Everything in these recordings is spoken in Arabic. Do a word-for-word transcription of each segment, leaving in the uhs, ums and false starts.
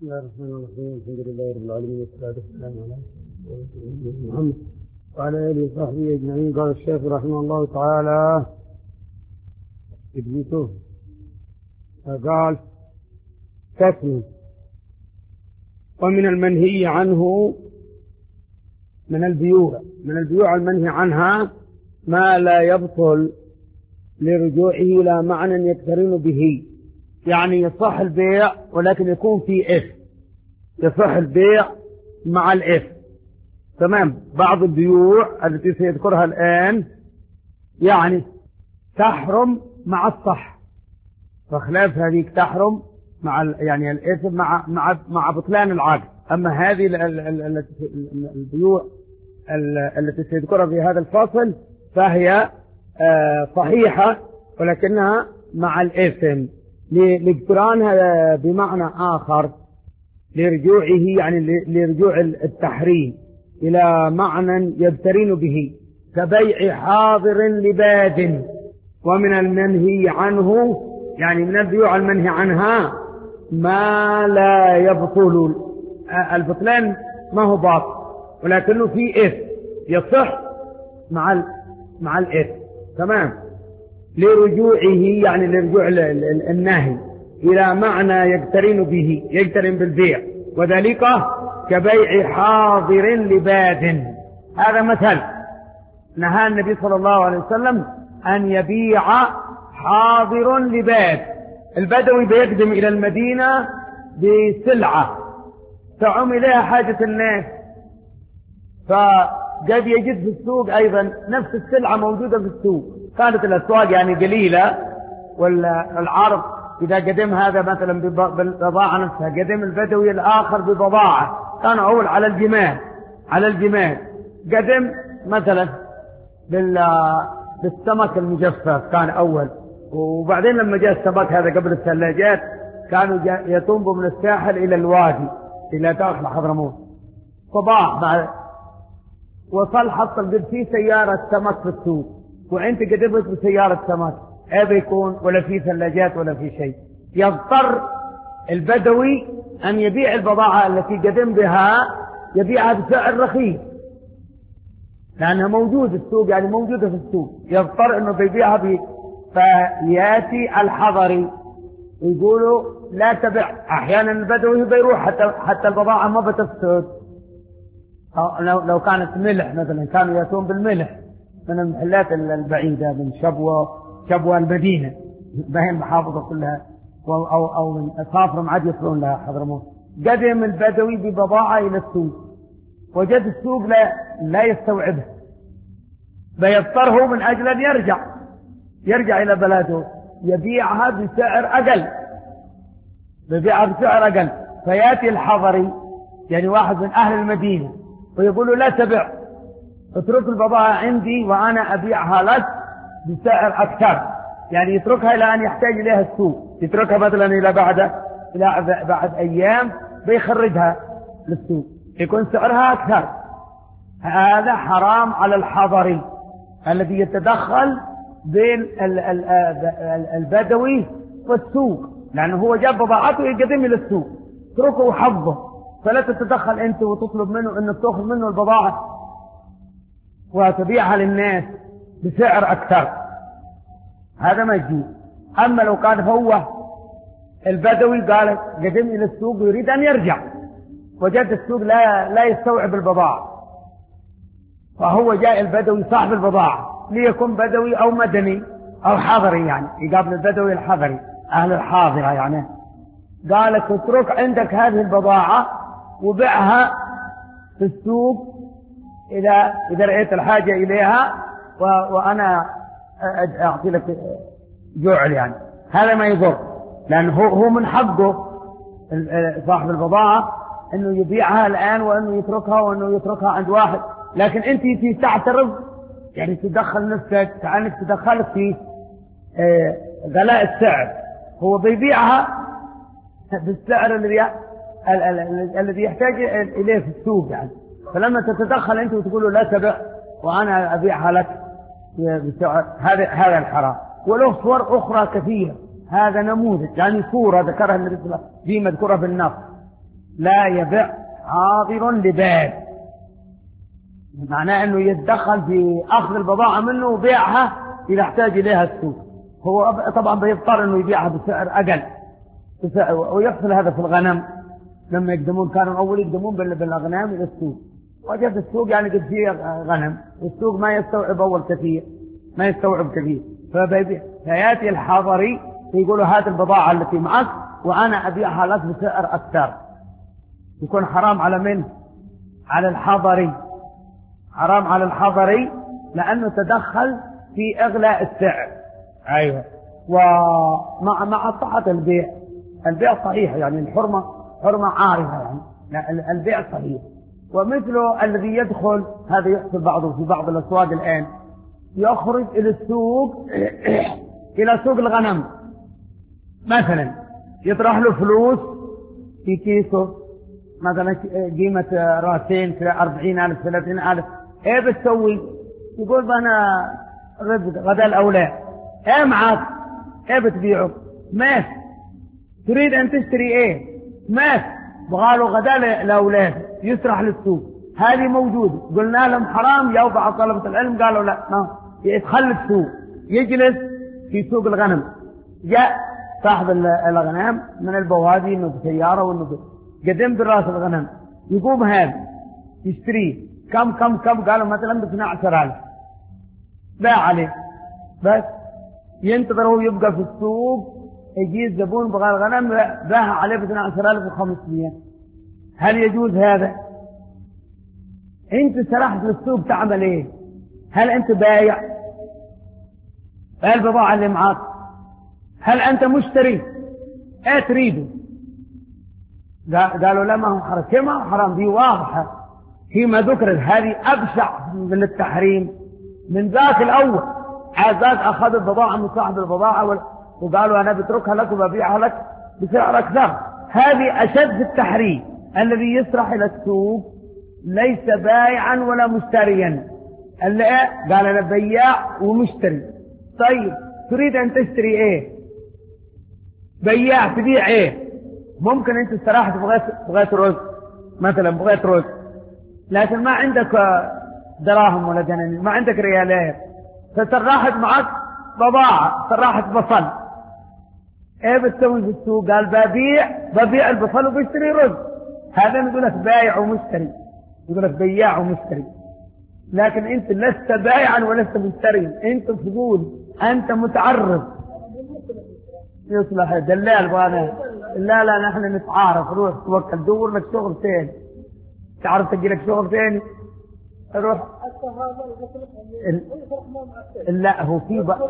بسم الله الرحمن الرحيم. الحمد لله رب العالمين والصلاة والسلام على سيدنا محمد وعلى آله وصحبه أجمعين. قال الشيخ رحمه الله تعالى ابنته فقال تكمل. ومن المنهي عنه من البيوع من البيوع المنهي عنها ما لا يبطل لرجوعه إلى معنى يقترن به، يعني يصح البيع ولكن يكون في إثم، يصح البيع مع الإثم. تمام. بعض البيوع التي سيذكرها الآن يعني تحرم مع الصح، فخلاف هذه تحرم مع يعني الإثم مع مع مع بطلان العقد. أما هذه البيوع التي سيذكرها في هذا الفصل فهي صحيحة ولكنها مع الإثم لاقترانها بمعنى آخر لرجوعه، يعني لرجوع التحريم إلى معنى يقترن به كبيع حاضر لباد. ومن المنهي عنه يعني من البيوع المنهي عنها ما لا يبطل، البطلان ما هو باطل ولكنه في إثم، يصح مع مع الإثم. تمام. لرجوعه يعني لرجوع النهي إلى معنى يقترن به، يقترن بالبيع، وذلك كبيع حاضر لباد. هذا مثل نهى النبي صلى الله عليه وسلم أن يبيع حاضر لباد. البدوي بيقدم إلى المدينة بسلعة تعم إليها حاجة الناس، فقد يجد في السوق أيضا نفس السلعة موجودة في السوق. كانت الأسواق يعني قليلة، والعرض إذا قدم هذا مثلا ببضاعة نفسها قدم البدوي الآخر ببضاعة، كان أول على الجمال على الجمال قدم مثلا بالسمك المجفف كان أول، وبعدين لما جاء السمك هذا قبل الثلاجات كانوا يطنبوا من الساحل إلى الوادي إلى داخل حضرموت. صباح بعد وصل حصل قد في سيارة سمك في السوق، وانت قدمت بسيارة سمك، ايه بيكون ولا في ثلاجات ولا في شيء. يضطر البدوي ان يبيع البضاعة التي قدم بها يبيعها بسعر رخيص لانها موجودة السوق، يعني موجودة في السوق، يضطر انه بيبيعها ب... فياتي الحضري يقولوا لا تبع. احيانا البدوي بيروح حتى حتى البضاعة ما بتفسد. لو لو كانت ملح مثلا كانوا ياتون بالملح من المحلات البعيدة من شبوة شبوة المدينة بين المحافظة كلها، أو أو أو من صافرة عاد يصلون لها حضرموت. قدم البدوي ببضاعة إلى السوق، وجد السوق لا لا يستوعبه، فيضطره من أجل أن يرجع يرجع إلى بلده يبيعها بسعر أقل يبيعها بسعر أقل. فيأتي الحضري يعني واحد من أهل المدينة ويقول له لا تبع، اترك البضاعة عندي وأنا أبيعها لك بسعر أكثر، يعني يتركها إلى أن يحتاج إليها السوق، يتركها مثلا إلى بعد إلى بعد أيام بيخرجها للسوق يكون سعرها أكثر. هذا حرام على الحضري الذي يتدخل بين البدوي والسوق، لأنه هو جاب بضاعته يقدم إلى السوق، اتركه وحظه، فلا تتدخل أنت وتطلب منه أنك تأخذ منه البضاعة وتبيعها للناس بسعر أكثر. هذا ما يجوز. أما لو كان هو البدوي قال قدم إلى السوق ويريد أن يرجع، وجد السوق لا لا يستوعب البضاعة، فهو جاء البدوي صاحب البضاعة ليكون بدوي أو مدني أو حضري، يعني يقابل البدوي الحضري أهل الحاضرة، يعني قال لك اترك عندك هذه البضاعة وبيعها في السوق إذا إذا رأيت الحاجة إليها، وأنا أعطي لك جعل. يعني هذا ما يضر، لأنه هو من حقه صاحب البضاعة إنه يبيعها الآن وإنه يتركها وإنه يتركها عند واحد، لكن أنت في تعترض يعني تدخل نفسك كأنك تدخلت في غلاء السعر. هو بيبيعها بالسعر الذي الذي يحتاج إليه في السوق، يعني فلما تتدخل أنت وتقول له لا تبع وأنا أبيعها لك بسعر، هذا هذا الحرام. وله صور أخرى كثيرة، هذا نموذج يعني صورة ذكرها النبي صلى الله عليه وسلم دي مذكورة في النص، لا يبيع حاضر لباد، معناه أنه يتدخل في أخذ البضاعة منه وبيعها إذا احتاج إليها السوق. هو طبعا بيضطر أنه يبيعها بسعر أقل، ويحصل هذا في الغنم لما يقدمون، كانوا أول يقدمون بالأغنام إلى السوق، وجد السوق يعني قد فيه غنم، والسوق ما يستوعب أول كثير، ما يستوعب كثير، فيأتي الحاضري يقولوا هات البضاعة التي معك وأنا أبيعها لك بسعر أكثر. يكون حرام على من؟ على الحاضري، حرام على الحاضري لأنه تدخل في إغلاء السعر. أيوة. ومع مع صحة البيع، البيع صحيح، يعني الحرمة حرمة عارفة، يعني البيع صحيح. ومثله الذي يدخل، هذا يحصل بعضه في بعض الأسواق الآن، يخرج إلى السوق إلى سوق الغنم مثلا، يطرح له فلوس في كيسه مثلا قيمة راسين أربعين ألف ثلاثين ألف، إيه بتسوي؟ يقول أنا غدا الأولاد، إيه معك؟ إيه بتبيعه؟ ماس تريد أن تشتري إيه؟ ماس بغاله غدا الأولاد، يسرح للسوق. هذه موجودة، قلنا لهم حرام، يوضع طلبة العلم قالوا لا، ما يدخل السوق، يجلس في سوق الغنم. جاء صاحب الغنم من البوادي انه بسيارة وانه قدم براس الغنم، يقوم هذا يشتريه كم كم كم، قالوا مثلا ب اثني عشر ألف، باع عليه، بس ينتظر هو يبقى في السوق، يجي الزبون بغى الغنم باع عليه ب اثني عشر ألف وخمسمائة. هل يجوز هذا؟ انت سرحت للسوق تعمل ايه؟ هل انت بايع؟ البضاعة اللي معك، هل انت مشتري؟ ايه تريده؟ قالوا لا ما هو حرام. كما هو حرام؟ دي واضحة فيما ذكرت، هذه أبشع من التحريم من ذاك الأول. ذاك أخذ البضاعة من صاحب البضاعة وقالوا أنا بتركها لك وببيعها لك بسعر أكثر. هذه أشد التحريم. الذي يسرح إلى السوق ليس بايعا ولا مشتريا، اللي قال أنا بياع ومشتري. طيب تريد أن تشتري إيه؟ بياع تبيع إيه؟ ممكن أنت استراحت بغيت بغيت رز مثلا، بغيت رز لكن ما عندك دراهم ولا دنانير، ما عندك ريالات، فسرحت معك بضاعة، سرحت بصل، ايه بتسوي في السوق؟ قال ببيع ببيع البصل وبشتري رز. هذا نقول لك بايع ومشتري، يقول لك بياع ومشتري، لكن انت لست بايعا ولست مشتري، انت فضول، انت متعرض. يصلح دلال بغانا، لا لا نحن نتعارف، روح توكل دور لك شغل ثاني، تعرف تجي لك شغل ثاني، روح. لا هو في بقى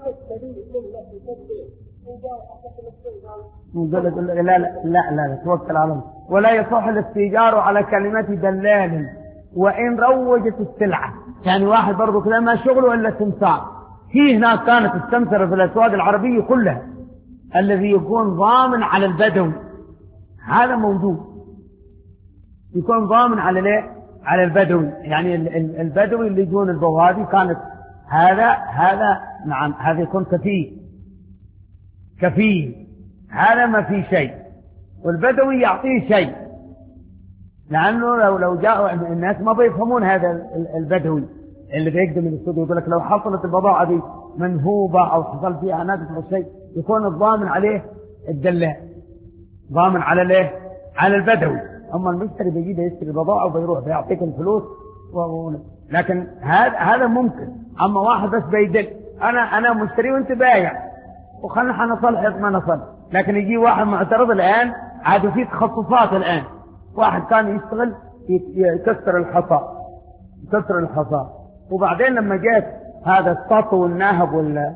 لا لا لا لا توكل على الله. ولا يصح الاستئجار على كلمة دلال وإن روجت السلعة. يعني واحد برضو كده ما شغله إلا السمسار، في هناك كانت السمسرة في الأسواق العربية كلها، الذي يكون ضامن على البدو، هذا موجود، يكون ضامن على ليه؟ على البدوي، يعني البدوي اللي يجون البوادي كانت هذا هذا نعم هذا يكون كفيل كفيل، هذا ما في شيء، والبدوي يعطيه شيء، لأنه لو لو جاءوا الناس ما بيفهمون هذا البدوي اللي بيقدم من السوق، يقول لك لو حصلت البضاعة دي منهوبة أو حصل فيها نقص أو شيء، يكون الضامن عليه الدلال، ضامن على ليه؟ على البدوي. أما المشتري بيجي يشتري بضاعة وبيروح بيعطيك الفلوس و... لكن هذا هذا ممكن. أما واحد بس بيدل أنا أنا مشتري وأنت بايع وخلنا حنصلح ما نصلح، لكن يجي واحد معترض الآن، عاد في تخصصات الآن، واحد كان يشتغل يكسر الحصى يكسر الحصى وبعدين لما جات هذا السطو والناهب ولا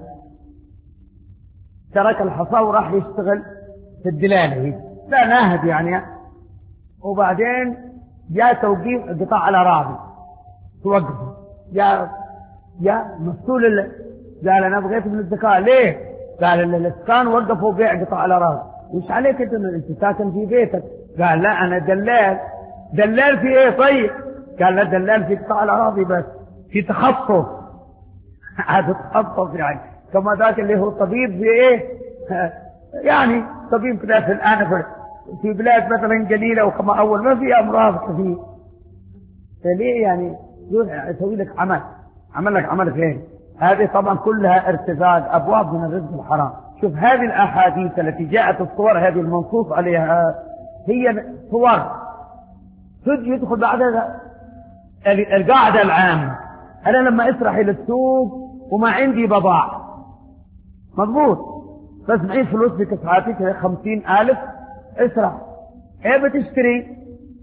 ترك الحصى وراح يشتغل في الدلالة، لا ناهب يعني، وبعدين جاء توقيف قطاع الأراضي توقفوا، جاء جاء مسؤول قال أنا بغيت من الزكاة، ليه؟ قال الإسكان وقفوا بيع قطاع الأراضي. وش عليك أنت أنت ساكن في بيتك؟ قال لا أنا دلال. دلال في إيه طيب؟ قال لا دلال في قطاع الأراضي بس، في تخصص هذا تخصص يعني، كما ذاك اللي هو طبيب في إيه يعني طبيب كذا في الآن في بلاد مثلا قليلة وكما أول ما في أمراض كثير، فليه يعني يسوي لك عمل عمل لك عمل خير؟ هذه طبعا كلها ارتزاق أبواب من الرزق الحرام. شوف هذه الأحاديث التي جاءت الصور هذه المنصوص عليها هي صور يدخل بعدها القاعدة العامة. أنا لما أسرح إلى السوق وما عندي بضاعة مضبوط، بس معي فلوس بكسعاتي خمسين ألف، اسرح ايه بتشتري؟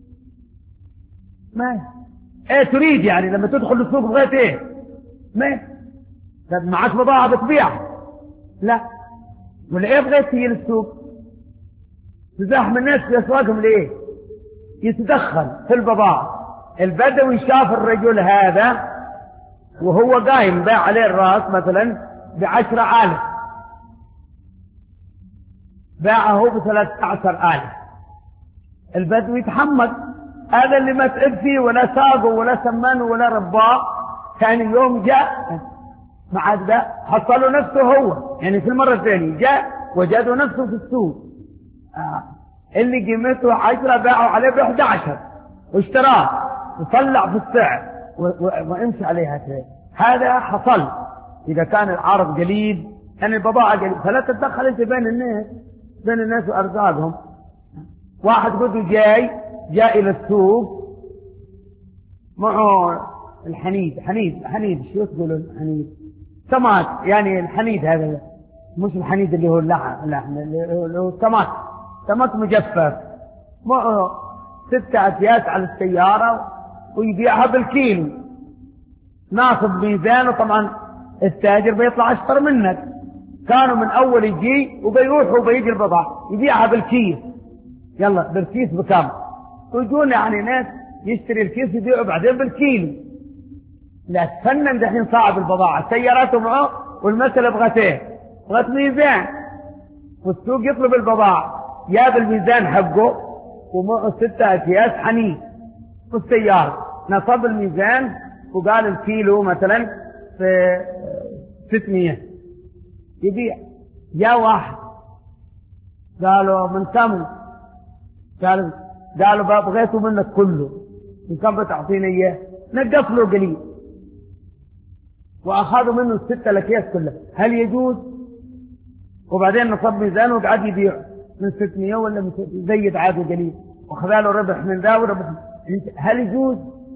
ما ايه تريد يعني لما تدخل السوق بغيت ايه؟ ما طب معك بضاعة بتبيعها؟ لا. ولا ايه بغيت تيجي للسوق؟ تزاحم الناس في اسواقهم ليه؟ يتدخل في البضاعة. البدوي شاف الرجل هذا وهو قايم باع عليه الراس مثلا بعشرة آلاف، باعه بثلاثة عشر آلاف. البدوي يتحمد، هذا اللي ما تعب فيه ولا ساقه ولا سمنه ولا رباه، ثاني يوم جاء مع ذا حصلوا نفسه هو، يعني في المرة الثانية جاء وجدوا نفسه في السوق. آه. اللي قيمته عشرة باعوا عليه بأحد عشر واشتراه وطلع في السعر وامشي عليها كده. هذا حصل إذا كان العرض قليل، يعني البضاعة قليل، فلا تتدخل أنت بين الناس بين الناس وأرزاقهم. واحد قد جاي جاء إلى السوق معه الحنيد، حنيد حنيد شو تقولوا الحنيد؟ سماك، يعني الحنيد هذا مش الحنيد اللي هو اللحم، اللحم اللي هو السمك، سمك مجفف، معه ستة أكياس على السيارة ويبيعها بالكيلو، ناصب ميزانه. طبعا التاجر بيطلع أشطر منك، كانوا من أول يجي وبيروح وبيجي البضاعة يبيعها بالكيس، يلا بالكيس بكم، ويجون يعني ناس يشتري الكيس يبيعوا بعدين بالكيلو. لا تفنن دحين صعب البضاعة، سياراته معه والمسألة بغت ايه؟ بغت ميزان، والسوق يطلب البضاعة، جاب الميزان حقه ومعه ستة أكياس حنين والسيارة، نصب الميزان وقال الكيلو مثلا في ستمية يبيع. جاء واحد قالوا من كم؟ قالوا قالوا بغيته منك كله، من كم بتعطيني اياه؟ نقص له قليل واخذوا منه الستة الاكياس كلها. هل يجوز؟ وبعدين نصب ميزانه وقعد يبيع من ستمية ولا من زيد عادي قليل واخذ له ربح من ذا وربح. هل يجوز؟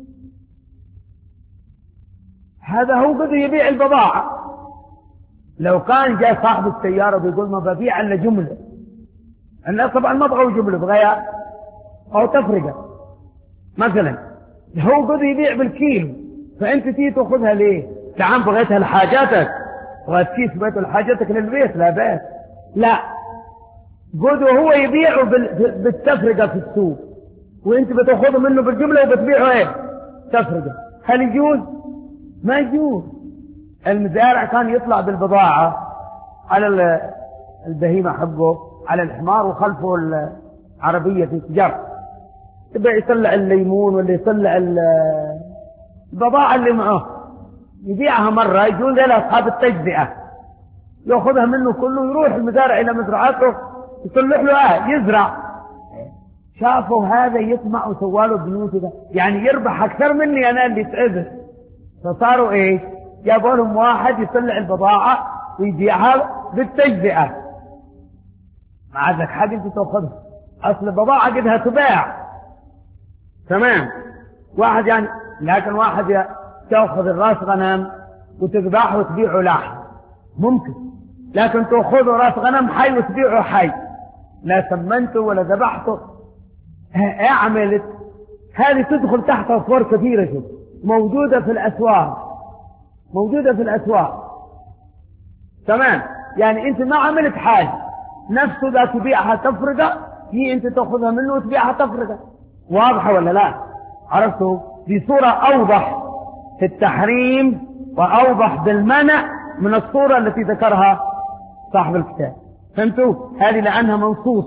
هذا هو بده يبيع البضاعة. لو كان جاء صاحب السيارة بيقول ما ببيع الا جملة، الناس طبعا ما بغوا جملة، بغيا او تفرقة مثلا، هو بده يبيع بالكيلو، فانت تيجي تاخذها ليه؟ تعال بغيتها لحاجاتك، بغيت كيس بغيته لحاجاتك للبيت، لا بأس. لا، بده هو يبيعه بالتفرقة في السوق، وانت بتاخذه منه بالجملة وبتبيعه ايه؟ تفرقة. هل يجوز؟ ما يجوز. المزارع كان يطلع بالبضاعة على البهيمة حقه، على الحمار، وخلفه العربية في الجر، يبقى يطلع الليمون ولا يطلع البضاعة اللي معه يبيعها مرة، يجون لها أصحاب التجزئة يأخذها منه كله، يروح المزارع إلى مزرعته يصلح له آه يزرع. شافوا هذا يطمع وسواله بيوته ده، يعني يربح أكثر مني أنا اللي تعبت، فصاروا إيش؟ جابوا لهم واحد يطلع البضاعة ويبيعها بالتجزئة. ما عندك حاجة أنت تأخذها، أصل البضاعة قدها تباع تمام. واحد يعني، لكن واحد تأخذ الراس غنم وتذبحه وتبيعه لحم ممكن، لكن تأخذه راس غنم حي وتبيعه حي، لا سمنته ولا ذبحته. اعملت هذه تدخل تحت أصوار كثيرة، شوف موجودة في الأسواق، موجودة في الأسواق تمام. يعني أنت ما عملت حاجة، نفسه لا تبيعها تفرقة، هي أنت تأخذها منه وتبيعها تفرقة. واضحة ولا لا؟ عرفتوا؟ دي صورة أوضح في التحريم وأوضح بالمنع من الصورة التي ذكرها صاحب الكتاب. فهمتوا؟ هذه لأنها منصوص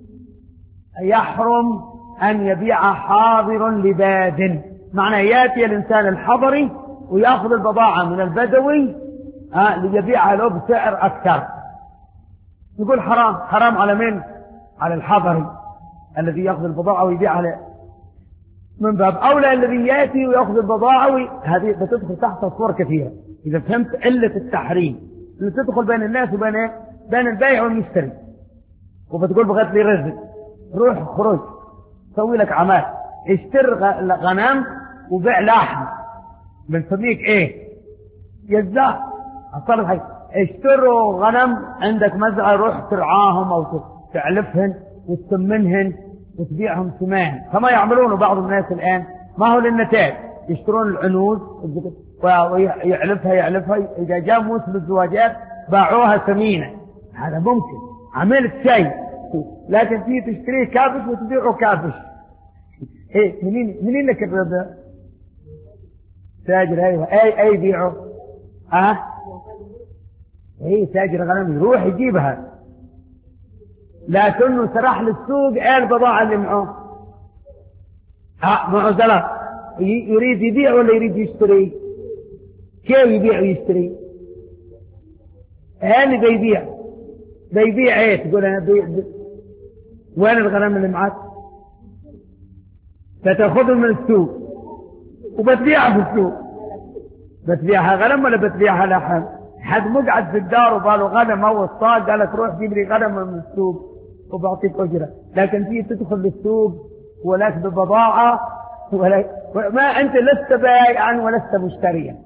يحرم أن يبيع حاضر لباد، معنى يأتي الإنسان الحضري ويأخذ البضاعة من البدوي آه ليبيعها له بسعر أكثر. يقول حرام. حرام على من؟ على الحضري. الذي يأخذ البضاعة ويبيعها من باب أولى الذي يأتي ويأخذ البضاعة وي... هذه بتدخل تحت صور كثيرة. إذا فهمت علة التحريم اللي تدخل بين الناس وبين إيه؟ بين البائع والمشتري، وبتقول بغيت لي رزق، روح خرج سوي لك عمال، اشتر غنم وبيع لحم، بنسميك ايه جزاء. أصلا حاجة اشتروا غنم عندك مزرعة، روح ترعاهم أو تعلفهن وتسمنهن وتبيعهم سمان كما يعملونه بعض الناس الآن. ما هو للنتاج، يشترون العنود ويعلفها يعلفها إذا جاء موسم الزواجات باعوها سمينة. هذا ممكن، عملت شيء، لكن فيه تشتريه كابش وتبيعه كابش. ايه منين منين لك الربا؟ تاجر ايوه اي اي بيعه اه ايه تاجر غنم يروح يجيبها، لكنه سرح للسوق ايه البضاعة اللي معه اه معزلة، يريد يبيع ولا يريد يشتري؟ كيف يبيع ويشتري؟ ايه اللي بيبيع بيبيع ايه؟ تقول انا بيع بي... وين الغنم اللي معك؟ فتأخذه من السوق وبتبيعها في السوق. بتبيعها غنم ولا بتبيعها لحم؟ حد مقعد في الدار وباله غنم او الصاق قالك روح جيب لي غنم من السوق وبعطيك اجره، لكن في تدخل للسوق ولك ببضاعه ولا ما انت لست بائعا ولست مشتريا.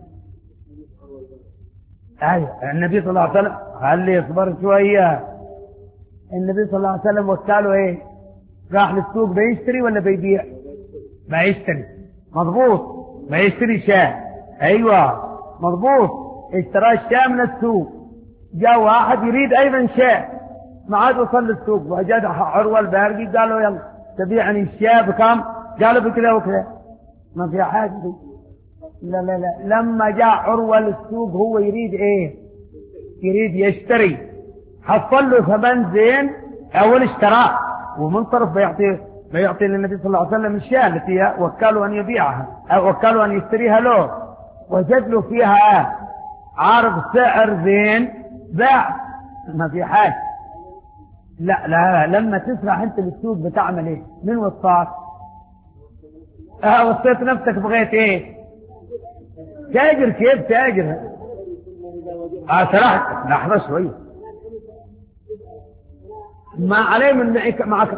ايوه النبي صلى الله عليه وسلم قال لي اصبر شويه. النبي صلى الله عليه وسلم وكاله ايه؟ راح للسوق بيشتري ولا بيبيع؟ ما يشتري. مضبوط، ما يشتري شاة. ايوه مضبوط، اشترى الشاة من السوق، جاء واحد يريد ايضا شاة، ما عاد وصل للسوق وجد عروة البارقي قال له يلا تبيعني الشاة بكم؟ قال له بكذا وكذا. ما في حاجة دي. لا لا لا، لما جاء عروة للسوق هو يريد ايه؟ يريد يشتري، حصل له ثمن زين اول اشتراه ومن طرف بيعطيه بيعطي للنبي صلى الله عليه وسلم الشاة التي وكالوا أن يبيعها أو وكالوا أن يشتريها له، وجد له فيها عارض سعر زين باع. ما في حاجة. لا لا لما تسرح أنت للسوق بتعمل إيه؟ من وصاك؟ اه وصيت نفسك بغيت إيه؟ تاجر. كيف تاجر؟ اه سرحت. لحظة شوية، ما عليه من معك معك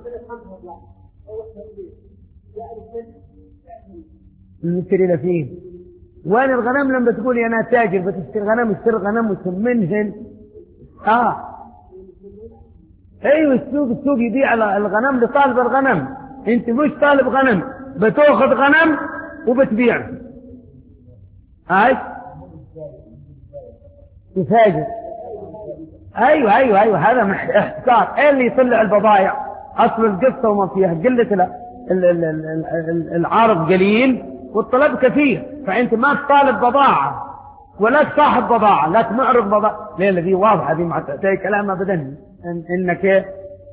نشتري له فيه. وين الغنم لما تقولي انا تاجر بتشتري غنم؟ اشتري غنم وسمنهن. اه ايوه السوق السوق يبيع الغنم لطالب الغنم، انت مش طالب غنم بتاخذ غنم وبتبيعه. هاي تتاجر. ايوه ايوه ايوه هذا احتكار. ايه اللي يطلع البضائع؟ اصل القصه وما فيها قله العرض قليل والطلب كثير، فانت ما تطالب بضاعه ولا صاحب بضاعه، لا معرض بضاعه. ليه الذي واضحه دي مع تأتي كلام ابدا إن انك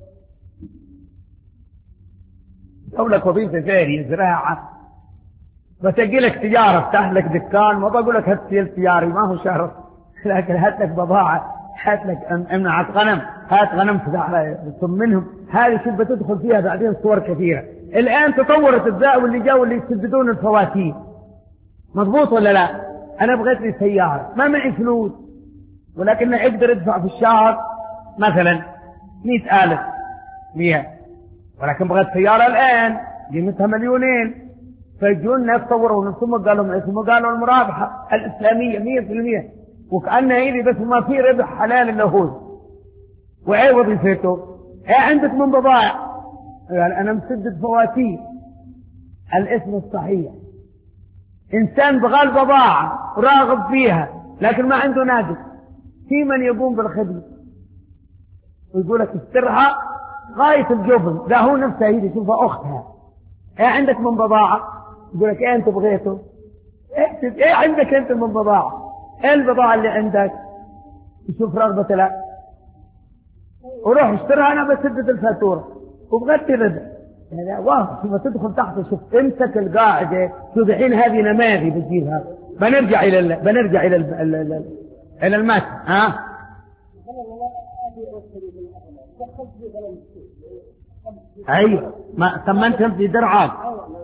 دولة وظيفه ثانيه زراعه بتجي لك تجاره، افتح لك دكان، ما بقول لك هات سيل تجاري ما هو شهر، لكن هات لك بضاعه، هات لك امنعت غنم، هات غنم ثم منهم. هذه شوف بتدخل فيها بعدين صور كثيره. الآن تطورت الداء واللي جاوا اللي يسددون الفواتير. مضبوط ولا لا؟ أنا بغيت لي سيارة، ما معي فلوس، ولكن أقدر أدفع في الشهر مثلا مئة ألف بيها، ولكن بغيت سيارة الآن قيمتها مليونين. فيجون ناس طوروا ثم قالوا ثم قالوا المرابحة الإسلامية مية في المية، وكأنها هي بس ما في ربح حلال إلا هو. وإيه وظيفته؟ إيه عندك من بضائع؟ يعني أنا مسدد فواتير. الاسم الصحيح إنسان بغى البضاعة وراغب فيها لكن ما عنده نادر، في من يقوم بالخدمة ويقول لك اشترها غاية الجبن، لا هو نفسه هي شوفها أختها. إيه عندك من بضاعة؟ يقول لك إيه أنت بغيته؟ اكتب إيه عندك أنت من بضاعة؟ إيه البضاعة اللي عندك؟ يشوف رغبة لا وروح اشترها أنا بسدد الفاتورة وبغيت ربح. يعني واضح شوف تدخل تحت، شوف امسك القاعدة. شوف الحين هذه نماذج بتجيبها. بنرجع إلى ال... بنرجع إلى ال... ال... ال... إلى المتن. ها ايوه ما ثمنت في درعك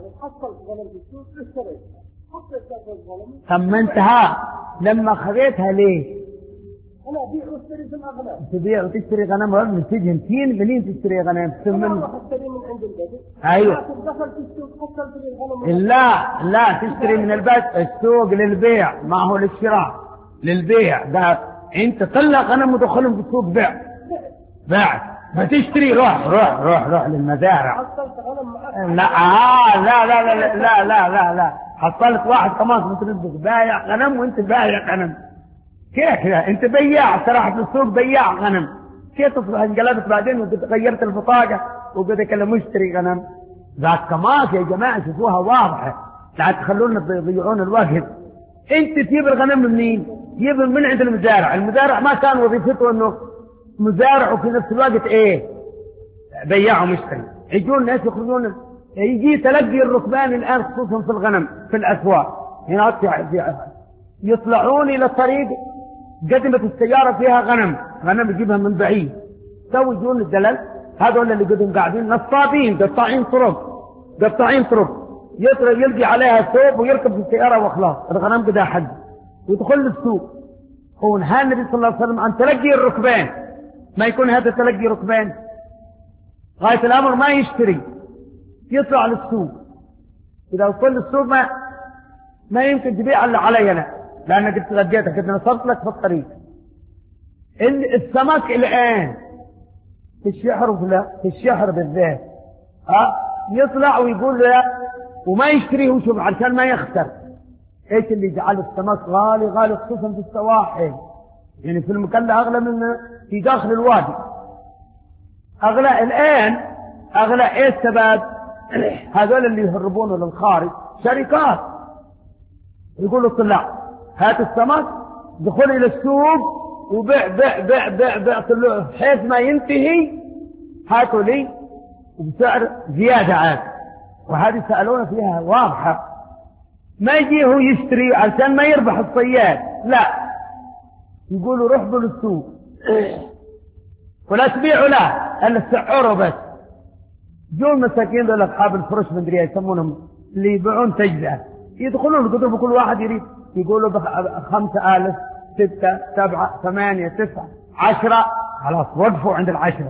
ثمنتها لما خذيتها ليه؟ انا ابيع واشتري في الاغنام. تبيع وتشتري غنم من سجن فين منين تشتري غنم؟ ثمن اشتري من عند البدو. ايوه دخلت السوق حصلت لي الغنم. لا لا تشتري من البيت. السوق للبيع ما هو للشراء، للبيع. ده انت طلع غنم ودخلهم في السوق بيع بيع بتشتري روح روح روح روح للمزارع. حصلت غنم معك. لا آه لا لا لا لا لا لا لا حصلت واحد كمان مثل بايع غنم وانت بايع غنم. كيف كذا انت بياع سرحت في السوق بياع غنم، كيف تصبح انقلبت بعدين وقد غيرت البطاقه وقد كلا مشتري غنم؟ ذاك كمان يا جماعه شوفوها واضحه، لا تخلونا تضيعون الوقت. انت تجيب الغنم منين؟ تجيب من عند المزارع. المزارع ما كان وظيفته انه مزارع وفي نفس الوقت ايه بياع ومشتري. يجون الناس يخرجون، يجي تلقي الركبان الان خصوصا في الغنم في الاسواق هناك يطلعون الى الطريق، قدمت السيارة فيها غنم، غنم يجيبها من بعيد، سوي يجون الدلال هذول اللي قدم قاعدين نصابين قطاعين طرق قطاعين طرق يطلع يلقي عليها ثوب ويركب في السيارة وخلاص الغنم قدا حد ويدخل السوق. هو نهى النبي صلى الله عليه وسلم عن تلقي الركبان، ما يكون هذا تلقي ركبان غاية الأمر ما يشتري يطلع للسوق. إذا وصل السوق ما ما يمكن تبيع إلا علي أنا لأنك قد تلقيتك قد نصرت لك في الطريق. السمك الآن في الشحر في الشحر بالذات ها يطلع ويقول له وما يشتريه وشوف عشان ما يخسر. ايش اللي جعل السمك غالي غالي خصوصا في السواحل، يعني في المكلا اغلى من في داخل الوادي اغلى. الان اغلى ايه السبب؟ هذول اللي يهربونه للخارج شركات يقولوا طلع هات السمك دخل الى السوق وبيع بيع بيع بيع بيع حيث ما ينتهي هاتوا لي وبسعر زيادة عاد. وهذه سألونا فيها واضحة، ما يجي هو يشتري عشان ما يربح الصياد، لا يقولوا روح للسوق ولا تبيعوا له الا تسعره بس. جو المساكين ذول اصحاب الفرش من دريه يسمونهم اللي يبيعون تجزئة يدخلون القطب كل واحد يريد يقولوا بخمسة آلاف ستة سبعة ثمانية تسعة عشرة خلاص وقفوا عند العشرة.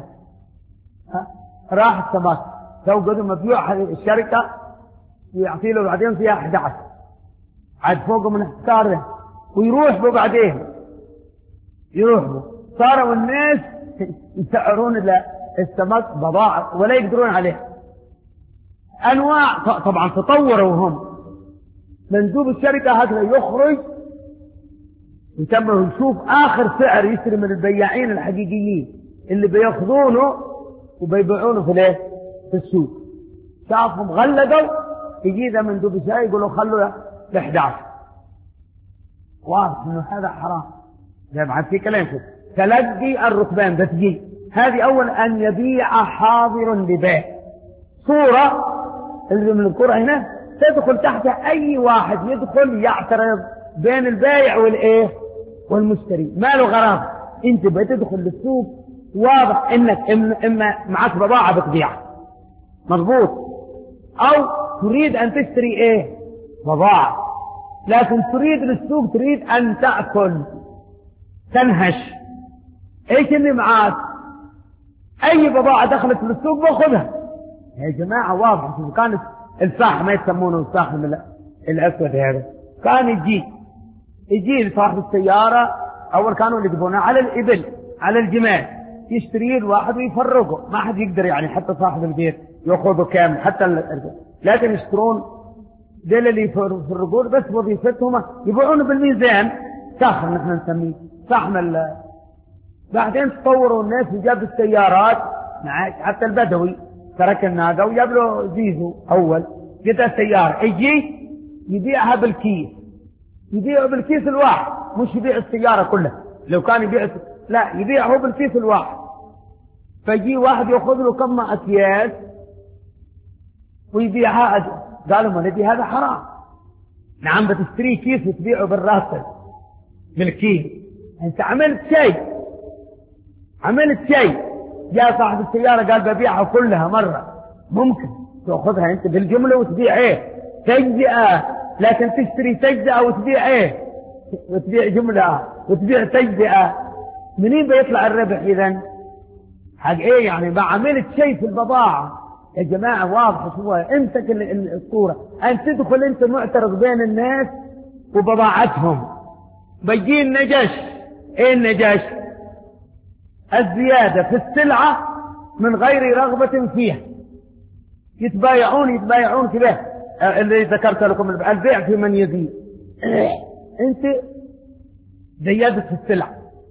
راح السمك سو قدم مبيوع الشركة يعطي له بعدين فيها أحد عشر عاد فوقه من احتاره ويروح به بعدين يروح به. صاروا الناس يسعرون السمك بضاعة ولا يقدرون عليه. أنواع طبعا تطوروا هم. مندوب الشركة هكذا يخرج يتمه يشوف آخر سعر يشتري من البياعين الحقيقيين اللي بياخذونه وبيبيعونه في الايه؟ في السوق. شافهم غلقوا يجي ذا مندوب الشركة يقولوا خلوا ل أحد عشر. واضح انه هذا حرام. زي بعد في كلام شوف تلقي الركبان بتجي هذه أول أن يبيع حاضر لبيع. صورة اللي من القرى هنا تدخل تحتها أي واحد يدخل يعترض بين البائع والإيه والمشتري ما له غرض. أنت بتدخل للسوق واضح إنك إما معك بضاعة بتبيعها مضبوط أو تريد أن تشتري إيه بضاعة، لكن تريد للسوق تريد أن تأكل تنهش. إيش اللي معك؟ أي بضاعة دخلت للسوق باخذها. يا جماعة واضح كانت الفحم ما يسمونه الفحم الأسود هذا كان يجي يجي صاحب السيارة أول كانوا يجيبونه على الإبل على الجمال يشتريه الواحد ويفرقه ما حد يقدر يعني حتى صاحب البيت يأخذه كامل حتى ال... لكن يشترون دول اللي يفرقون بس وظيفتهم يبيعونه بالميزان ساخر نحن نسميه فحم ال... بعدين تطوروا الناس وجاب السيارات حتى البدوي ترك الناقة وجاب له زيزو أول جدا سيارة يجي يبيعها بالكيس يبيعه بالكيس الواحد مش يبيع السيارة كلها. لو كان يبيع لا يبيعه بالكيس الواحد. فيجي واحد يأخذ له كم أكياس ويبيعها. قالوا ما ندي هذا حرام. نعم بتشتري كيس وتبيعه بالراسل بالكيس. انت عملت شيء عملت شيء. جاء صاحب السيارة قال ببيعها كلها مرة ممكن تأخذها أنت بالجملة وتبيع إيه تجزئة، لكن تشتري تجزئة وتبيع إيه وتبيع جملة وتبيع تجزئة، منين بيطلع الربح إذن؟ حق إيه يعني؟ ما عملت شيء في البضاعة يا جماعة. واضح شو امسك الصورة، أن تدخل أنت معترض بين الناس وبضاعتهم. بيجي النجش، إيه النجش؟ الزيادة في السلعة من غير رغبة فيها. يتبايعون يتبايعون كده اللي ذكرت لكم، البيع في من يزيد. أنت زيادة في السلعة،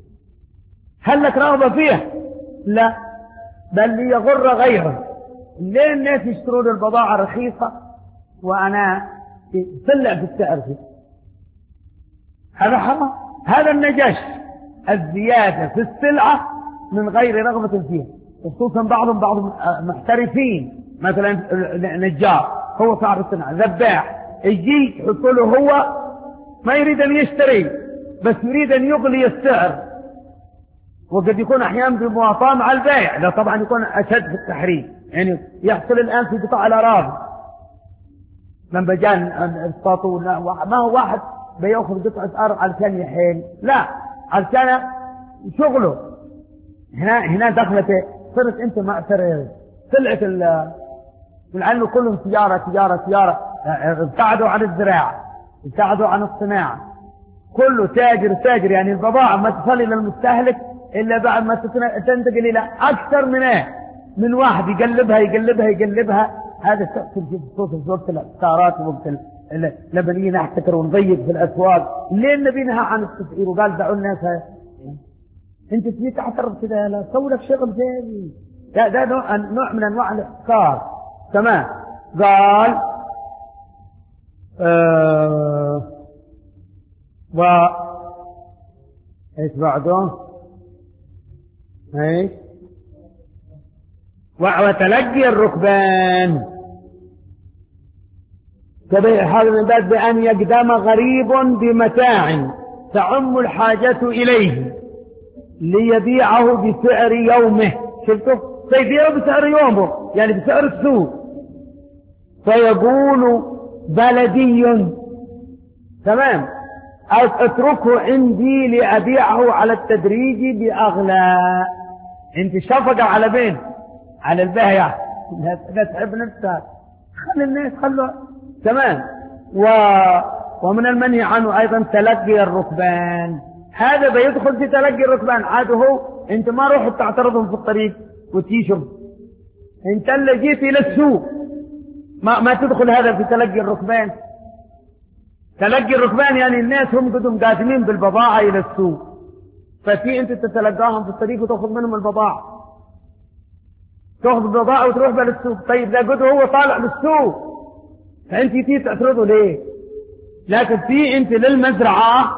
هل لك رغبة فيها؟ لا، بل ليغر غيره. ليه الناس يشترون البضاعة رخيصة وأنا طلع في السعر فيه؟ هذا حرام. هذا النجش، الزيادة في السلعة من غير رغبة فيها. خصوصا بعضهم بعضهم محترفين، مثلا نجار هو صاحب الصنعة، ذباح يجي يحط له هو ما يريد أن يشتري، بس يريد أن يغلي السعر، وقد يكون أحيانا بمواطاة مع البائع. لا طبعا يكون أشد في التحريم. يعني يحصل الآن في قطاع الأراضي لما جان اسطاطون، ما هو واحد بيأخذ قطعة أرض علشان يحيل، لا، علشان شغله. هنا هنا دخلت صرت أنت معترض، طلعت لأنه كلهم تجارة تجارة تجارة، ابتعدوا عن الزراعة، ابتعدوا عن الصناعة، كله تاجر تاجر. يعني البضاعة ما تصل إلى المستهلك إلا بعد ما تنتقل إلى أكثر من إيه؟ من واحد يقلبها يقلبها يقلبها. هذا تأثر في خصوص وقت الإحتارات ووقت لما نيجي نحتكر ونضيق في الأسواق. ليه النبي نهى عن التسعير وقال دعوا الناس؟ أنت تجي تعترض كذا، لا سوي لك شغل ثاني. ده ده نوع, نوع من أنواع الإحتكار. تمام. قال آه و ايش بعده؟ ايش؟ وتلقي الركبان كبيع هذا من باب بأن يقدم غريب بمتاع تعم الحاجة إليه ليبيعه بسعر يومه. شفتوا؟ سيبيعه بسعر يومه، يعني بسعر السوق. فيقول بلدي تمام اتركه عندي لأبيعه على التدريج بأغلى. انت شفقة على بين على البايع، لا تحب نفسك، خلي الناس خلوا تمام. و... ومن المنهي عنه أيضا تلقي الركبان. هذا بيدخل في تلقي الركبان. عاد هو انت ما روح تعترضهم في الطريق وتيشم، انت اللي جيت إلى السوق، ما, ما تدخل هذا في تلقي الركبان. تلقي الركبان يعني الناس هم قدهم قادمين بالبضاعة إلى السوق، ففي انت تتلقاهم في الطريق وتأخذ منهم البضاعة، تأخذ البضاعة وتروح بها للسوق. طيب ده قد هو طالع للسوق، فانت تيجي تعترضه ليه؟ لكن في انت للمزرعة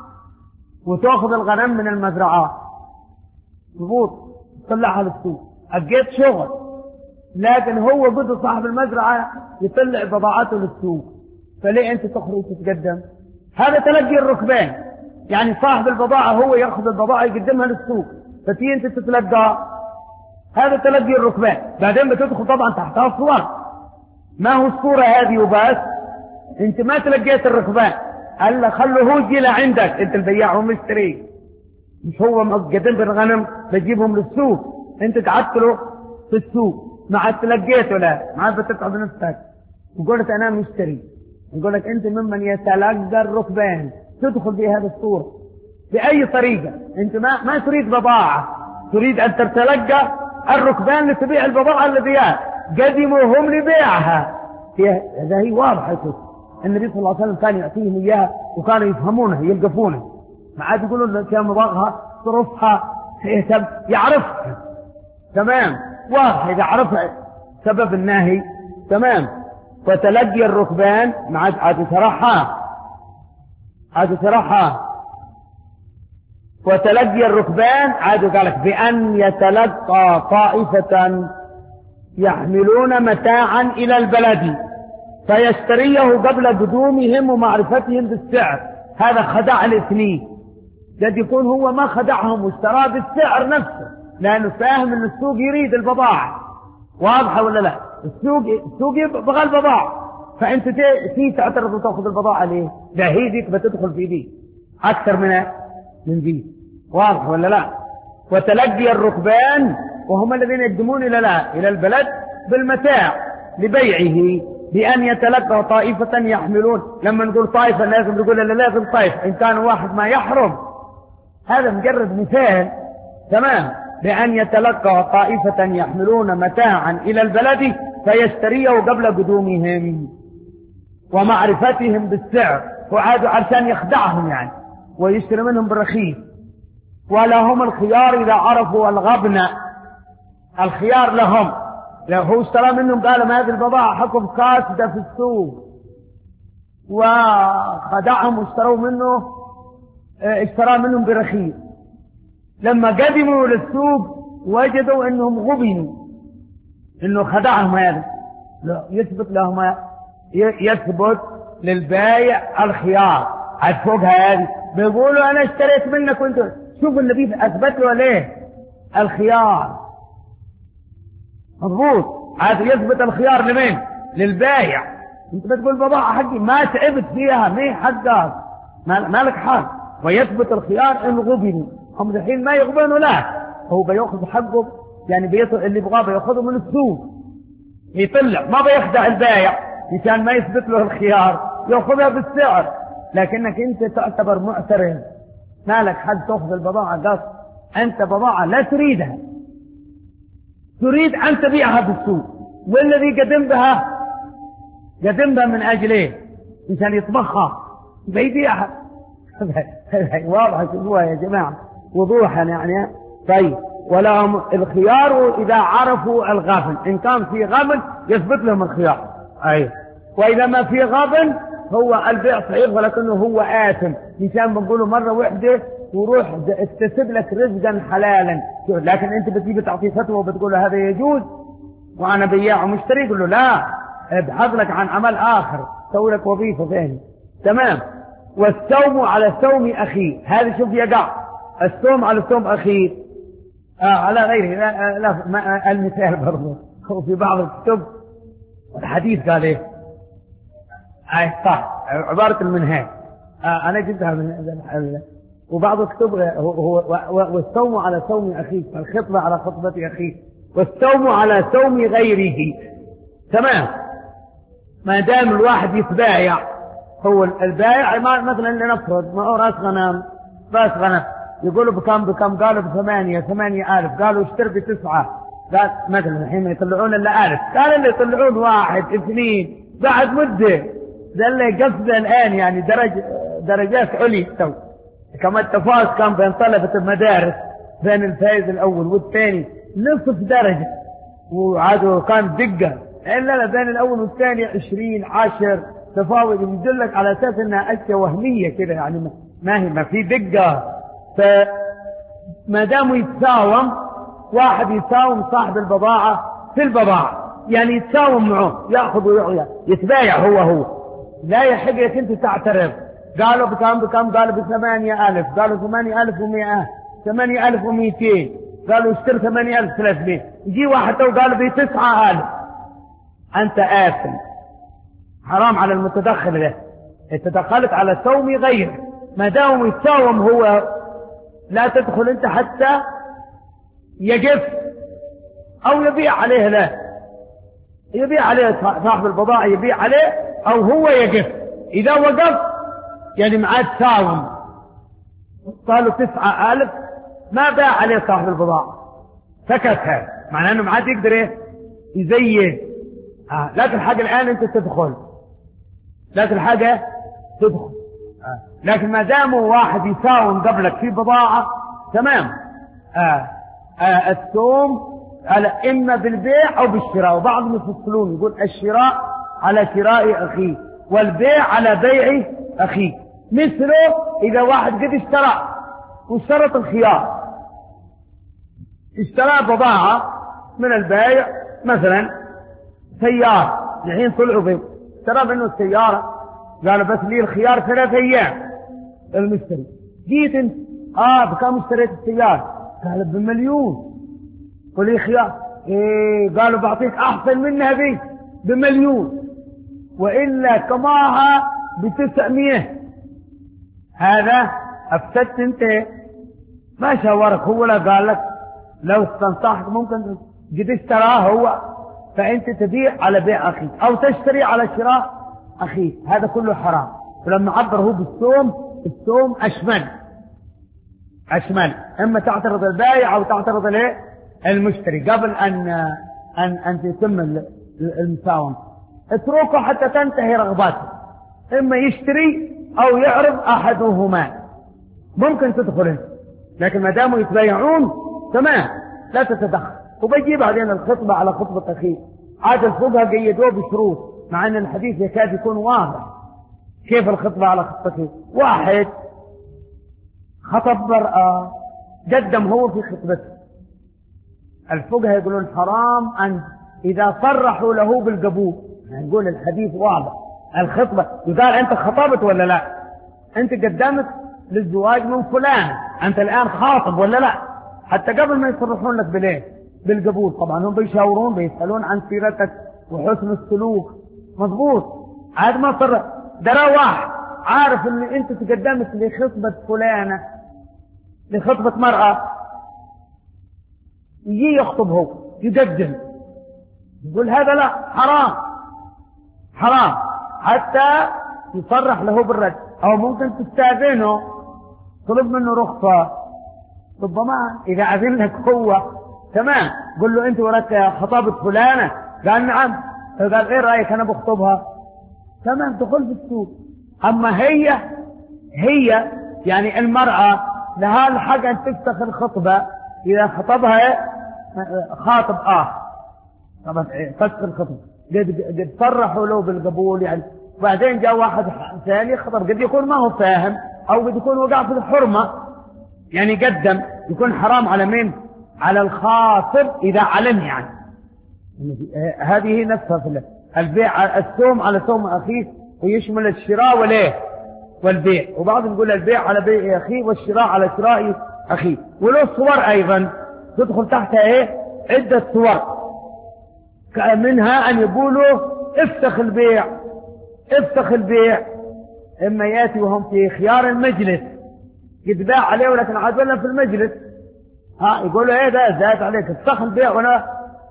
وتأخذ الغنم من المزرعة تبوط تطلعها للسوق، أجيت شغل. لكن هو قد صاحب المزرعة يطلع بضاعته للسوق، فليه انت تخرج تتقدم؟ هذا تلقي الركبان، يعني صاحب البضاعة هو يأخذ البضاعة يقدمها للسوق، فتي انت تتلقى. هذا تلقي الركبان. بعدين بتدخل طبعا تحتها صور، ما هو الصورة هذه وبس، انت ما تلقيت الركبان، الا خلوه هو يجي لعندك، انت البياع ومشتري، مش هو مقدم بالغنم بتجيبهم للسوق، انت تعتله في السوق، ما عاد تلقيته، لا ما عاد بتتعب نفسك وقلت انا مشتري. يقول لك انت ممن يتلقى الركبان، تدخل في هذه الصورة بأي طريقة. انت ما ما تريد بضاعة، تريد ان تتلقى الركبان لتبيع البضاعة الذي قدموا هم لبيعها. هذا هي واضحة. النبي صلى الله عليه وسلم كان يعطيهم اياها وكانوا يفهمونها يلقفونها، ما عاد يقولون لك يا مضاغها صرفها يعرفها تمام، واضح إذا عرفها سبب النهي تمام. فتلقي الركبان ما عاد عاد يترحى عاد يترحى وتلقي الركبان عاد قالك بأن يتلقى طائفة يحملون متاعا إلى البلد فيشتريه قبل قدومهم ومعرفتهم بالسعر. هذا خدع الاثنين، قد يكون هو ما خدعهم واشتراه بالسعر نفسه، لأنه فاهم أن السوق يريد البضاعة، واضحة ولا لا؟ السوق السوق يبغى البضاعة، فأنت تي تعترض وتأخذ البضاعة ليه؟ لا هي ديك بتدخل في دي أكثر من من دي، واضح ولا لا؟ وتلقي الركبان وهم الذين يقدمون إلى لا إلى البلد بالمتاع لبيعه بأن يتلقى طائفة يحملون. لما نقول طائفة لازم نقول لا لازم طائفة، إن كان واحد ما يحرم، هذا مجرد مثال. تمام. بأن يتلقى طائفة يحملون متاعا إلى البلد فيشتريه قبل قدومهم ومعرفتهم بالسعر، وعادوا عشان يخدعهم يعني ويشتري منهم بالرخيص. ولهم الخيار إذا عرفوا الغبن، الخيار لهم. لو هو اشترى منهم قال ما هذه البضاعة حكم فاسدة في السوق وخدعهم واشتروا منه، اشترى منهم برخيص، لما قدموا للسوق وجدوا انهم غبنوا، انه خدعهم، هذا لا يثبت لهم، يثبت للبايع الخيار. عاد فوقها هذه بيقولوا انا اشتريت منك وانت شوف النبي اثبت له ليه الخيار مضبوط. عاد يثبت الخيار لمين؟ للبايع. انت بتقول بضاعة حقي ما تعبت فيها، مي حقك، ما لك حق. ويثبت الخيار ان غبنوا، هم الحين ما يغبنوا، لا هو بياخذ حقه يعني بيطلع اللي يبغاه بياخذه من السوق، يطلع ما بيخدع البايع عشان ما يثبت له الخيار، ياخذها بالسعر. لكنك انت تعتبر معترض، ما لك حد تاخذ البضاعة قصد، انت بضاعة لا تريدها، تريد ان تبيعها بالسوق، والذي قدم بها قدم بها من اجل ايه؟ عشان يطبخها بيبيعها. واضح شوفوها يا جماعة وضوحا يعني. طيب ولهم الخيار إذا عرفوا الغبن، إن كان في غبن يثبت لهم الخيار. أي وإذا ما في غبن هو البيع صحيح ولكنه هو آثم، مثال بنقوله مرة واحدة وروح اكتسب لك رزقا حلالا، لكن أنت بتجيب تعطيه فتوى وبتقول له هذا يجوز وأنا بياع ومشتري، يقول له لا ابحث لك عن عمل آخر، سوي لك وظيفة ثانية. تمام. والسوم على سوم أخيه، هذا شوف يقع السوم على سوم أخيه آه على غيره. لا, لا ما المثال برضه وفي بعض الكتب الحديث قال ايه آه صح عبارة المنهاج آه أنا جبتها من وبعض الكتب هو, هو والسوم على سوم أخيه، الخطبة على خطبة أخيه، والسوم على سوم غيره. تمام. ما دام الواحد يتبايع، هو البائع مثلا لنفرض ما هو راس غنم راس غنم يقولوا بكم بكم قالوا بثمانية ثمانية ألف، قالوا اشتر بتسعة، قال مثلا الحين يطلعون إلا ألف، قال اللي يطلعون واحد اثنين بعد مدة، ده اللي قصد الآن يعني درج درجات عليا تو كما التفاوت كان بين طلبة المدارس بين الفائز الأول والثاني نصف درجة، وعادوا كان دقة إلا لا بين الأول والثاني عشرين عشر تفاوت، يدلك على أساس أنها أشياء وهمية كده يعني ما هي ما في دقة. فما دام يتساوم واحد يساوم صاحب البضاعة في البضاعة، يعني يتساوم معه يأخذ ويعطي يتبايع هو هو، لا يحق أنت تعترض. قالوا بكم بكم قالوا بثمانية ألف، قالوا ثمانية ألف ومئة، ثمانية ألف ومئتين، قالوا اشتر ثمانية ألف ثلاثمئة، يجي واحد وقال بتسعة ألف، أنت آثم، حرام على المتدخل له، انت دخلت على سوم غيره. ما دام يتساوم هو لا تدخل انت حتى يجف او يبيع عليه، لا يبيع عليه صاحب البضاعة يبيع عليه او هو يجف. اذا وقف يعني معاه تساوم، قالوا تسعة ألف ما باع عليه صاحب البضاعة، سكتها، معناه انه معاه يقدر ايه يزيد. آه. لكن الحاجة الآن أنت تدخل، لكن الحاجة تدخل آه. لكن ما دام واحد يساوم قبلك في بضاعة تمام. آه. آه. السوم على إما بالبيع أو بالشراء، وبعضهم يفصلون يقول الشراء على شراء أخيه والبيع على بيع أخيه. مثله إذا واحد قد اشترى واشترط الخيار، اشترى بضاعة من البائع مثلا سيارة، الحين طلعوا به اشترى منه السيارة، قالوا بس لي الخيار ثلاث أيام المشتري، جيت انت اه بكم اشتريت السيارة؟ قال بمليون، ولي خيار، إيه قالوا بعطيك أحسن منها ذي بمليون، وإلا كماها بتسعمية. هذا أفسدت أنت، ما شاورك هو، لا قال لك لو استنصحك ممكن قد اشتراه هو، فأنت تبيع على بيع أخيك أو تشتري على شراء أخيك، هذا كله حرام. ولما عبر هو بالسوم، السوم أشمل أشمل، إما تعترض البائع أو تعترض الايه المشتري قبل أن أن أن تتم المساومة. اتركه حتى تنتهي رغباته، إما يشتري أو يعرض أحدهما، ممكن تدخل انت، لكن ما داموا يتبايعون تمام لا تتدخل. وبيجي بعدين الخطبة على خطبة أخيه، عاد الفقهاء قيدوه بشروط، مع أن الحديث يكاد يكون واضح. كيف الخطبة على خطبة أخيه؟ واحد خطب مرأة، قدم هو في خطبته، الفقهاء يقولون حرام أن إذا صرحوا له بالقبول، يعني نقول الحديث واضح، الخطبة يقال أنت خطبت ولا لا، أنت قدمت للزواج من فلان، أنت الآن خاطب ولا لا، حتى قبل ما يصرحون لك بالإيه بالقبول. طبعا هم بيشاورون بيسألون عن سيرتك وحسن السلوك، مضبوط. عاد ما صرح درى واحد عارف ان انت تقدمت لخطبة فلانة، لخطبة مرأة، يجي يخطب هو يقدم، يقول هذا لا حرام حرام، حتى يصرح له بالرد، او ممكن تستاذنه طلب منه رخصة، ربما اذا اذن لك هو تمام، قل له انت وراك خطابة فلانة، قال نعم، قال ايه رأيك انا بخطبها، تمام دخل في السوق. اما هي هي يعني المرأة لها الحق ان تفسخ الخطبة اذا خطبها خاطب اخر، طبعا فسخ الخطبة قد قد صرحوا له بالقبول يعني، وبعدين جاء واحد ثاني خطب، قد يكون ما هو فاهم او قد يكون وقع في الحرمة، يعني قدم يكون حرام على من؟ على الخاطب اذا علم، يعني هذه نفسها في البيع، السوم على سوم اخيه، ويشمل الشراء والايه والبيع، وبعض يقول البيع على بيع اخيه والشراء على شراء اخيه. وله صور ايضا تدخل تحتها ايه عدة صور، منها ان يقولوا افسخ البيع افسخ البيع، اما ياتي وهم في خيار المجلس قد باع عليه ولكن عاد ولا في المجلس، ها يقولوا ايه ده زاد عليك افسخ البيع، وانا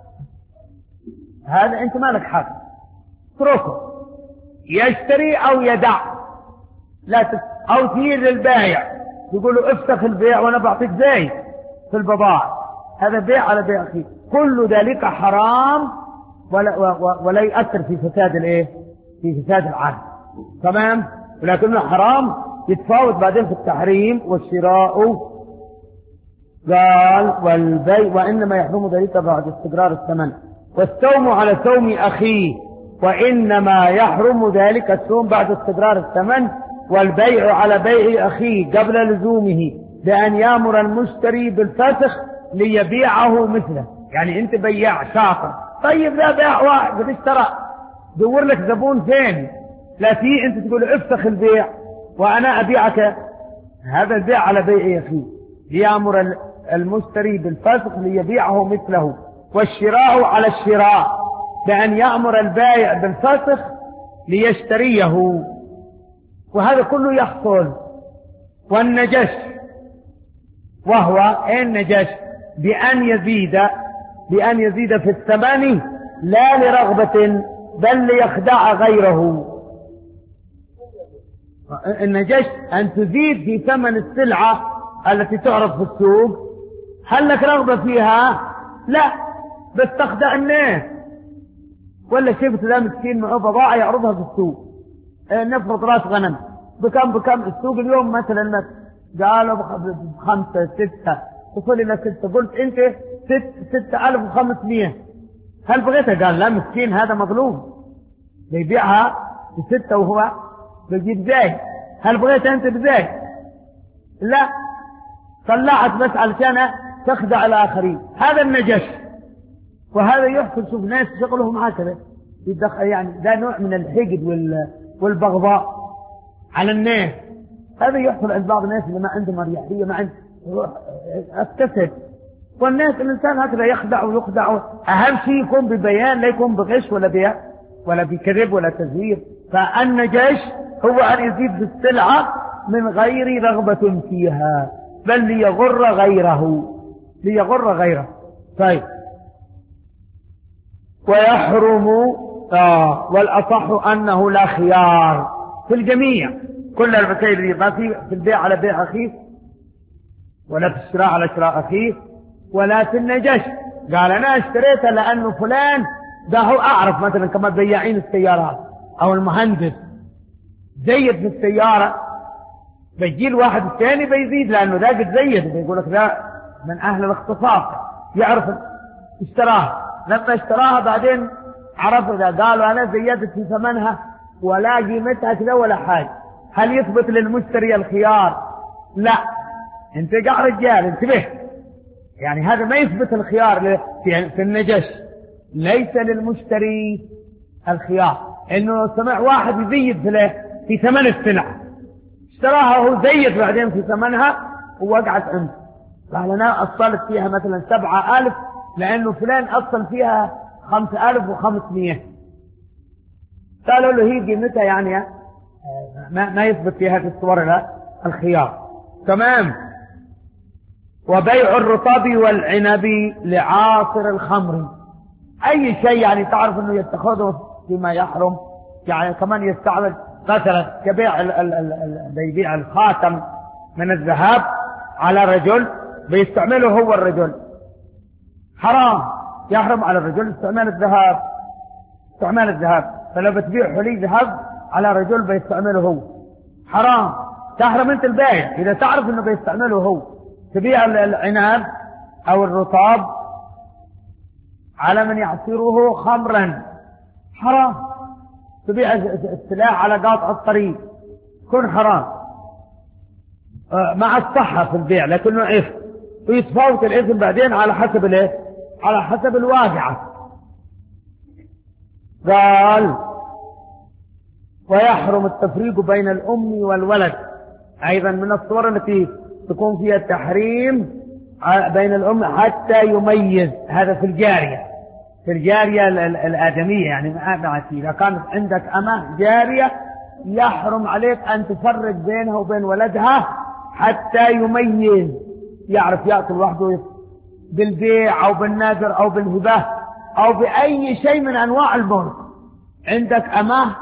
هذا انت مالك حق، اتركه يشتري او يدع، لا تس... او تير للبائع يقولوا افسخ البيع وانا بعطيك زيت في البضاعة، هذا بيع على بيع اخيه، كل ذلك حرام ولا, و... ولا يؤثر في فساد الايه في فساد العقد، تمام، ولكنه حرام يتفاوت بعدين في التحريم والشراء. قال والبيع وانما يحرم ذلك بعد استقرار الثمن، والسوم على سوم اخيه، وإنما يحرم ذلك السوم بعد استقرار الثمن، والبيع على بيع أخيه قبل لزومه بأن يأمر المشتري بالفسخ ليبيعه مثله. يعني أنت بياع شاطر، طيب لا بيع واحد قد اشترى، دور لك زبون ثاني، لا في أنت تقول افسخ البيع وأنا أبيعك، هذا البيع على بيع أخيه، ليأمر المشتري بالفسخ ليبيعه مثله، والشراء على الشراء بأن يأمر البائع بالفسخ ليشتريه، وهذا كله يحصل. والنجش وهو ايه النجش؟ بأن يزيد بأن يزيد في الثمن لا لرغبة بل ليخدع غيره. النجش أن تزيد في ثمن السلعة التي تعرض في السوق، هل لك رغبة فيها؟ لا، بس تخدع الناس، ولا شفت ذا مسكين معه بضاعة يعرضها في السوق، اه نفرض راس غنم بكم بكم السوق اليوم مثلا قالوا بخمسة ستة، وصل إلى ستة، قلت أنت ست ستة ألف وخمسمية، هل بغيتها؟ قال لا مسكين هذا مظلوم بيبيعها بستة وهو بيجيب زي، هل بغيت أنت بزي؟ لا، طلعت بس علشان تخدع الآخرين، هذا النجش. وهذا يحصل، شوف ناس شغلهم هكذا يدخل، يعني ده نوع من الحقد والبغضاء على الناس، هذا يحصل عند بعض الناس اللي ما عندهم اريحيه، ما عندهم اكتسب والناس الإنسان هكذا يخدع ويخدع. أهم شيء يكون ببيان، لا يكون بغش ولا بيع ولا بكذب ولا تزوير. فالنجش هو أن يزيد بالسلعة من غير رغبة فيها، بل ليغر غيره، ليغر غيره. طيب، ويحرم آه والأصح أنه لا خيار في الجميع، كل المسائل ما في في البيع على بيع أخيه، ولا في الشراء على شراء أخيه، ولا في النجش. قال أنا اشتريتها لأنه فلان ده هو أعرف، مثلا كما بياعين السيارات أو المهندس زيد في السيارة، بيجي الواحد الثاني بيزيد لأنه ذاك تزيد، بيقول لك ذا من أهل الاختصاص يعرف اشتراها. لما اشتراها بعدين عرف إذا قالوا أنا زيدت في ثمنها ولا قيمتها كذا ولا حاجة، هل يثبت للمشتري الخيار؟ لا. انت قاعد رجال انتبه، يعني هذا ما يثبت الخيار في النجش. ليس للمشتري الخيار انه سمع واحد يزيد في في ثمن السلعة، اشتراها هو زيد بعدين في ثمنها ووقعت عنده، قال انا اصلت فيها مثلا سبعة الف لانه فلان اصل فيها خمسة الف وخمسمية، قالوا له هي قيمتها يعني ما, ما يثبت في هذه الصور الخيار. تمام. وبيع الرطب والعنب لعاصر الخمر، اي شيء يعني تعرف انه يتخذه فيما يحرم، يعني كمان يستعمل مثلا كبيع بيبيع الخاتم من الذهب على رجل بيستعمله هو الرجل، حرام، يحرم على الرجل استعمال الذهب، استعمال الذهب. فلو بتبيع حلي ذهب على رجل بيستعمله هو، حرام، تحرم انت البائع اذا تعرف انه بيستعمله هو. تبيع العنب او الرطاب على من يعصره خمرا، حرام. تبيع السلاح على قاطع الطريق، كن حرام مع الصحة في البيع، لكنه إثم، ويتفاوت الإثم بعدين على حسب الايه، على حسب الواقعة. قال ويحرم التفريق بين الأم والولد، أيضا من الصور التي تكون فيها التحريم بين الأم حتى يميز. هذا في الجارية، في الجارية الآدمية، يعني ما إذا كانت عندك أمة جارية يحرم عليك أن تفرق بينها وبين ولدها حتى يميز، يعرف يأكل وحده بالبيع أو بالنذر أو بالهبة أو بأي شيء من أنواع الملك. عندك أمة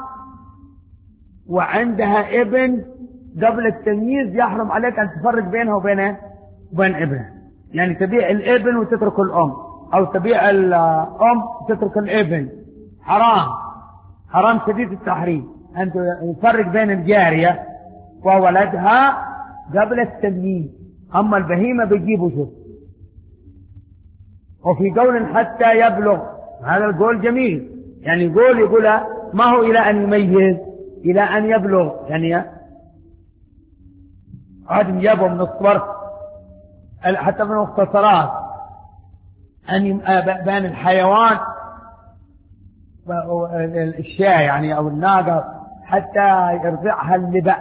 وعندها ابن، قبل التمييز يحرم عليك أن تفرق بينها وبين وبين ابنها، يعني تبيع الابن وتترك الأم، أو تبيع الأم وتترك الابن، حرام، حرام شديد التحريم أن تفرق بين الجارية وولدها قبل التمييز. أما البهيمة بيجيبوا شوف. وفي قول حتى يبلغ، هذا القول جميل، يعني يقول يقول ما هو إلى أن يميز، إلى أن يبلغ، يعني عادم يبوا من الصور حتى من المختصرات أن بين الحيوان الشاة يعني أو الناقة حتى يرضعها اللبأ،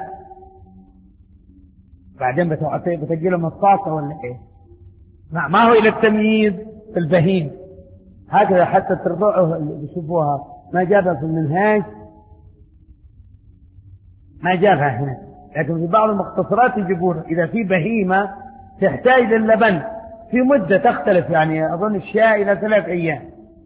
بعدين بتجي له مصاصة ولا إيه، ما هو إلى التمييز في البهيم هكذا حتى ترضعه. بيشوفوها ما جابها في المنهاج، ما جابها هنا، لكن في بعض المختصرات يجيبونها إذا في بهيمة تحتاج للبن في مدة تختلف، يعني أظن الشاة إلى ثلاث أيام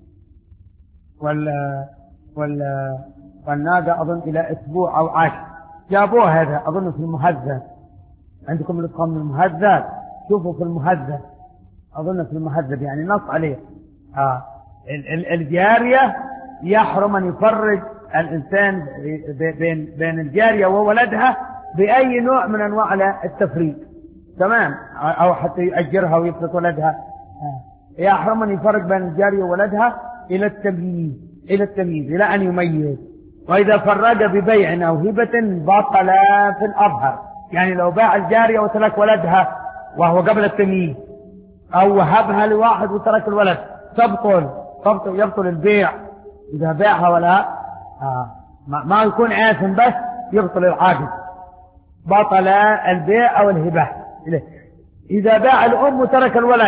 ولا ولا والناقة أظن إلى أسبوع أو عشر. جابوها هذا أظن في المهذب، عندكم الإتقان من المهذب، شوفوا في المهذب، أظن في المهذب يعني نص عليه. آه. الجارية يحرم أن يفرق الإنسان بين بين الجارية وولدها بأي نوع من أنواع التفريق، تمام، أو حتى يأجرها ويفرق ولدها. آه. يحرم أن يفرق بين الجارية وولدها إلى التمييز، إلى التمييز إلى أن يميز. وإذا فرق ببيع أو هبة بطل في الأظهر، يعني لو باع الجارية وترك ولدها وهو قبل التمييز، أو وهبها لواحد وترك الولد، تبطل تبطل يبطل البيع إذا باعها ولا آه. ما يكون آثم بس يبطل العقد، بطل البيع أو الهبة. إذا باع الأم وترك الولد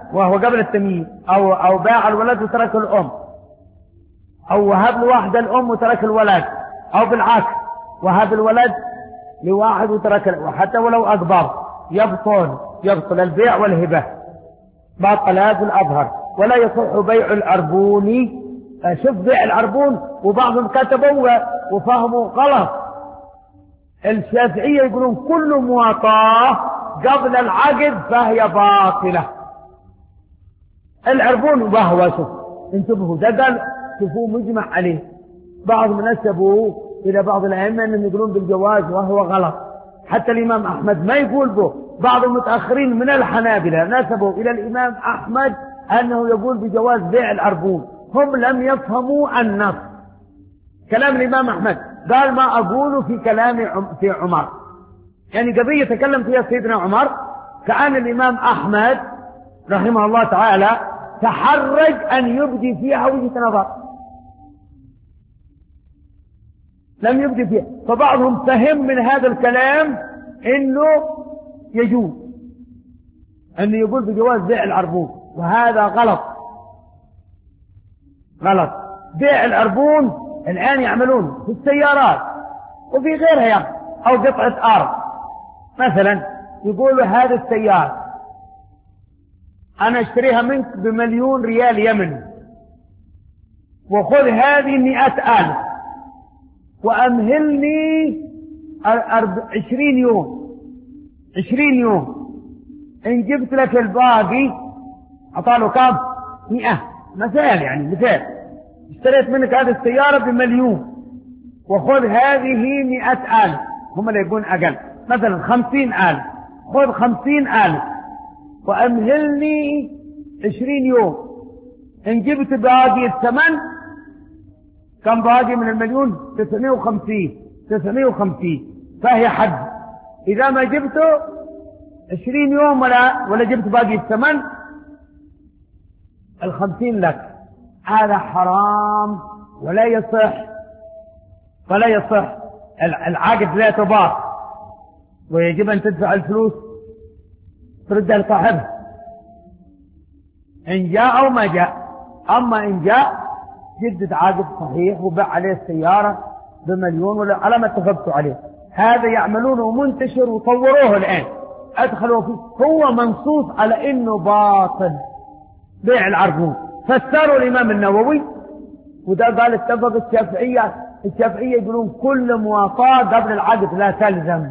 وهو قبل التمييز، أو أو باع الولد وترك الأم، أو وهب لواحدة الأم وترك الولد، أو بالعكس وهب الولد لواحد وترك، وحتى ولو أكبر يبطل يبطل البيع والهبة، باطل هذا الأظهر. ولا يصح بيع العربون. شوف بيع العربون، وبعضهم كتبوا وفهموا غلط. الشافعية يقولون كل مواطاة قبل العقد فهي باطلة. العربون وهو شوف انتبهوا، ده قال شوفوه مجمع عليه. بعضهم نسبوا إلى بعض الأئمة أنهم يقولون بالجواز وهو غلط، حتى الإمام أحمد ما يقول به. بعض المتأخرين من الحنابلة نسبوا إلى الإمام أحمد أنه يقول بجواز بيع العربون. هم لم يفهموا النص. كلام الإمام أحمد قال ما أقول في كلام في عمر، يعني قضية تكلم فيها سيدنا عمر، كأن الإمام أحمد رحمه الله تعالى تحرج أن يبدي فيها وجهة نظر، لم يبدي فيها. فبعضهم فهم من هذا الكلام إنه يجوز أنه يقول بجواز بيع العربون، وهذا غلط غلط. بيع العربون الآن يعملون في السيارات وفي غيرها يعني، أو قطعة أرض مثلا، يقولوا هذه السيارة أنا اشتريها منك بمليون ريال يمن، وخذ هذه مئة ألف وأمهلني عشرين يوم عشرين يوم إن جبت لك الباقي أعطاله كم؟ مئة. مثال يعني مثال، اشتريت منك هذه السيارة بمليون وخذ هذه مئة ألف، هم اللي يكون أقل، مثلا خمسين ألف، خذ خمسين ألف وأمهلني عشرين يوم إن جبت باقي الثمن. كم باقي من المليون؟ تسعمائة وخمسين تسعمائة وخمسين، فهي حد. إذا ما جبته عشرين يوم ولا ولا جبت باقي الثمن، الخمسين لك. هذا حرام ولا يصح ولا يصح. العقد لا تباط، ويجب أن تدفع الفلوس تردها لصاحبه إن جاء أو ما جاء. أما إن جاء جدد عقد صحيح وباع عليه السيارة بمليون ولا على ما اتفقتوا عليه. هذا يعملونه منتشر وطوروه الآن، أدخلوا فيه. هو منصوص على إنه باطل بيع العربون. فسروا الإمام النووي، وده قال اتفق الشافعية. الشافعية يقولون كل مواطاة قبل العقد لا تلزم.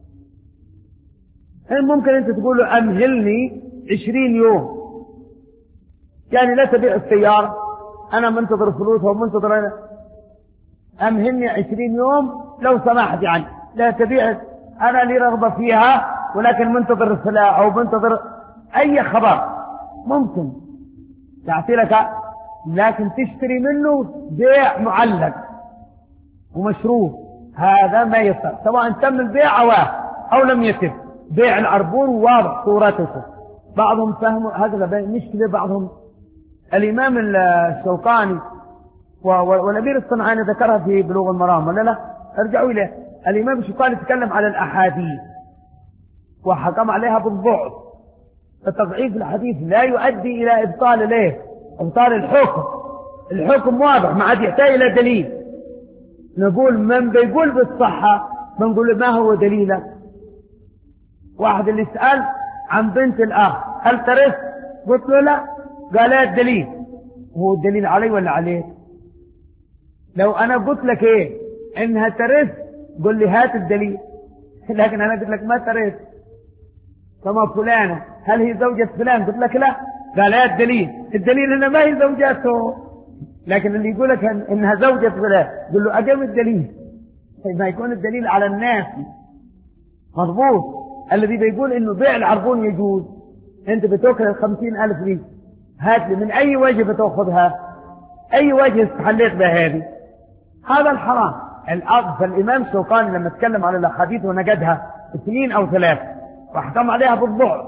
ممكن أنت تقول له أمهلني عشرين يوم، يعني لا تبيع السيارة، أنا منتظر فلوسها ومنتظر أنا، أمهلني عشرين يوم لو سمحت، يعني لا تبيع، أنا لي رغبة فيها ولكن منتظر السلاح أو منتظر أي خبر، ممكن تعطي لك، لكن تشتري منه بيع معلق ومشروط، هذا ما يصح سواء تم البيع أو لم يتم. بيع العربون واضح صورته. بعضهم فهموا هذا مشكلة. بعضهم الإمام الشوكاني والأمير الصنعاني ذكرها في بلوغ المرام ولا لا؟ ارجعوا إليه. الإمام الشوكاني تكلم على الأحاديث وحكم عليها بالضعف. فتضعيف الحديث لا يؤدي إلى إبطال ليه؟ إبطال الحكم. الحكم واضح ما عاد يحتاج إلى دليل. نقول من بيقول بالصحة بنقول ما هو دليله. واحد اللي يسأل عن بنت الأخ هل ترث؟ قلت له لا، قال ايه الدليل؟ هو الدليل علي ولا عليه؟ لو أنا قلت لك إيه إنها ترث قل لي هات الدليل، لكن أنا قلت لك ما ترث. كما فلانة هل هي زوجة فلان؟ قلت لك لا، قال ايه الدليل؟ الدليل إنها ما هي زوجته، لكن اللي يقول لك إنها زوجة فلان قل له أقم الدليل. ما يكون الدليل على الناس مضبوط. الذي بيقول إنه بيع العربون يجوز، أنت بتوكل الخمسين ألف لي، هات لي من أي وجه بتأخذها، أي وجه استحليت بها هذه، هذا الحرام. الأرض. فالإمام الشوكاني لما تكلم على الأحاديث ونجدها اثنين أو ثلاثة واحكم عليها بالضعف،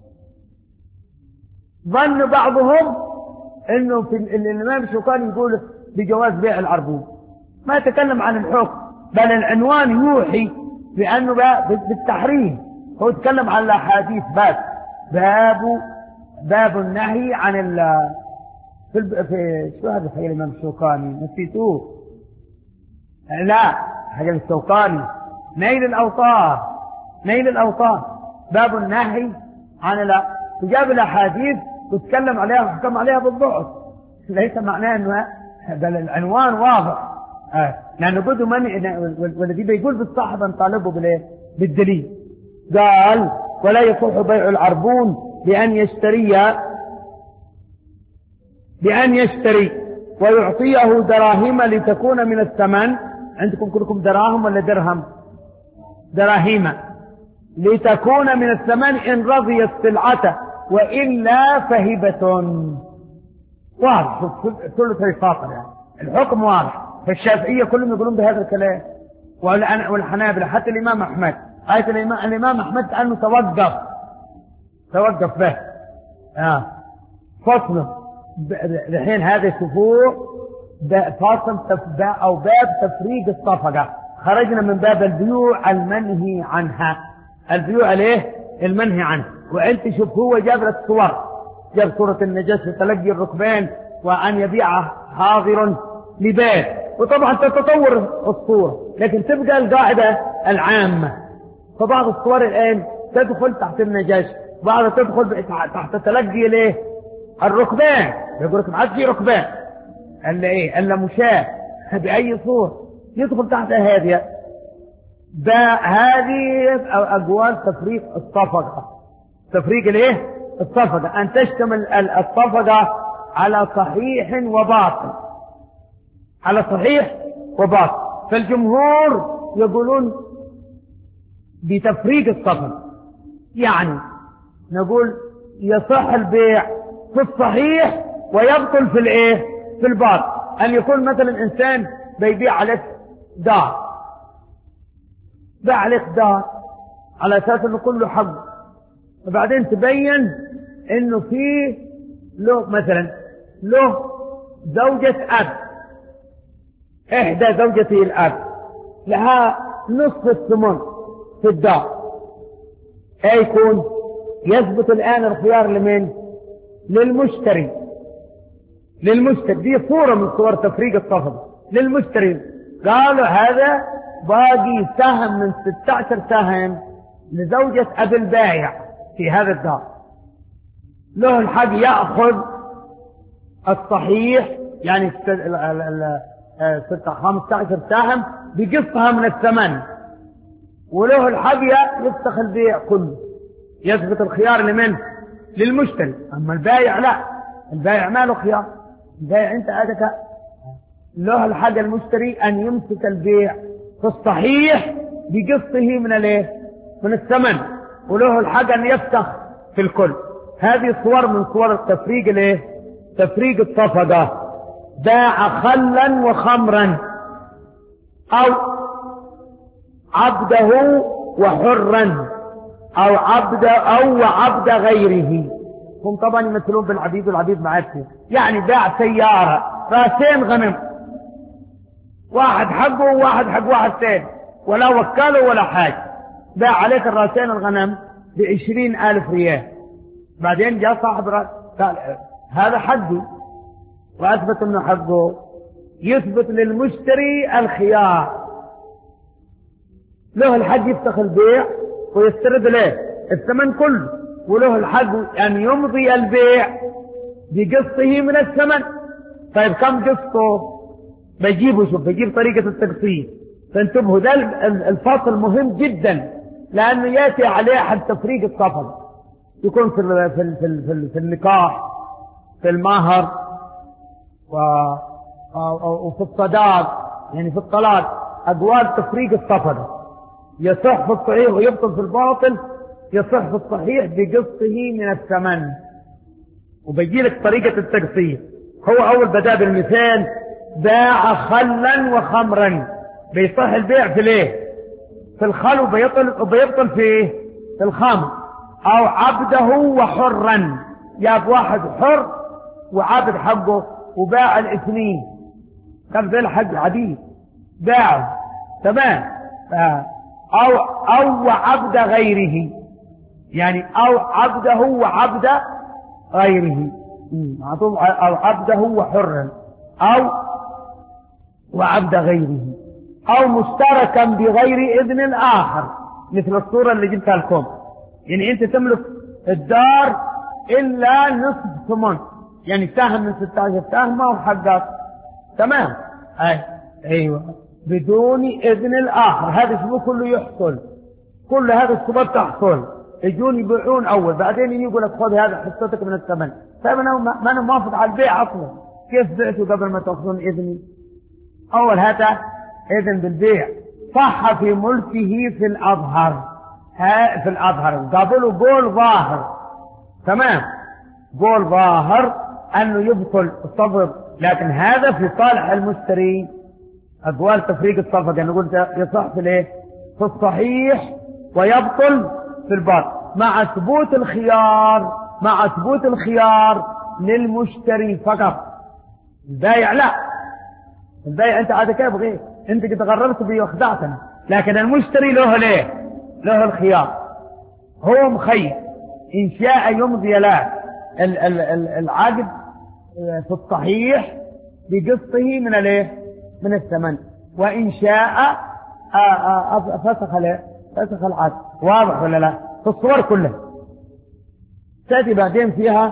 ظن بعضهم إنه في الإمام الشوكاني يقول بجواز بيع العربون، ما تكلم عن الحكم، بل العنوان يوحي بأنه بالتحريم. هو يتكلم عن الأحاديث بس. باب باب النهي عن ال في, الب... في شو هذا حق الإمام الشوكاني نسيتوه؟ لا حق الشوكاني نيل الأوطار، نيل الأوطار باب النهي عن ال تجاب الأحاديث تتكلم عليها وتحكم عليها بالضعف، ليس معناه أنه بل العنوان واضح آه. لأنه بده من والذي بيقول بالصحبة نطالبه بالايه؟ بالدليل. قال ولا يصح بيع العربون بأن يشتري بأن يشتري ويعطيه دراهم لتكون من الثمن. عندكم كلكم دراهم ولا درهم؟ دراهم لتكون من الثمن إن رضي السلعة وإلا فهبة. واضح كله في خاطر يعني الحكم واضح. فالشافعية كلهم يقولون بهذا الكلام والحنابلة حتى الإمام أحمد. آية الإمام, الإمام أحمد أنه توقف توقف به آه. فصل الحين هذا شوفوه فاصل أو باب تفريق الصفقة. خرجنا من باب البيوع المنهي عنها، البيوع عليه المنهي عنه. وانت شوف هو جاب لك صور، جاب صورة النجاسة تلقي الركبين وأن يبيع حاضر لبيت، وطبعا تتطور الصورة لكن تبقى القاعدة العامة. فبعض الصور الآن تدخل تحت النجاسة، بعضها تدخل تحت تلقي ليه الركبين، يقول لك ما عاد في ركبين الا ايه الا مشاه بأي صورة يدخل تحت هذه. هذه أقوال تفريق الصفقة. تفريق الايه الصفقة أن تشتمل الصفقة على صحيح وباطل، على صحيح وباطل. فالجمهور يقولون بتفريق الصفقة، يعني نقول يصح البيع في الصحيح ويبطل في الايه في الباطل. أن يكون مثلا إنسان بيبيع عليك دار، باع عليك دار على أساس أنه كله حق، وبعدين تبين أنه فيه له مثلا له زوجة أب، إحدى زوجته الأب لها نصف الثمن في الدار، أي يكون يثبت الآن الخيار لمن؟ للمشتري. للمشتري دي صورة من صور تفريق الصفقة للمشتري. قالوا هذا باقي سهم من ستة عشر سهم لزوجة أبي البائع في هذا الدار، له الحق يأخذ الصحيح يعني ستة خمسة عشر سهم بقسطها من الثمن، وله الحق يفتح البيع كله، يثبت الخيار لمن؟ للمشتري. أما البائع لا، البائع ما له خيار، البائع انت عادك له الحق المشتري أن يمسك البيع في الصحيح بقسطه من الايه؟ من الثمن، وله الحق أن يفتح في الكل. هذه صور من صور التفريق الايه؟ تفريق الصفقة. باع خلا وخمرا أو عبده وحرا أو عبد أو عبد غيره. هم طبعا يمثلون بالعبيد والعبيد معاته، يعني باع سيارة راسين غنم، واحد حقه وواحد حق واحد ثاني، ولا وكاله ولا حاجة، باع عليك الراسين الغنم بعشرين ألف ريال. بعدين جاء صاحب راس قال هذا حقي وأثبت أنه حقه، يثبت للمشتري الخيار، له الحق يفتح البيع ويسترد له الثمن كله، وله الحق أن يمضي البيع بقسطه من الثمن. طيب كم قسطه؟ بيجيبه شوف بيجيب طريقة التقسيط. فانتبهوا ده الفصل مهم جدا، لأنه يأتي عليه حد تفريق الصفقة، يكون في ال في ال في, ال في, ال في النكاح، في المهر، وفي الصداق، يعني في الطلاق، أقوال تفريق الصفقة. يصح في الصحيح ويبطل في الباطل. يصح في الصحيح بقسطه من الثمن، وبيجي لك طريقة التقسيط. هو أول بدأ بالمثال باع خلا وخمرا، بيصح البيع في ليه؟ في الخل، وبيبطل, وبيبطل في ايه؟ في الخمر. أو عبده وحرا، جاب واحد حر وعبد حقه وباع الاثنين، كان ذي الحق عبيد باعه تمام. أو أو عبد غيره، يعني أو عبده وعبد غيره، معطوف أو عبده وحرا أو وعبد غيره، أو مشتركا بغير إذن الآخر، مثل الصورة اللي جبتها لكم. يعني أنت تملك الدار إلا نصف ثمن، يعني سهم من ستة عشر سهم ما هو حقك، تمام؟ أي أيوة، بدون إذن الآخر. هذا شو كله يحصل، كل هذا الصبر تحصل. يجون يبيعون أول، بعدين يقول لك خذ هذا حصتك من الثمن. طيب أنا ما أنا موافق على البيع أصلا، كيف بعته قبل ما تأخذون إذني؟ أول هذا إذن بالبيع. صح في ملكه في الأظهر، ها في الأظهر قابلوا قول ظاهر، تمام، قول ظاهر أنه يبطل الصفقة، لكن هذا في صالح المشتري. أقوال تفريق الصفقة نقول يصح في الايه؟ في الصحيح ويبطل في الباطل، مع ثبوت الخيار، مع ثبوت الخيار للمشتري فقط. البايع لا، البايع انت عاد كيف غير، انت قد غررت بي وخدعتنا، لكن المشتري له ليه؟ له الخيار، هو مخير ان شاء يمضي له العقد في الصحيح بقسطه من الايه؟ من الثمن، وان شاء فسخ له فسخ العقد. واضح ولا لا؟ في الصور كلها تأتي بعدين فيها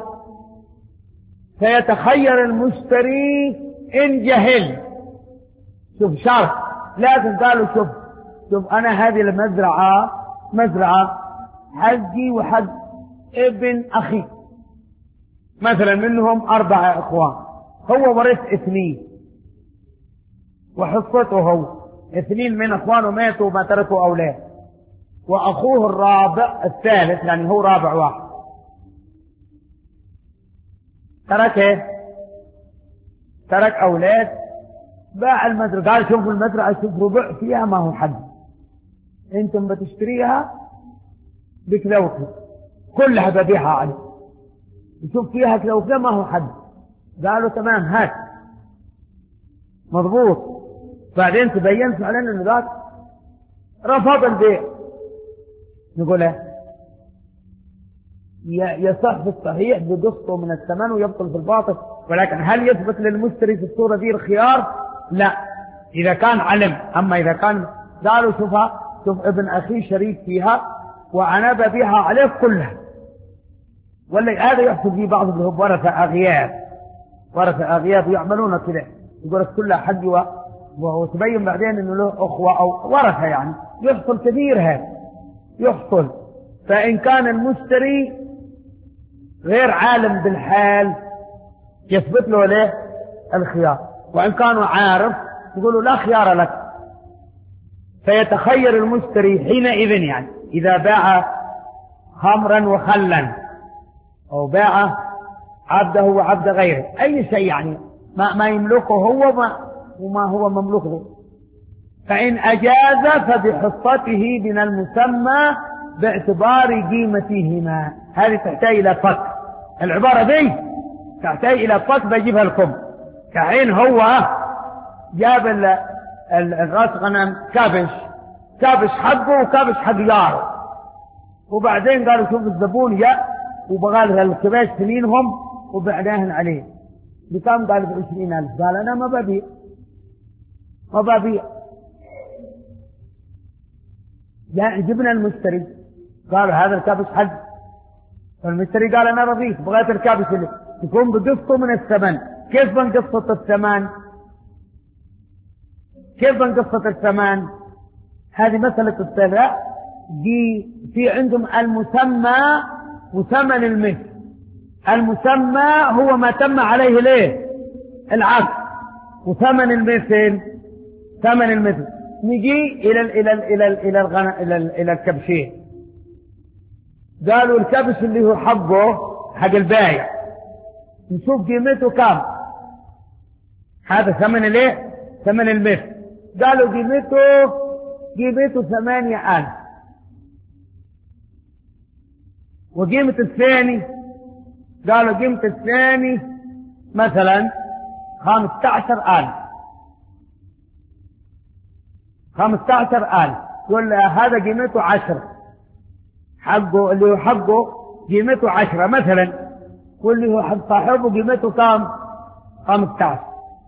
فيتخير المشتري إن جهل. شوف شرط، لازم قالوا شوف شوف أنا هذه المزرعة مزرعة حقي وحق ابن أخي مثلا، منهم أربعة إخوان، هو ورث اثنين وحصته هو، اثنين من إخوانه ماتوا وما تركوا أولاد، وأخوه الرابع الثالث يعني هو رابع واحد تركه، ترك أولاد، باع المزرعة، قال شوفوا المزرعة شوف ربع فيها ما هو حد، انتم بتشتريها بكذا وكذا كلها ببيعها عليه، يشوف فيها كذا وكذا ما هو حد. قالوا تمام هات مضبوط. بعدين تبين فعلا انه ذاك رفض البيع، نقول له يصح في الصحيح بقسطه من الثمن ويبطل في الباطل، ولكن هل يثبت للمشتري في الصورة دي الخيار؟ لا، إذا كان علم. أما إذا كان قالوا شوفها شوف ابن أخي شريك فيها وأنا ببيعها عليه كلها، ولا هذا يحصل في بعض اللي هو ورثة أغياب، ورثة أغياب يعملون كذا، يقول لك كلها حقي، وتبين بعدين إنه له أخوة أو ورثة، يعني يحصل كثير هذا يحصل. فإن كان المشتري غير عالم بالحال يثبت له ليه الخيار، وإن كانوا عارف يقولوا لا خيار لك. فيتخير المشتري حينئذ، يعني إذا باع خمرا وخلا أو باع عبده وعبد غيره، أي شيء يعني ما, ما يملكه هو ما وما هو مملوكه، فإن أجاز فبحصته من المسمى باعتبار قيمتهما. هذه تحتاج إلى فك، العبارة دي تحتاج إلى فك بجيبها لكم. كحين هو جاب الراس غنم كابش كابش حقه وكابش حق ياره، وبعدين قالوا شوف الزبون جاء وبغى الكباش سنينهم وبعناهن عليه بكم؟ قال بعشرين ألف. قال أنا ما ببيع ما ببيع. يعني جبنا المشتري قال هذا الكابش حق، فالمشتري قال أنا رضيت بغيت الكابش اللي يكون بقسطه من الثمن. كيف بنقسط الثمن؟ كيف بنقسط الثمن؟ هذه مسألة الثلاث دي. في عندهم المسمى وثمن المثل. المسمى هو ما تم عليه ليه العقد، وثمن المثل ثمن المثل. نجي إلى ال إلى ال إلى ال إلى الغن إلى ال إلى الكبشين. قالوا الكبش اللي هو حقه حق البايع نشوف قيمته كم، هذا ثمن الايه؟ ثمن المثل. قالوا قيمته قيمته ثمانية ألف، وقيمة الثاني قالوا قيمة الثاني مثلا خمسة عشر ألف خمسة عشر ألف. يقول هذا قيمته عشرة، حقه اللي هو حقه قيمته عشرة مثلا، واللي هو حق صاحبه قيمته كام؟ خمسة عشر.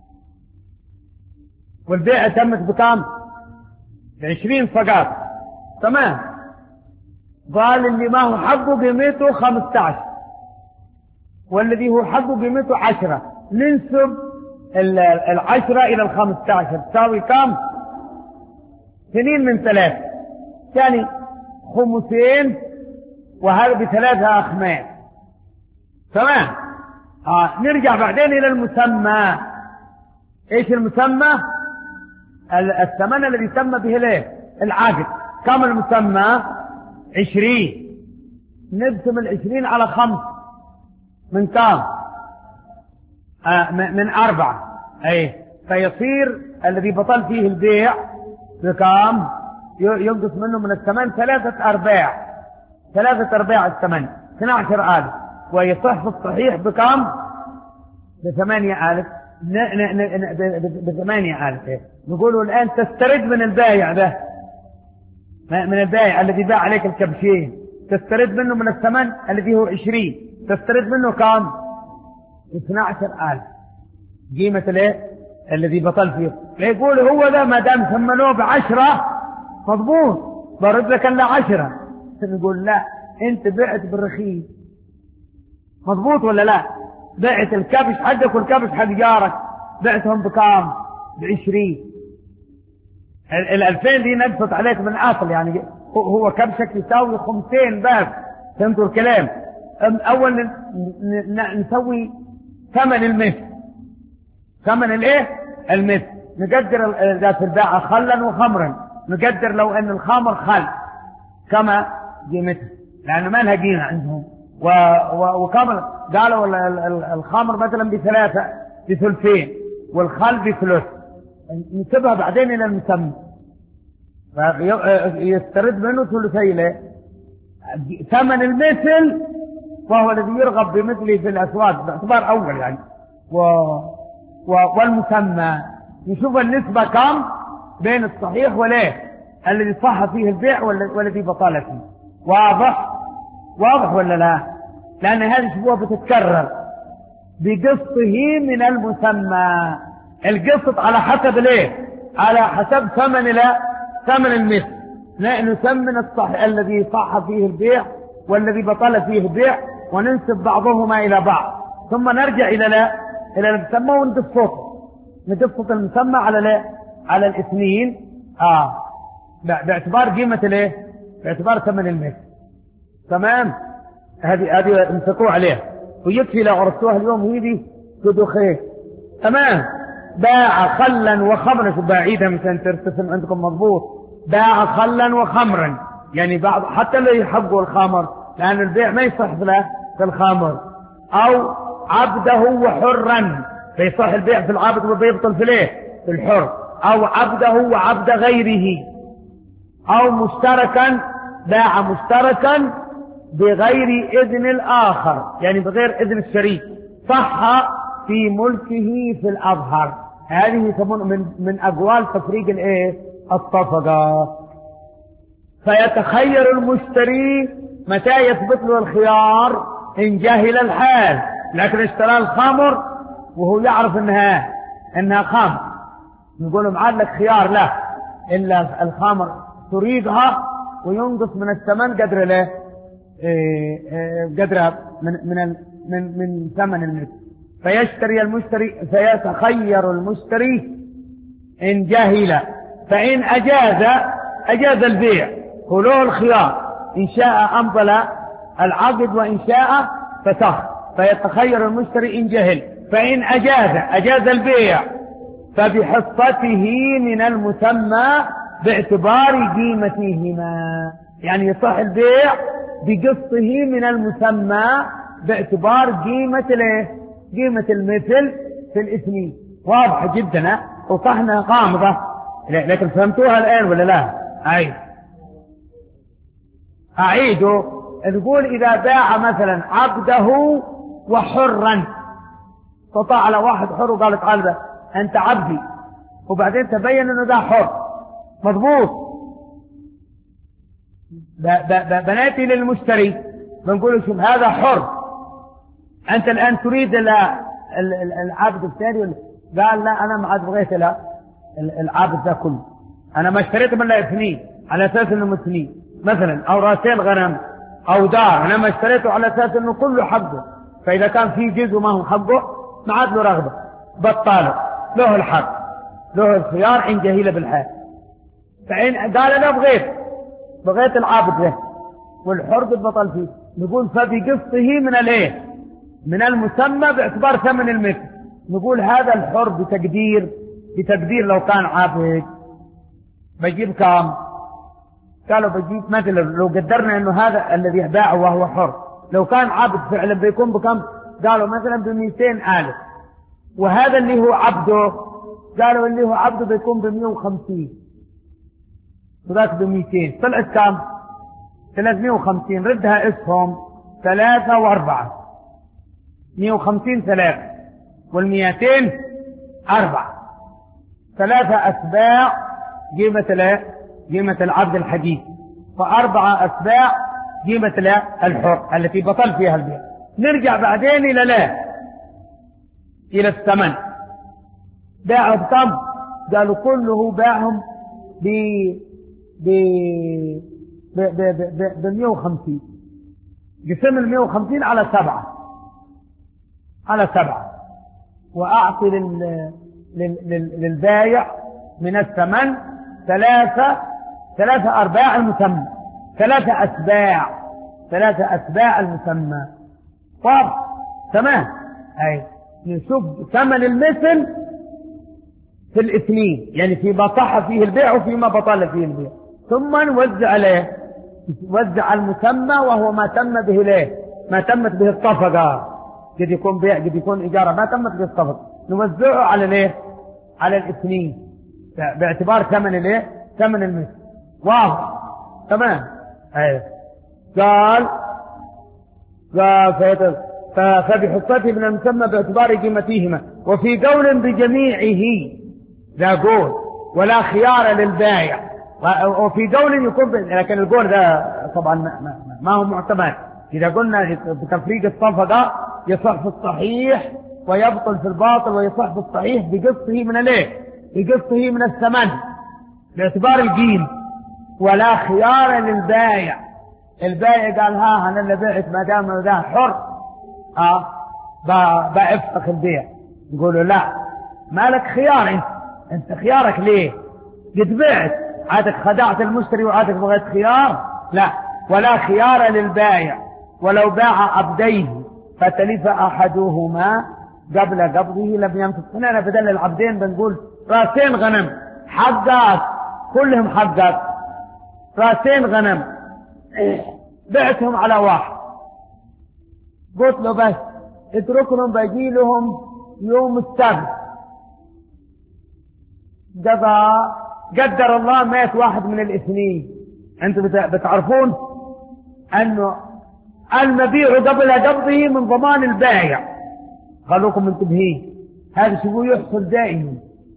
والبيعة تمت بكام؟ بعشرين فقط. تمام. قال اللي ما هو حقه قيمته خمسة عشر والذي هو حقه قيمته عشرة، ننسب العشرة إلى الخمسة عشر تساوي كم؟ اثنين من ثلاثة، يعني خمسين، وهذا بثلاثة أخماس. تمام. آه. نرجع بعدين إلى المسمى. إيش المسمى؟ الثمن الذي تم به ليه العقد. كم المسمى؟ عشرين. نقسم العشرين على خمس من كام؟ آه من أربعة. أي فيصير الذي بطل فيه البيع بكام؟ ينقص منه من الثمن ثلاثة أرباع. ثلاثة أرباع الثمن اثني عشر ألف، ويصح في الصحيح بكام؟ بثمانية ألف. بثمانية ألف. نقوله الآن تسترد من البايع ده، من البايع الذي باع عليك الكبشين، تسترد منه من الثمن الذي هو عشرين، تسترد منه كام؟ اثني عشر ألف قيمة الايه الذي بطل فيه. يقول هو ده ما دام ثمنوه بعشرة مضبوط، برد لك الا عشرة. نقول لا، انت بعت بالرخيص. مضبوط ولا لا؟ بعت الكبش حقك والكبش حق جارك، بعتهم بكام؟ بعشرين. الألفين دي نقصت عليك من أصل، يعني هو كبشك يساوي خمسين بس. فهمتوا الكلام؟ أول نسوي ثمن المثل. ثمن الايه؟ المثل. نقدر ذات الباعة خلا وخمرا، نقدر لو ان الخمر خل كما قيمتها، لأنه ما لها قيمة عندهم. و... و... وكم قالوا الخمر مثلا بثلاثة بثلثين والخل بثلث، نسبها بعدين إلى المسمى يسترد منه ثلثي له ثمن المثل، وهو الذي يرغب بمثله في الأسواق باعتبار أول يعني. و... و... والمسمى نشوف النسبة كم بين الصحيح وليه الذي صح فيه البيع والذي بطل فيه. واضح؟ واضح ولا لا؟ لأن هذه شبوه بتتكرر بقسطه من المسمى. القسط على حسب ليه؟ على حسب ثمن لا ثمن المثل. نثمن الصح الذي صح فيه البيع والذي بطل فيه البيع، وننسب بعضهما إلى بعض، ثم نرجع إلى لا إلى المسمى وندفقه. ندفق المسمى على لا على الاثنين آه باعتبار قيمة الايه؟ باعتبار ثمن المثل. تمام. هذه هذه امسكوه عليها، ويكفي لو عرفتوها اليوم هذه تدو خير. تمام. باع خلا وخمرا. شو باعيدها مثلا ترتسم عندكم مضبوط. باع خلا وخمرا، يعني بعض حتى اللي يحبوا الخمر، لأن البيع ما يصح له في الخمر. أو عبده وحرا، فيصح البيع في العبد وبيبطل في الايه؟ في الحر. أو عبده وعبد غيره. أو مشتركا، باع مشتركا بغير إذن الآخر، يعني بغير إذن الشريك، صح في ملكه في الأظهر. هذه يسمون من من أقوال تفريق الايه؟ الصفقات. فيتخير المشتري متى يثبت له الخيار إن جهل الحال، لكن اشترى الخمر وهو يعرف انها انها خمر، نقول له معاد لك خيار له الا الخمر تريدها وينقص من الثمن قدر له قدرها من من من من ثمن المثل. فيشتري المشتري فيتخير المشتري إن جهل، فإن أجاز أجاز البيع، خلوه الخيار، إن شاء أمضل العقد وإن شاء فسخ. فيتخير المشتري إن جهل، فإن أجاز أجاز البيع، فبحصته من المسمى باعتبار قيمتهما، يعني يصح البيع بقسطه من المسمى باعتبار قيمة الايه؟ قيمة المثل في الاثنين. واضحة جدا. وصحنا غامضة، لكن فهمتوها الآن ولا لا؟ أي أعيده. نقول إذا باع مثلا عبده وحرا، استطاع على واحد حر وقال تعال أنت عبدي، وبعدين تبين أنه ده حر. مضبوط. بناتي للمشتري بنقول شوف هذا حر، أنت الآن تريد العابد الثاني، قال لا أنا ما عاد بغيت لا العابد ذا كله، أنا ما اشتريت من لا اثنين على أساس إنه مثنين مثلا، أو راسين غنم أو دار، أنا ما اشتريته على أساس إنه كله حقه، فإذا كان في جزء ما هو حقه ما عاد له رغبة، بطاله له الحق، له الخيار إن جهيل بالحال. فإن قال أنا بغيت بغيت العابد له والحر بطل فيه، نقول فبقسطه من الايه؟ من المسمى باعتبار ثمن المثل. نقول هذا الحر بتقدير بتقدير لو كان عابد بجيب كام؟ قالوا بجيب مثلا لو قدرنا انه هذا الذي باعه وهو حر لو كان عبد فعلا بيكون بكم؟ قالوا مثلا بمئتين ألف، وهذا اللي هو عبده قالوا اللي هو عبده بيكون بمئة وخمسين، وذاك بمئتين، طلعت كم؟ ثلاثمئة وخمسين، ردها اسهم ثلاثة وأربعة، مئة وخمسين ثلاثة والمئتين أربعة، ثلاثة أتباع قيمة لا قيمة العبد الحقيقي، وأربعة أتباع قيمة لا الحر التي بطل فيها البيع. نرجع بعدين إلى لا إلى الثمن، باعوا بكم؟ قالوا كله باعهم ب ب ب ب ب ب مئة وخمسين، قسم ال مئة وخمسين على سبعة على سبعة، وأعطي لل لل لل للبايع من الثمن ثلاثة ثلاثة أرباع المسمى، ثلاثة أتباع ثلاثة أتباع المسمى. طب تمام، أي نشوف ثمن المثل في الاثنين، يعني فيما صح فيه البيع وفيما بطل فيه البيع، ثم نوزع عليه وزع المسمى وهو ما تم به ليه ما تمت به الصفقة، قد يكون بيع قد يكون إجارة ما تمت به الصفقة، نوزعه على ليه على الاثنين باعتبار ثمن ليه ثمن المثل. واضح تمام. ايه قال قال فبحصته من المسمى باعتبار قيمتهما، وفي قول بجميعه ذا قول ولا خيار للبائع، وفي قول يكون ب... لكن القول ده طبعا ما, ما, ما هو معتمد. إذا قلنا بتفريق الصفقة يصح في الصحيح ويبطل في الباطل، ويصح في الصحيح بقسطه من الايه بقسطه من الثمن باعتبار القيم، ولا خيار للبائع. البائع قال ها انا اللي بعت ما دام ذا حر اه بافسخ البيع، يقولوا لا مالك خيار، انت انت خيارك ليه؟ قد بعت، عادك خدعت المشتري وعادك بغيت خيار؟ لا، ولا خيار للبائع ولو باع عبديه فتلف احدهما قبل قبضه لم ينفذ. هنا بدل العبدين بنقول راسين غنم حقات كلهم حقات، راسين غنم بعتهم على واحد، قلت له بس اتركهم بجي لهم يوم السبت، قضى قدر الله مات واحد من الاثنين. انتم بتعرفون انه المبيع قبل قبضه من ضمان البائع، خلوكم منتبهين، هذا شو يحصل دائما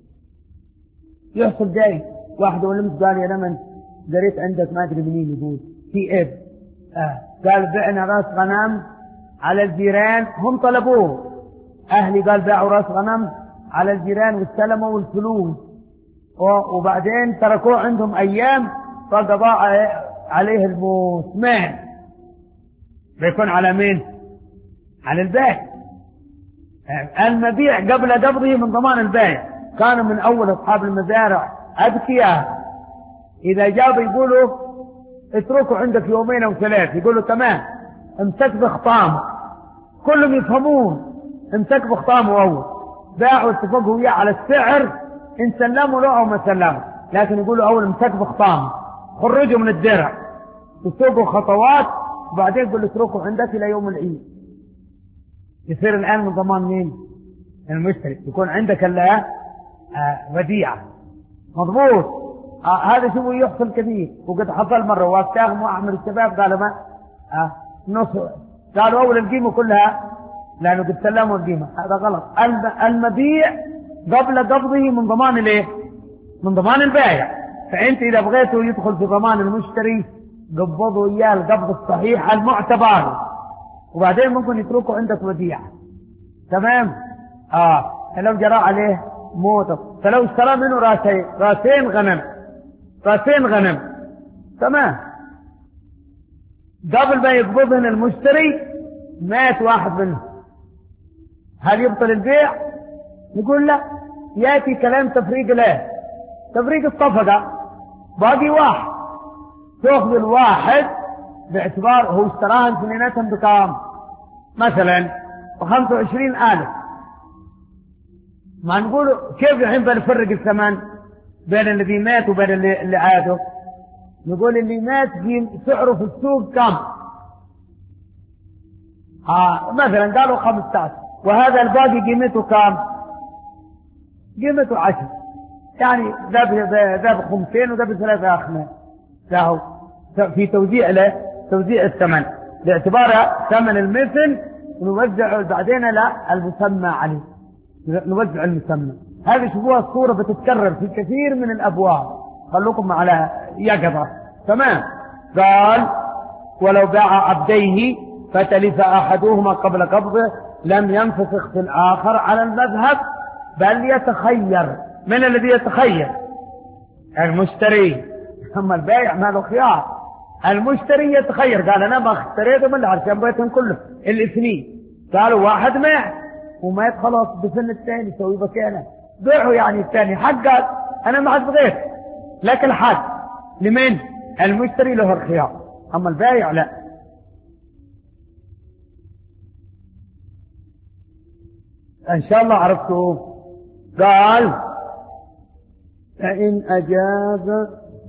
يحصل دائما. واحد ولا مش قال يا لمن قريت عندك ما ادري منين يقول في اب آه. قال بعنا راس غنم على الجيران، هم طلبوه اهلي، قال باعوا راس غنم على الجيران واستلموا الفلوس، وبعدين تركوه عندهم ايام فقضى عليه الموت، مات بيكون على مين؟ على البائع. المبيع قبل قبضه من ضمان البائع. كانوا من اول اصحاب المزارع اذكياء، اذا جابوا يقولوا اتركوا عندك يومين او ثلاث، يقولوا تمام امسك بخطامه، كلهم يفهمون امسك بخطامه اول، باعوا اتفقوا وياه على السعر ان سلموا له او ما سلموا، لكن يقولوا اول امسك بخطامه، خرجوا من الدرع تسوقوا خطوات، وبعدين يقولوا اتركوا عندك الى يوم العيد. يصير الان من ضمان مين؟ المشتري، يكون عندك الا آه وديعه مضبوط. آه هذا شو يحصل كثير، وقد حصل مره وافتاهم واحمد الشباب قالوا ما آه نص، قالوا اول القيمه كلها لانه قد سلموا القيمه، هذا غلط. المبيع قبل قبضه من ضمان الايه؟ من ضمان البائع. فانت اذا بغيته يدخل في ضمان المشتري قبضوا اياه القبض الصحيح المعتبر، وبعدين ممكن يتركه عندك وديعة. تمام. اه لو جرى عليه موته، فلو اشترى منه راسين راسين غنم راسين غنم تمام، قبل ما يقبضهن المشتري مات واحد منهم، هل يبطل البيع؟ نقول لا، ياتي كلام تفريق له، تفريق الصفقة. باقي واحد، تأخذ الواحد باعتبار هو اشتراهن اثنيناتهم بكام؟ مثلا بخمسة وعشرين ألف. ما نقول كيف الحين بنفرق الثمن بين الذي مات وبين اللي, اللي عاده؟ نقول اللي مات سعره في السوق كم؟ آه مثلا قالوا خمسة عشر، وهذا الباقي قيمته كم؟ قيمته عشر، يعني ذا بخمسين وذا بثلاثة أخماس، له في توزيع له توزيع الثمن باعتبار ثمن المثل، ونوزع بعدين لا المسمى عليه، نوزع المسمى. هذه شوفوها الصورة بتتكرر في كثير من الأبواب، خلوكم على يقظة. تمام. قال ولو باع عبديه فتلف أحدهما قبل قبضه لم ينفسخ في الآخر على المذهب بل يتخير. من الذي يتخير؟ المشتري. أما البائع ما له خيار، المشتري يتخير. قال أنا ما اشتريته من عشان بيتهم كله الاثنين، قالوا واحد مات ومات خلاص بسن الثاني سوي بكانه بيعه، يعني الثاني حقك أنا ما عاد بغيت لك الحق. لمن؟ المشتري له الخيار، أما البائع لا. إن شاء الله عرفتوا. قال فإن أجاز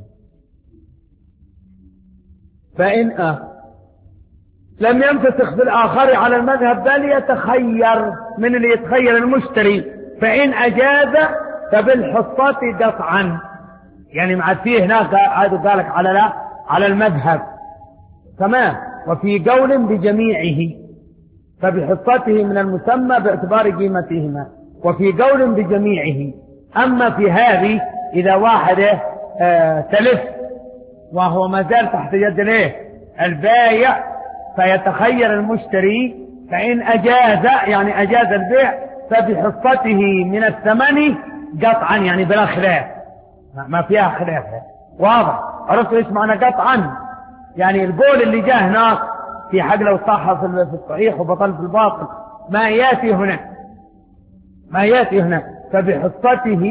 فإن أه لم ينفسخ في الآخر على المذهب بل يتخير. من اللي يتخير؟ المشتري. فإن أجاز فبالحصة قطعا، يعني مع فيه هناك عاد قالك على لا على المذهب. تمام. وفي قول بجميعه فبحصته من المسمى باعتبار قيمتهما، وفي قول بجميعه. أما في هذه إذا واحد آه تلف وهو ما زال تحت يد له البايع فيتخير المشتري، فإن أجاز يعني أجاز البيع فبحصته من الثمن قطعا، يعني بلا خلاف، ما فيها خلاف. واضح؟ عرفتوا ايش معنى قطعا؟ يعني القول اللي جاء هناك في حق لو صح في الصحيح وبطل في الباطل ما ياتي هنا، ما ياتي هنا. فبحصته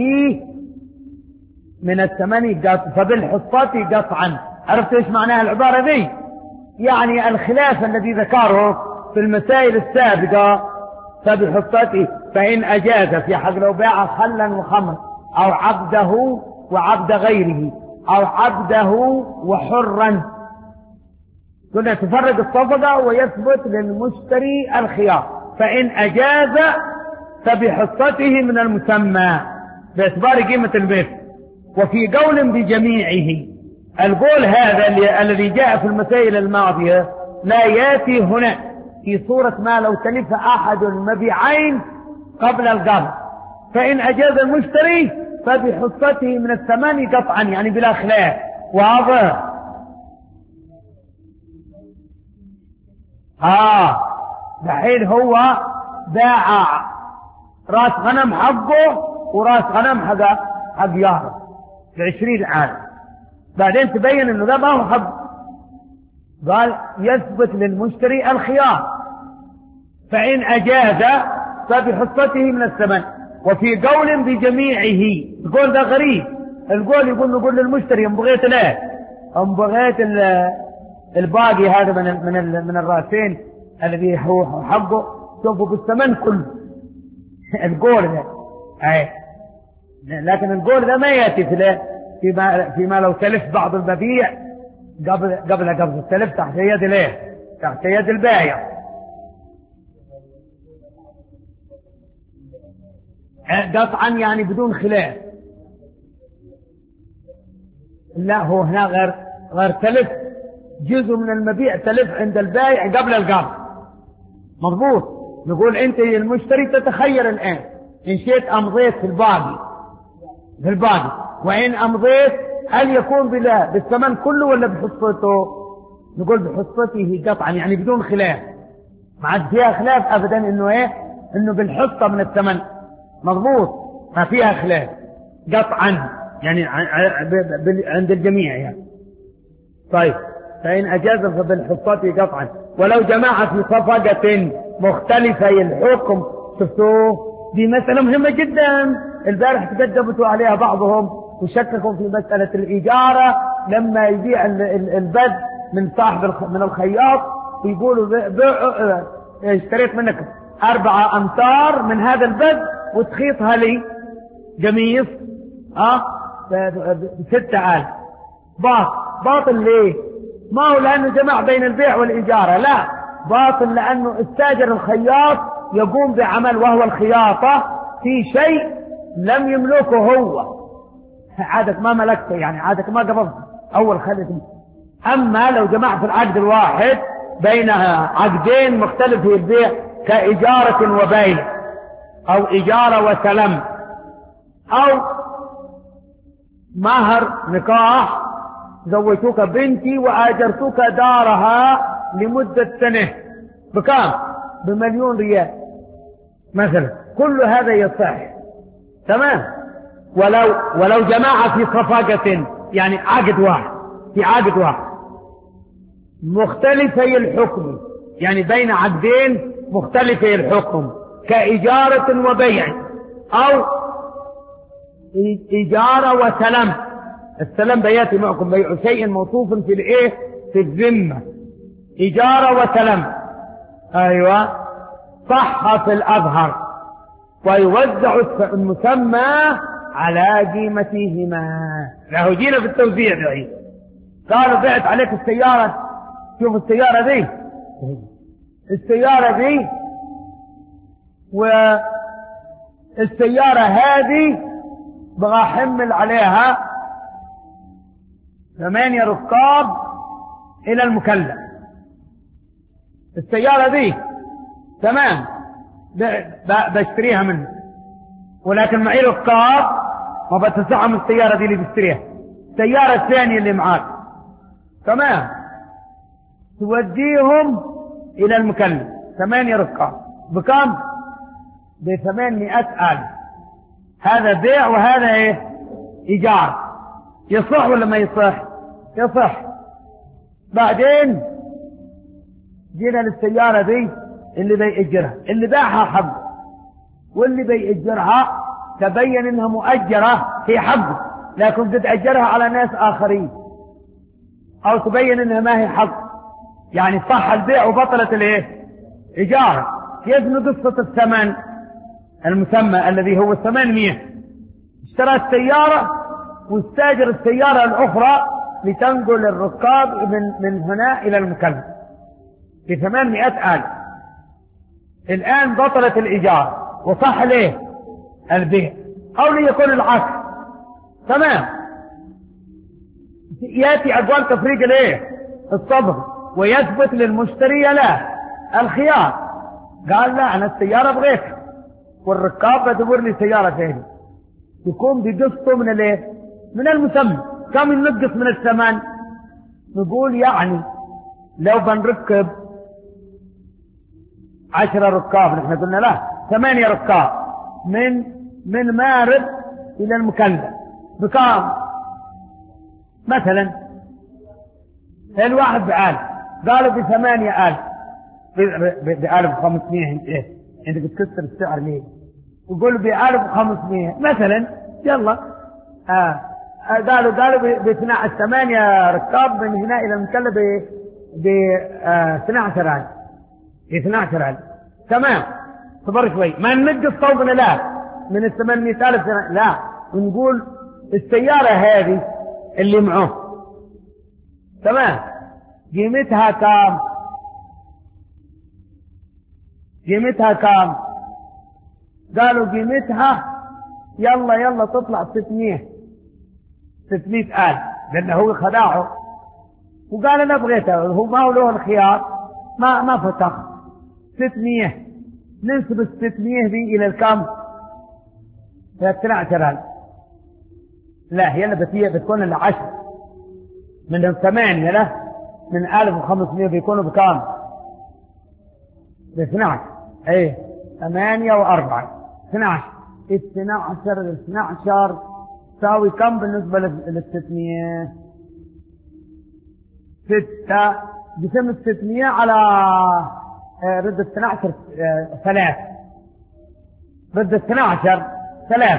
من الثمن قطع، فبالحصة قطعا. عرفت ايش معناها العبارة ذي؟ يعني الخلاف الذي ذكره في المسائل السابقة فبحصته. فإن أجاز في حق لو باع خلا وخمر أو عبده وعبد غيره أو عبده وحرا، كنا تفرق الصفقة ويثبت للمشتري الخيار. فإن أجاز فبحصته من المسمى باعتبار قيمة البيت. وفي قول بجميعه، القول هذا الذي جاء في المسائل الماضية لا ياتي هنا في صورة ما لو تلف أحد المبيعين قبل القبض. فإن أجاز المشتري فبحصته من الثمن قطعا، يعني بلا خلاف. واضح؟ آه دحين هو باع راس غنم حقه وراس غنم حق حق ياره بعشرين عام، بعدين تبين انه ده ما هو حق. قال يثبت للمشتري الخيار. فإن أجاز فبحصته من الثمن. وفي قول بجميعه، القول ده غريب. القول يقول نقول للمشتري ان بغيت له ان بغيت الباقي هذا من من من الراسين الذي هو حقه شوفوا بالثمن كله. القول ده اي، لكن القول ده ما ياتي في فيما فيما لو تلف بعض المبيع قبل قبل قبل التلف تحت يد ليه تحت يد البائع. قطعا يعني بدون خلاف. لا هو هنا غير غير تلف جزء من المبيع تلف عند البائع قبل القبض. مضبوط. نقول انت المشتري تتخير الان ان شئت امضيت في الباقي في الباقي وان امضيت هل يكون بلا بالثمن كله ولا بحصته؟ نقول بحصته قطعا يعني بدون خلاف. ما عاد فيها خلاف ابدا انه ايه، انه بالحصة من الثمن مضبوط، ما فيها خلاف قطعا يعني عند الجميع يعني. طيب فإن أجاز فبالحصة قطعا. ولو جماعة في صفقة مختلفي الحكم، شفتوه دي مسألة مهمة جدا، البارح تقدمتوا عليها بعضهم وشككوا في مسألة الإجارة لما يبيع البد من صاحب من الخياط ويقولوا بيع اشتريت منك أربعة أمتار من هذا البد وتخيطها لي قميص اه بستة آلاف. باطل. باطل ليه؟ ما هو لأنه جمع بين البيع والإجارة، لا، باطل لأنه استاجر الخياط يقوم بعمل وهو الخياطة في شيء لم يملكه هو، عادك ما ملكته يعني، عادك ما قبضته أول خليته. أما لو جمع في العقد الواحد بين عقدين مختلفي البيع كإجارة وبيع أو إجارة وسلم أو مهر نكاح، زوجتك بنتي وآجرتك دارها لمدة سنة بكام؟ بمليون ريال مثلا، كل هذا يصح تمام. ولو ولو جماعة في صفقة يعني عقد واحد، في عقد واحد مختلفي الحكم، يعني بين عقدين مختلفي الحكم كإجارة وبيع أو إجارة وسلم. السلم بياتي معكم بيع شيء موصوف في الايه، في الذمة، إجارة وسلم. أيوة صح في الأظهر، ويوزع المسمى على قيمتهما. له جينا في التوزيع دعي. قالوا بعت عليك السيارة، شوف السيارة دي، السيارة دي والسيارة هذه بغى أحمل عليها ثمانية ركاب إلى المكلف. السيارة دي تمام بشتريها منه، ولكن معي ركاب ما بتسعى من السيارة دي اللي بشتريها. السيارة الثانية اللي معاك تمام توديهم إلى المكلف ثمانية ركاب بكم؟ بثمانمائة ألف. هذا بيع وهذا ايه؟ إيجار. يصح ولا ما يصح؟ يصح. بعدين جينا للسيارة دي اللي بيأجرها، اللي باعها حق واللي بيأجرها تبين انها مؤجرة في حق، لكن قد أجرها على ناس آخرين، أو تبين انها ما هي حق، يعني صح البيع وبطلت الايه؟ إيجار. يزن قصة الثمن المسمى الذي هو ثمانمائة. اشترى السيارة واستاجر السيارة الأخرى لتنقل الركاب من من هنا إلى المكلف بثمانمائة ألف. الآن بطلت الإيجار وصح ليه البيع، أو ليكون العكس تمام. يأتي أقوال تفريق الايه؟ الصبغ، ويثبت للمشتري لا الخيار. قال لا أنا السيارة بغيتها والركاب بدور لي سيارة ثانية، يكون بقسطه من الايه؟ من المسمى. كم ينقص من الثمن؟ نقول يعني لو بنركب عشرة ركاب، نحن قلنا لا ثمانية ركاب من من مارب إلى المكلف بكام؟ مثلا الواحد بألف، قالوا بثمانية ألف، بألف وخمسمائة. إيه أنت بتكسر السعر ليه؟ وقولوا بألف وخمسمائة مثلا، يلا آه. قالوا قالوا باثنى عشر ثمانية ركاب من هنا إلى المكلف ب اثنى عشر ألف، اثنى عشر ألف تمام. صبر شوي، ما ننقص صوبنا لا من الثمانمائة ألف لا، ونقول السيارة هذه اللي معه تمام قيمتها كام؟ قيمتها كام؟ قالوا قيمتها يلا يلا تطلع ستمائة ستمائة ألف، لأنه هو خداعه وقال أنا بغيتها، هو ما هو له الخيار، ما ما فتح ستمائة. ننسب الستمائة دي إلى الكم؟ إلى اثنى عشر ألف. لا هي اللي بتيه بتكون العشر من الثمانية له من ألف وخمسمائة بيكونوا بكام؟ باثنى عشر. ايه ثمانية وأربعة اثنى عشر. اثنى عشر الاثنى عشر تساوي كم بالنسبة للستمية؟ ستة. جسم الستمية على رد اثنى عشر ثلاث. رد اثنى عشر ثلاث.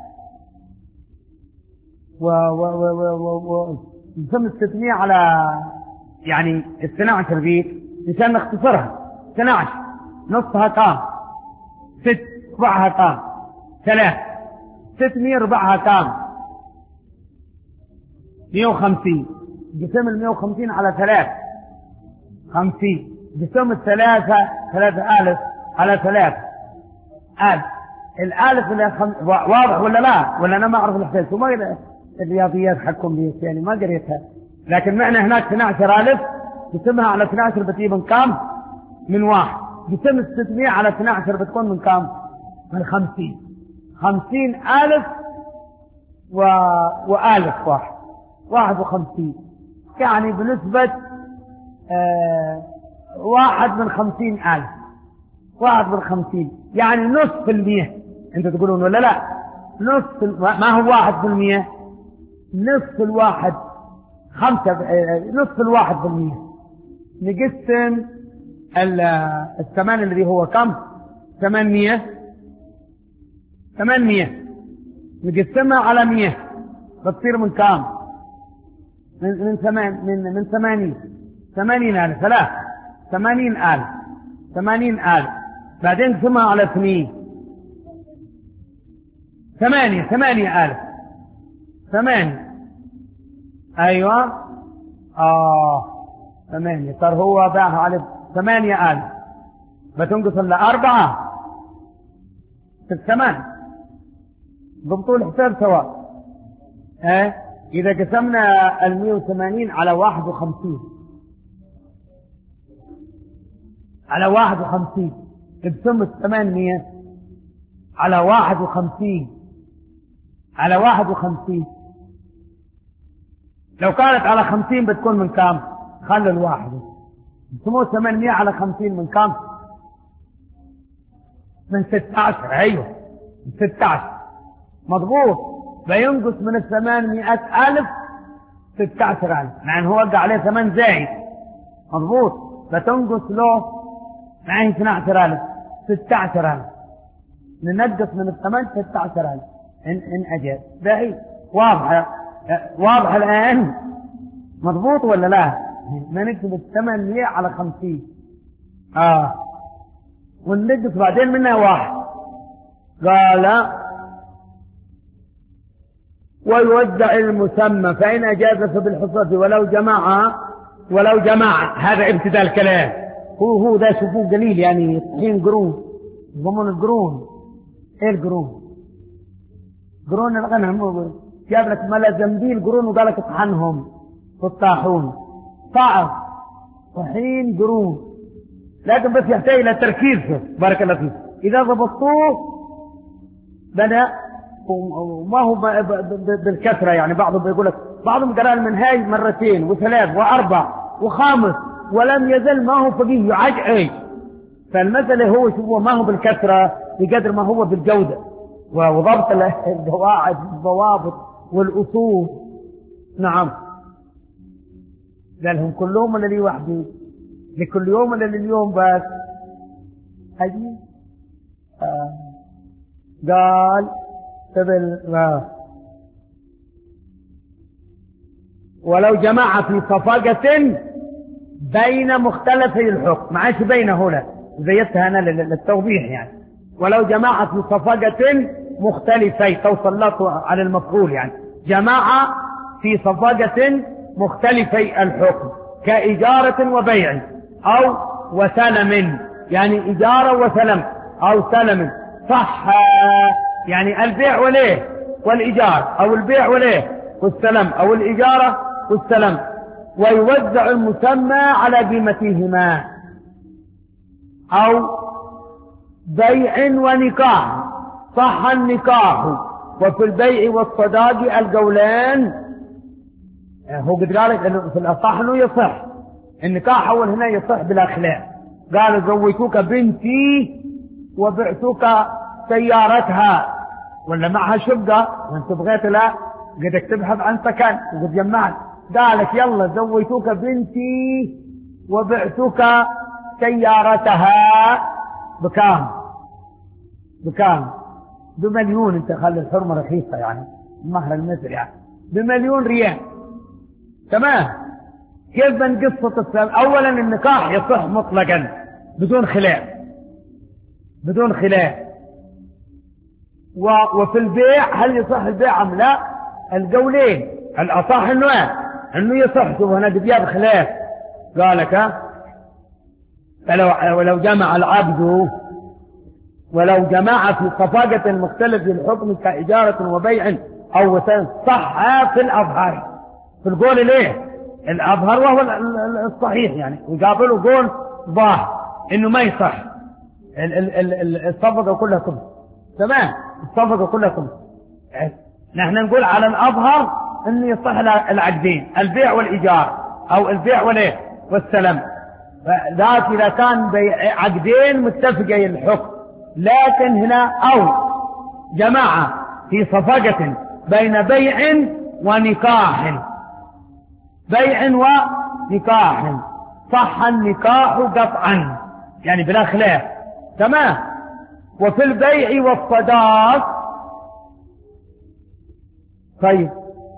و و و و و جسم الستمية على يعني اثنى عشر ذيك عشان نختصرها. اثنى عشر نصها كام؟ ست. ربعها كام؟ ثلاث. ستمية ربعها كام؟ مئة وخمسين. جسم المئة وخمسين على ثلاث خمسين. جسم الثلاثة ثلاثة ألف على ثلاث ألف. الألف اللي خم... واضح ولا لا؟ ولا أنا ما أعرف الحساب وما الرياضيات حكم لي يعني ما قريتها. لكن معنى هناك اثنى عشر ألف جسمها على اثنى عشر بتجيب من كام؟ من واحد. جسم الستمية على اثنى عشر بتكون من كام؟ من خمسين. خمسين ألف و... وألف واحد. واحد وخمسين يعني بنسبة آه واحد من خمسين ألف. واحد من خمسين يعني نصف المية. انت تقولون ولا لا؟ نصف ال... ما هو واحد في المية؟ نصف الواحد خمسة آه نصف الواحد في المية. نقسم الثمان الذي هو كم؟ ثمانمية. ثمانمية نقسمها على مية بتصير من كام؟ من من ثمان من من ثمانين. ثمانين ألف. لا ثمانين ألف. ثمانين ألف بعدين نقسمها على اثنين. ثمانية. ثمانية ألف. ثمانية. أيوة. آه ثمانية. ترى هو باعها على ثمانية ألف بتنقص إلا أربعة ثمان. ضبطوا الحساب سواء. اه إذا قسمنا المئة وثمانين على واحد وخمسين على واحد وخمسين قسم الثمانمية على واحد وخمسين على واحد وخمسين لو كانت على خمسين بتكون من كام؟ خلوا الواحد. قسموه ثمانمية على خمسين من كام؟ من ستة عشر. أيوه من ستة عشر. مضبوط. بينقص من الثمانمائة ألف ستة عشر ألف مع أنه هو وقع عليه ثمان زائد. مضبوط. فتنقص له معه اثنى عشر ألف ستة عشر ألف. ننقص من الثمان ستة عشر ألف إن إن أجل. بعيد. واضحة واضحة الآن. مضبوط ولا لا؟ ما نكتب الثمانمائة على خمسين. آه وننقص بعدين منها واحد. قال ويوزع المسمى فإن أجاز فبالحصة ولو جماعة ولو جماعة. هذا ابتداء الكلام. هو هو ده شوفوه قليل يعني طحين قرون ضمن القرون. ايه القرون؟ قرون الغنم. جاب لك ملا زنبيل قرون وقال لك اطحنهم في الطاحون. صعب طحين قرون. لكن بس يحتاج إلى تركيز. بارك الله فيك. إذا ضبطوه بدأ وما هو بالكثرة يعني. بعضهم بيقول لك بعضهم قرأ المنهاج مرتين وثلاث وأربع وخامس ولم يزل ما هو فقيه يعجعج. فالمسألة هو شوفوا ما هو بالكثرة بقدر ما هو بالجودة وضبط القواعد والضوابط والأصول. نعم. قالهم كلهم ولا لي وحدي؟ لكل يوم ولا لليوم بس؟ هجي آه. قال تبل آه. ولو جمع في صفقة بين مختلفي الحكم. ما عادش بين هنا زيتها أنا للتوضيح يعني. ولو جمع في صفقة مختلفي توصل لك على المفعول يعني. جمع في صفقة مختلفي الحكم كإجارة وبيع أو وسلم يعني إجارة وسلم أو سلم. صح يعني البيع وليه والإيجار أو البيع وليه والسلم أو الإجارة والسلم. ويوزع المسمى على قيمتهما أو بيع ونكاح. صح النكاح وفي البيع والصداق القولان. هو قد قال في الأصح أنه يصح النكاح أول هنا يصح بلا خلاف. قالوا زوجتك بنتي وبعتك سيارتها ولا معها شقة وانت بغيت لا قدك تبحث عن سكن وقد جمعت، قالك يلا زوجتك بنتي وبعتك سيارتها بكام؟ بكام؟ بمليون. انت خلي الحرمة رخيصة يعني مهر المثل يعني بمليون ريال. تمام. كيف من قصة السلام؟ اولا النكاح يصح مطلقا بدون خلاف، بدون خلاف. وفي البيع هل يصح البيع ام لا؟ القولين. الاصح انه انه يصح. شوف هنا جاب خلاف، قالك فلو ولو جمع العبد ولو جمع في صفقة مختلف الحكم كإجارة وبيع أو وسائل صح في الأظهر. في القول ليه؟ الأظهر وهو الصحيح يعني، ويقابله قول ظاهر إنه ما يصح. الصفقة كلها كم. تمام. الصفقة كلها كم. نحن نقول على الأظهر إنه يصح العقدين، البيع والإيجار أو البيع والإيه والسلام. ذات إذا كان عقدين متفقي الحكم. لكن هنا أو جماعة في صفقة بين بيع ونكاح، بيع ونكاح صح النكاح قطعا يعني بلا خلاف. تمام. وفي البيع والصداق طيب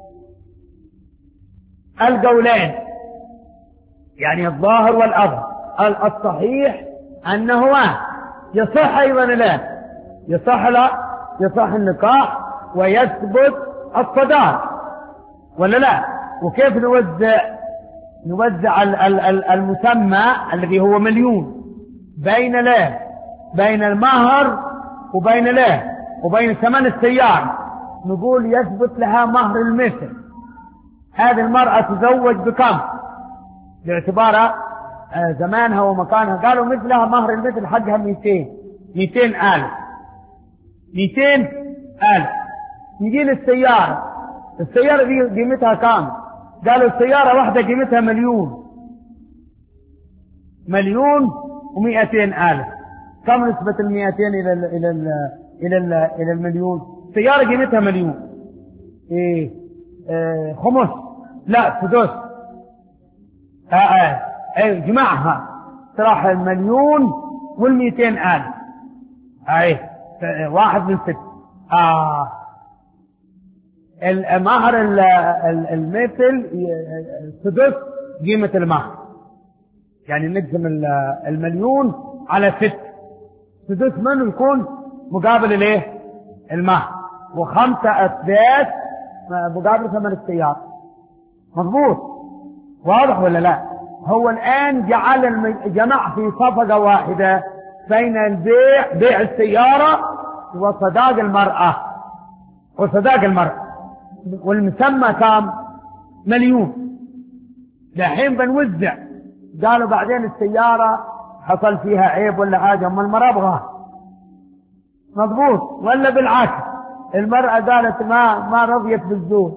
القولين يعني الظاهر والأظهر. الصحيح أنه يصح أيضا لا يصح لا يصح النكاح ويثبت الصداق ولا لا. وكيف نوزع نوزع المسمى الذي هو مليون بين لا بين المهر وبين لا وبين ثمن السيارة. نقول يثبت لها مهر المثل. هذه المرأة تزوج بكم باعتبار زمانها ومكانها؟ قالوا مثلها مهر المثل حقها مئتين مئتين ألف مئتين ألف. نجي للسيارة، السيارة دي قيمتها كام؟ قالوا السيارة واحدة قيمتها مليون مليون ومئتين ألف. كم نسبة المئتين إلى ال إلى ال إلى ال إلى المليون؟ السيارة قيمتها مليون. إيه آه خمس لا سدس آه آه ايه جمعها تراح المليون والمئتين ألف. ايه واحد من ست. آه المهر المثل سدس قيمة المهر يعني نقسم المليون على ست، سدس منه يكون مقابل الايه المهر، وخمسة أسداس مقابل ثمن السيارة. مضبوط؟ واضح ولا لا؟ هو الآن جعل الجمع في صفقة واحدة بين البيع بيع السيارة وصداق المرأة وصداق المرأة، والمسمى كام؟ مليون. دحين بنوزع. قالوا بعدين السيارة حصل فيها عيب ولا حاجة أما المرأة أبغاها. مضبوط ولا بالعكس؟ المرأة قالت ما ما رضيت بالزوج،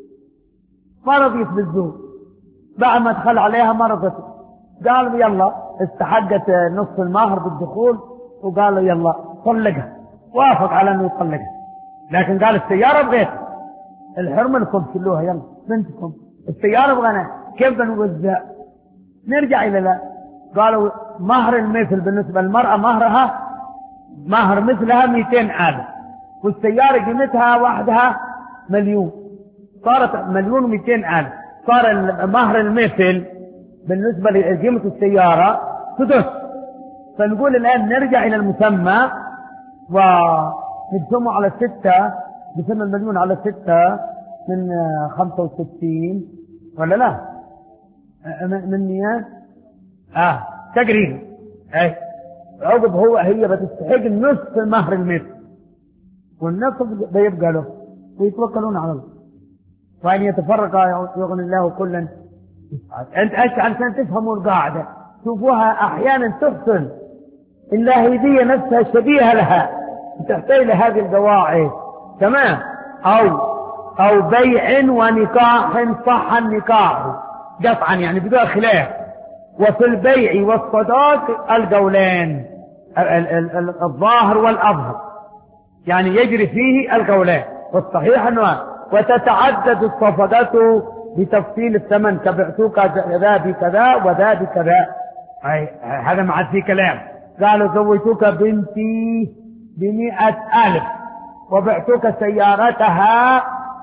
ما رضيت بالزوج، بعد ما دخل عليها ما رضت. قالوا يلا استحقت نصف المهر بالدخول وقالوا يلا طلقها. وافق على انه يطلقها، لكن قال السيارة بغيت الحرمة لكم شلوها يلا بنتكم السيارة بغينا. كيف بنوزع؟ نرجع الى لا قالوا مهر المثل بالنسبة للمرأة مهرها مهر مثلها مئتين ألف، والسيارة قيمتها وحدها مليون، صارت مليون ومئتين ألف. صار مهر المثل بالنسبة لقيمة السيارة سدس. فنقول الآن نرجع إلى المسمى ونقسمه على ستة، بسمى المليون على ستة من خمسة وستين ولا لا من مئة آه تقريبا. أي عقب هو هي بتستحق نصف مهر المثل، والنصف بيبقى له ويتوكلون على الله. وأن يتفرق يغني الله كلا. أنت أيش عشان تفهموا القاعدة؟ شوفوها أحيانا تحسن اللاهيدية نفسها شبيهة لها، تحتاج لهذه القواعد. تمام. أو أو بيع ونكاح صح النكاح قطعا يعني بدون خلاف، وفي البيع والصداق القولان، الظاهر والأظهر، يعني يجري فيه القولان، والصحيح أنه وتتعدد الصفقات بتفصيل الثمن، كبعتوك ذا بكذا وذا بكذا، هذا ما عاد فيه كلام. قالوا زوجتك بنتي بمئة ألف وبعتوك سيارتها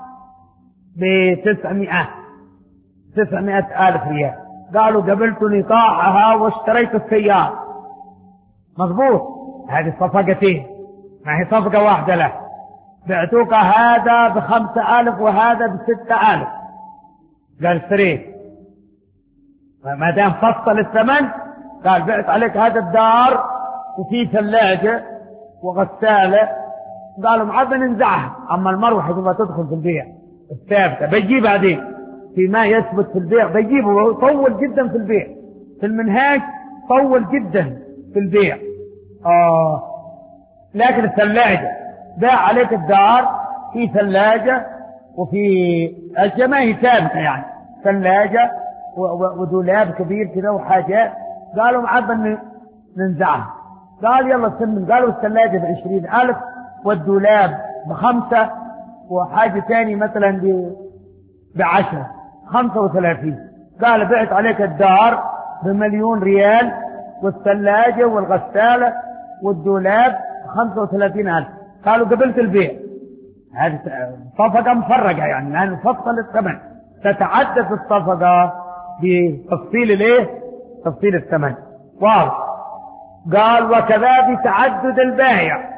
بتسعمائة تسعمائة ألف ريال، قالوا قبلت نقاعها واشتريت السيارة، مضبوط، هذه صفقتين، ما هي صفقة واحدة له. بعتوك هذا بخمسة ألف وهذا بستة ألف، قال اشتريت، ما دام فصل الثمن قال بعت عليك هذا الدار وفي ثلاجة وغسالة، قالوا معاد ننزعها، أما المروحة ثم تدخل في البيع الثابتة بيجيب بعدين فيما يثبت في البيع بيجيبه، وهو طول جدا في البيع، في المنهاج طول جدا في البيع. آه لكن الثلاجة باع عليك الدار في ثلاجة وفي أشياء ما هي ثابتة، يعني ثلاجة ودولاب كبير كذا وحاجات، قالوا معاد ننزعها، قال يلا سمن، قالوا الثلاجة بعشرين ألف والدولاب بخمسة وحاجة تاني مثلا بعشرة، خمسة وثلاثين، قال بعت عليك الدار بمليون ريال والثلاجة والغسالة والدولاب خمسة وثلاثين ألف، قالوا قبلت البيع. هذه صفقة مفرقة، يعني لأنه فصل الثمن، تتعدد الصفقة بتفصيل الايه؟ تفصيل الثمن. واضح. قال وكذا بتعدد البائع،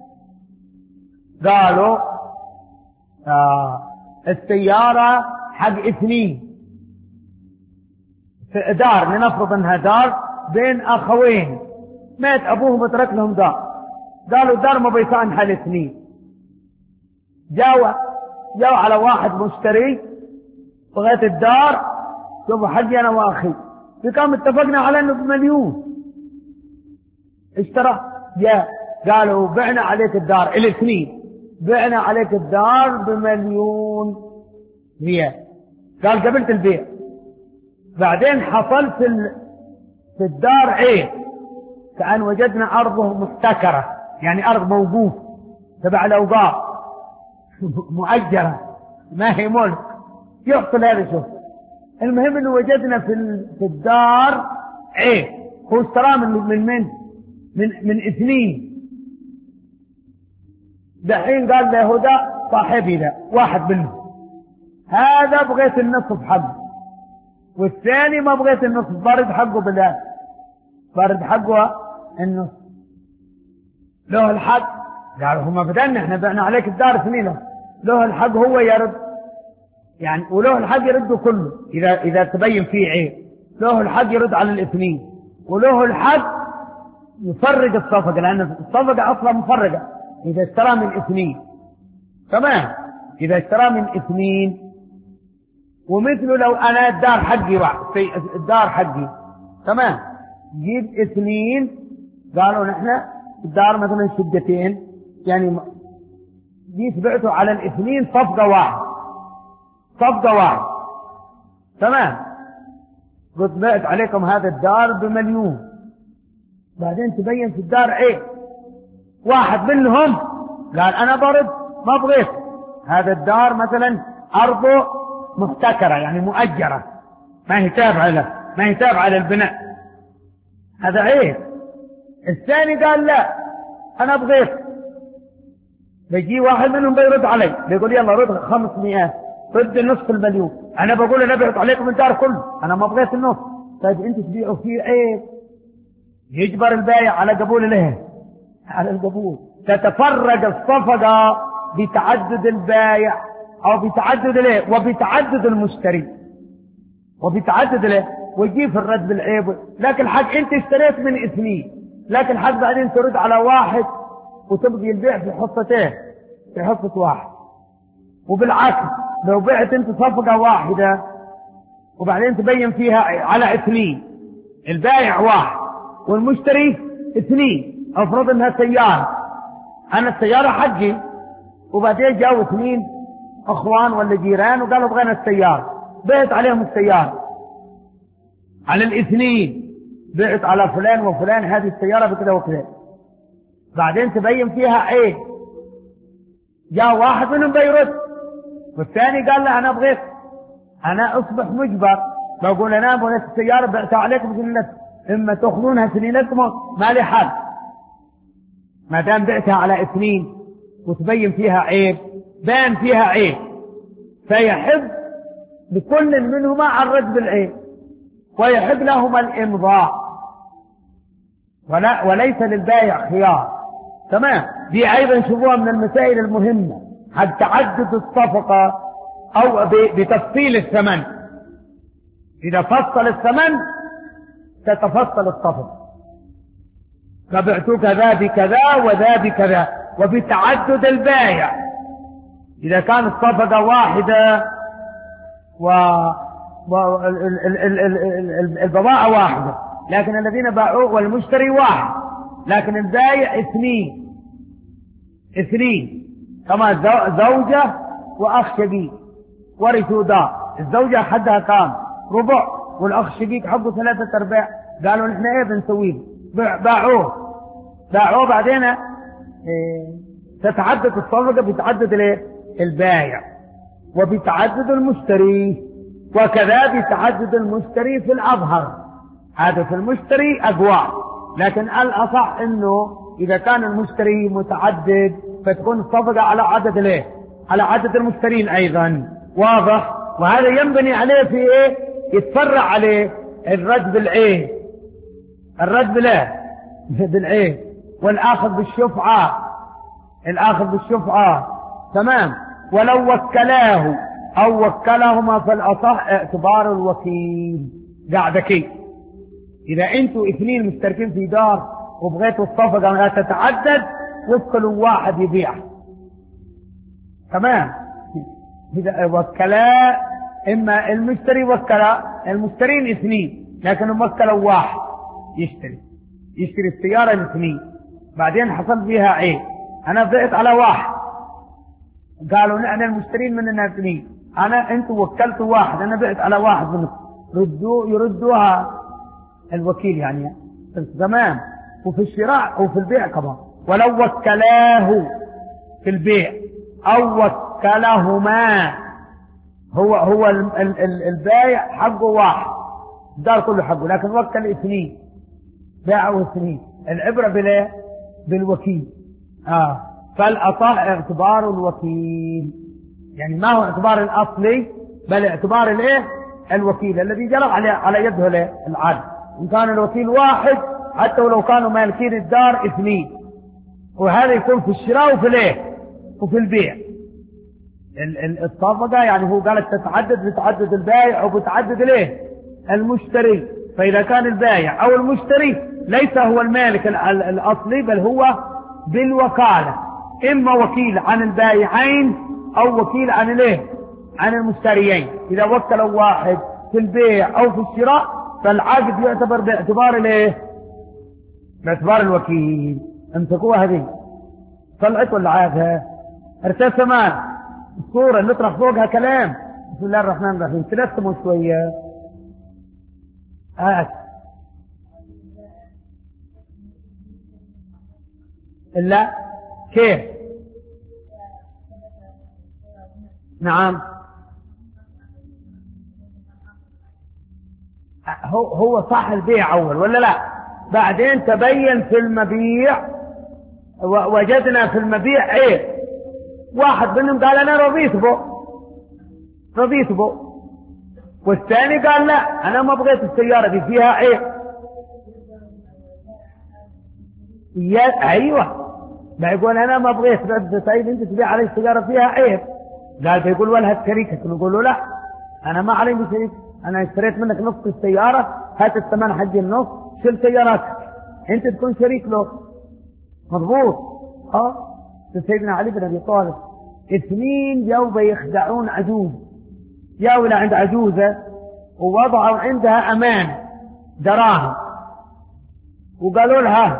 قالوا آه السيارة حق اثنين، في دار، لنفرض انها دار بين اخوين، مات ابوهم وترك لهم دار، قالوا الدار ما بيصان حل اثنين، جاوا جاوا على واحد مشتري بغيت الدار، شوفوا حقي انا واخي، فكان اتفقنا على انه بمليون، اشترى جاء قالوا بعنا عليك الدار الاثنين، بعنا عليك الدار بمليون ريال، قال قبلت البيع. بعدين حصل في, في الدار عيب، كأن وجدنا أرضه محتكرة، يعني أرض موقوف تبع الأوقاف مؤجرة ما هي ملك، يحصل هذا. شوف المهم انه وجدنا في, في الدار عيب، هو اشتراه من من من من, من اثنين، دحين قال له ده صاحبي، ده واحد منهم، هذا بغيت النصف حقه والثاني ما بغيت النصف، بارد حقه بالله، بارد حقه النصف، له الحق. قالوا هما بدلنا احنا بعنا عليك الدار اثنين، له الحق هو يرد، يعني وله الحق يرده كله اذا اذا تبين فيه عيب، له الحق يرد على الاثنين، وله الحق يفرق الصفقة، لأن الصفقة أصلا مفرقة إذا اشترى من اثنين، تمام، إذا اشترى من اثنين. ومثله لو أنا الدار حقي واحد، الدار حقي تمام، جيب اثنين، قالوا نحن الدار مثلا شقتين، يعني جيت بعته على الاثنين صفقة واحد، صفقة واحد تمام، قلت بعت عليكم هذا الدار بمليون، بعدين تبين في الدار عيب، واحد منهم قال أنا برد ما بغيت، هذا الدار مثلا أرضه محتكرة يعني مؤجرة، ما هي تابعة له، ما هي تابعة للبناء، هذا عيب. الثاني قال لا أنا بغيت، بيجي واحد منهم بيرد علي بيقول يلا رد خمسمائة، رد نصف المليون، أنا بقول أنا بعت عليكم الدار كله، أنا ما بغيت النص، طيب أنت تبيعوا فيه عيب، يجبر البائع على قبول له، على القبول. تتفرق الصفقة بتعدد البائع أو بتعدد له وبتعدد المشتري وبتعدد له، ويجي في الرد بالعيب، لكن حق أنت اشتريت من اثنين، لكن حق بعدين ترد على واحد وتبقي البيع في حصتين، في حصة واحد. وبالعكس لو بعت أنت صفقة واحدة وبعدين تبين فيها على اثنين، البائع واحد والمشتري اثنين، افرض انها سيارة، انا السيارة حقي وبعدين جاءوا اثنين اخوان ولا جيران وقالوا بغينا السيارة، بيت عليهم السيارة، على الاثنين، بعت على فلان وفلان هذه السيارة بكذا وكذا، بعدين تبين فيها عيب، جاء واحد منهم بيرد والثاني قال له أنا بغيت، أنا أصبح مجبر، بقول أنا بغيت السيارة بعتها عليكم سنين، إما تأخذونها سنينكم ما لي حل، ما دام بعتها على اثنين وتبين فيها عيب، بان فيها عيب، فيحب لكل منهما الرد بالعيب ويحب لهما الإمضاء، ولا وليس للبائع خيار. تمام. دي أيضا شوفوها من المسائل المهمة، حد تعدد الصفقة أو بتفصيل الثمن، إذا فصل الثمن تتفصل الصفقة، فبعتك ذا بكذا وذا بكذا، وبتعدد البائع، إذا كانت الصفقة واحدة و البضاعة واحدة لكن الذين باعوه والمشتري واحد، لكن البائع اثنين اثنين كما زوجة وأخ شقيق ورثوا دار، الزوجة حدها كام ربع والأخ شقيق حقه ثلاثة أرباع، قالوا نحن ايه بنسويه، باعوه باعوه بعدين ايه تتعدد الصفقة بتعدد الايه البائع وبتعدد المشتري، وكذا بتعدد المشتري في الأظهر، هذا في المشتري أقوى، لكن الأصح إنه إذا كان المشتري متعدد فتكون الصفقة على عدد الايه على عدد المشترين أيضا، واضح. وهذا ينبني عليه في ايه يتفرع عليه الرد بالعين، الرد بالعين بالعين والآخذ بالشفعة، الآخذ بالشفعة. تمام. ولو وكلاه أو وكلهما فالأصح اعتبار الوكيل قاعدة كي، إذا أنتوا اثنين مشتركين في دار وبغيتوا الصفقة لا تتعدد وكلوا واحد يبيع. تمام. إذا وكلا إما المشتري وكلا المشترين اثنين لكن موكلوا واحد يشتري يشتري السيارة الاثنين، بعدين حصل فيها عيب، أنا بعت على واحد، قالوا نحن المشترين مننا اثنين، أنا أنتوا وكلتوا واحد، أنا بعت على واحد منكم، ردوا يردوها الوكيل يعني. تمام. وفي الشراء وفي البيع كمان، ولو وكلاه في البيع أو وكلهما، هو هو البائع حقه واحد، الدار كله حقه، لكن وكل اثنين، باعوا اثنين، العبرة بالايه بالوكيل. آه. فالأصح اعتبار الوكيل، يعني ما هو اعتبار الأصلي بل اعتبار الايه الوكيل الذي جرى على على يده العدل، إن كان الوكيل واحد حتى ولو كانوا مالكين الدار اثنين، وهذا يكون في الشراء وفي الايه وفي البيع. الصفقة يعني هو قالت تتعدد بتعدد البائع او بتعدد الايه المشتري، فإذا كان البائع او المشتري ليس هو المالك الأصلي بل هو بالوكالة، إما وكيل عن البائعين أو وكيل عن الايه عن المشتريين. إذا وكلوا واحد في البيع أو في الشراء فالعقد يعتبر باعتبار الايه باعتبار الوكيل. امسكوها هذه طلعت ولا عادها ارتسمت الصورة اللي نطرح فوقها كلام. بسم الله الرحمن الرحيم. تلثموا شوية. آه. لا كيف؟ نعم. هو هو صح البيع أول ولا لا؟ بعدين تبين في المبيع وجدنا في المبيع عيب، واحد منهم قال أنا رضيت به رضيت به والثاني قال لا أنا ما بغيت السيارة دي فيها عيب. يا أيوة ما يقول أنا ما بغيت بس طيب أنت تبيع علي السيارة فيها عيب، قال بيقول ولها شريكك، نقول له لا أنا ما علي بشريك، أنا اشتريت منك نصف السيارة، هات الثمن حق النص، شل سياراتك أنت تكون شريك له. مضبوط. اه سيدنا علي بن ابي طالب اثنين جاوا بيخدعون عجوز، جاوا عند عجوزة ووضعوا عندها أمان دراهم وقالوا لها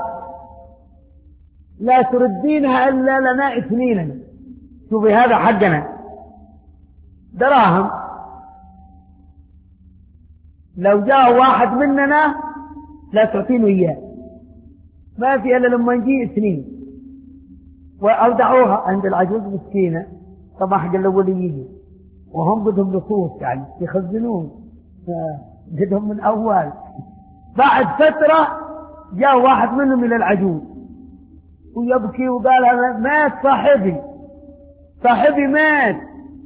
لا تردينها إلا لنا اثنين، شوفي هذا حقنا دراهم، لو جاء واحد مننا لا تعطينه إياه، ما في إلا لما نجي اثنين وأودعوها عند العجوز مسكينة. طبعا حق الأوليين وهم بدهم لصوص يعني يخزنون بدهم من أول. بعد فترة جاء واحد منهم إلى العجوز ويبكي وقال أنا مات صاحبي، صاحبي مات،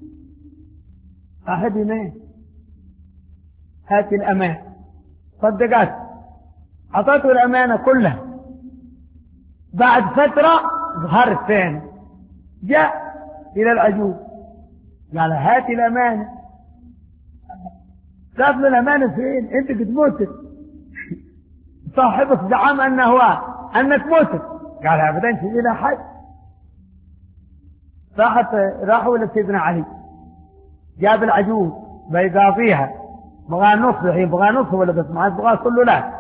صاحبي مات، هات الأمان. صدقت أعطته الأمانة كلها. بعد فترة ظهر الثاني جاء إلى العجوز قال هات الأمانة. شاف له الأمانة فين؟ أنت قد موتت، صاحبك زعم أنه أنك موتت. قال أبدا تجي له حد. راحت راحوا إلى سيدنا علي، جاب العجوز بيقاضيها، بغى نص الحين، بغى نص ولا بس معاه بغى كله لا،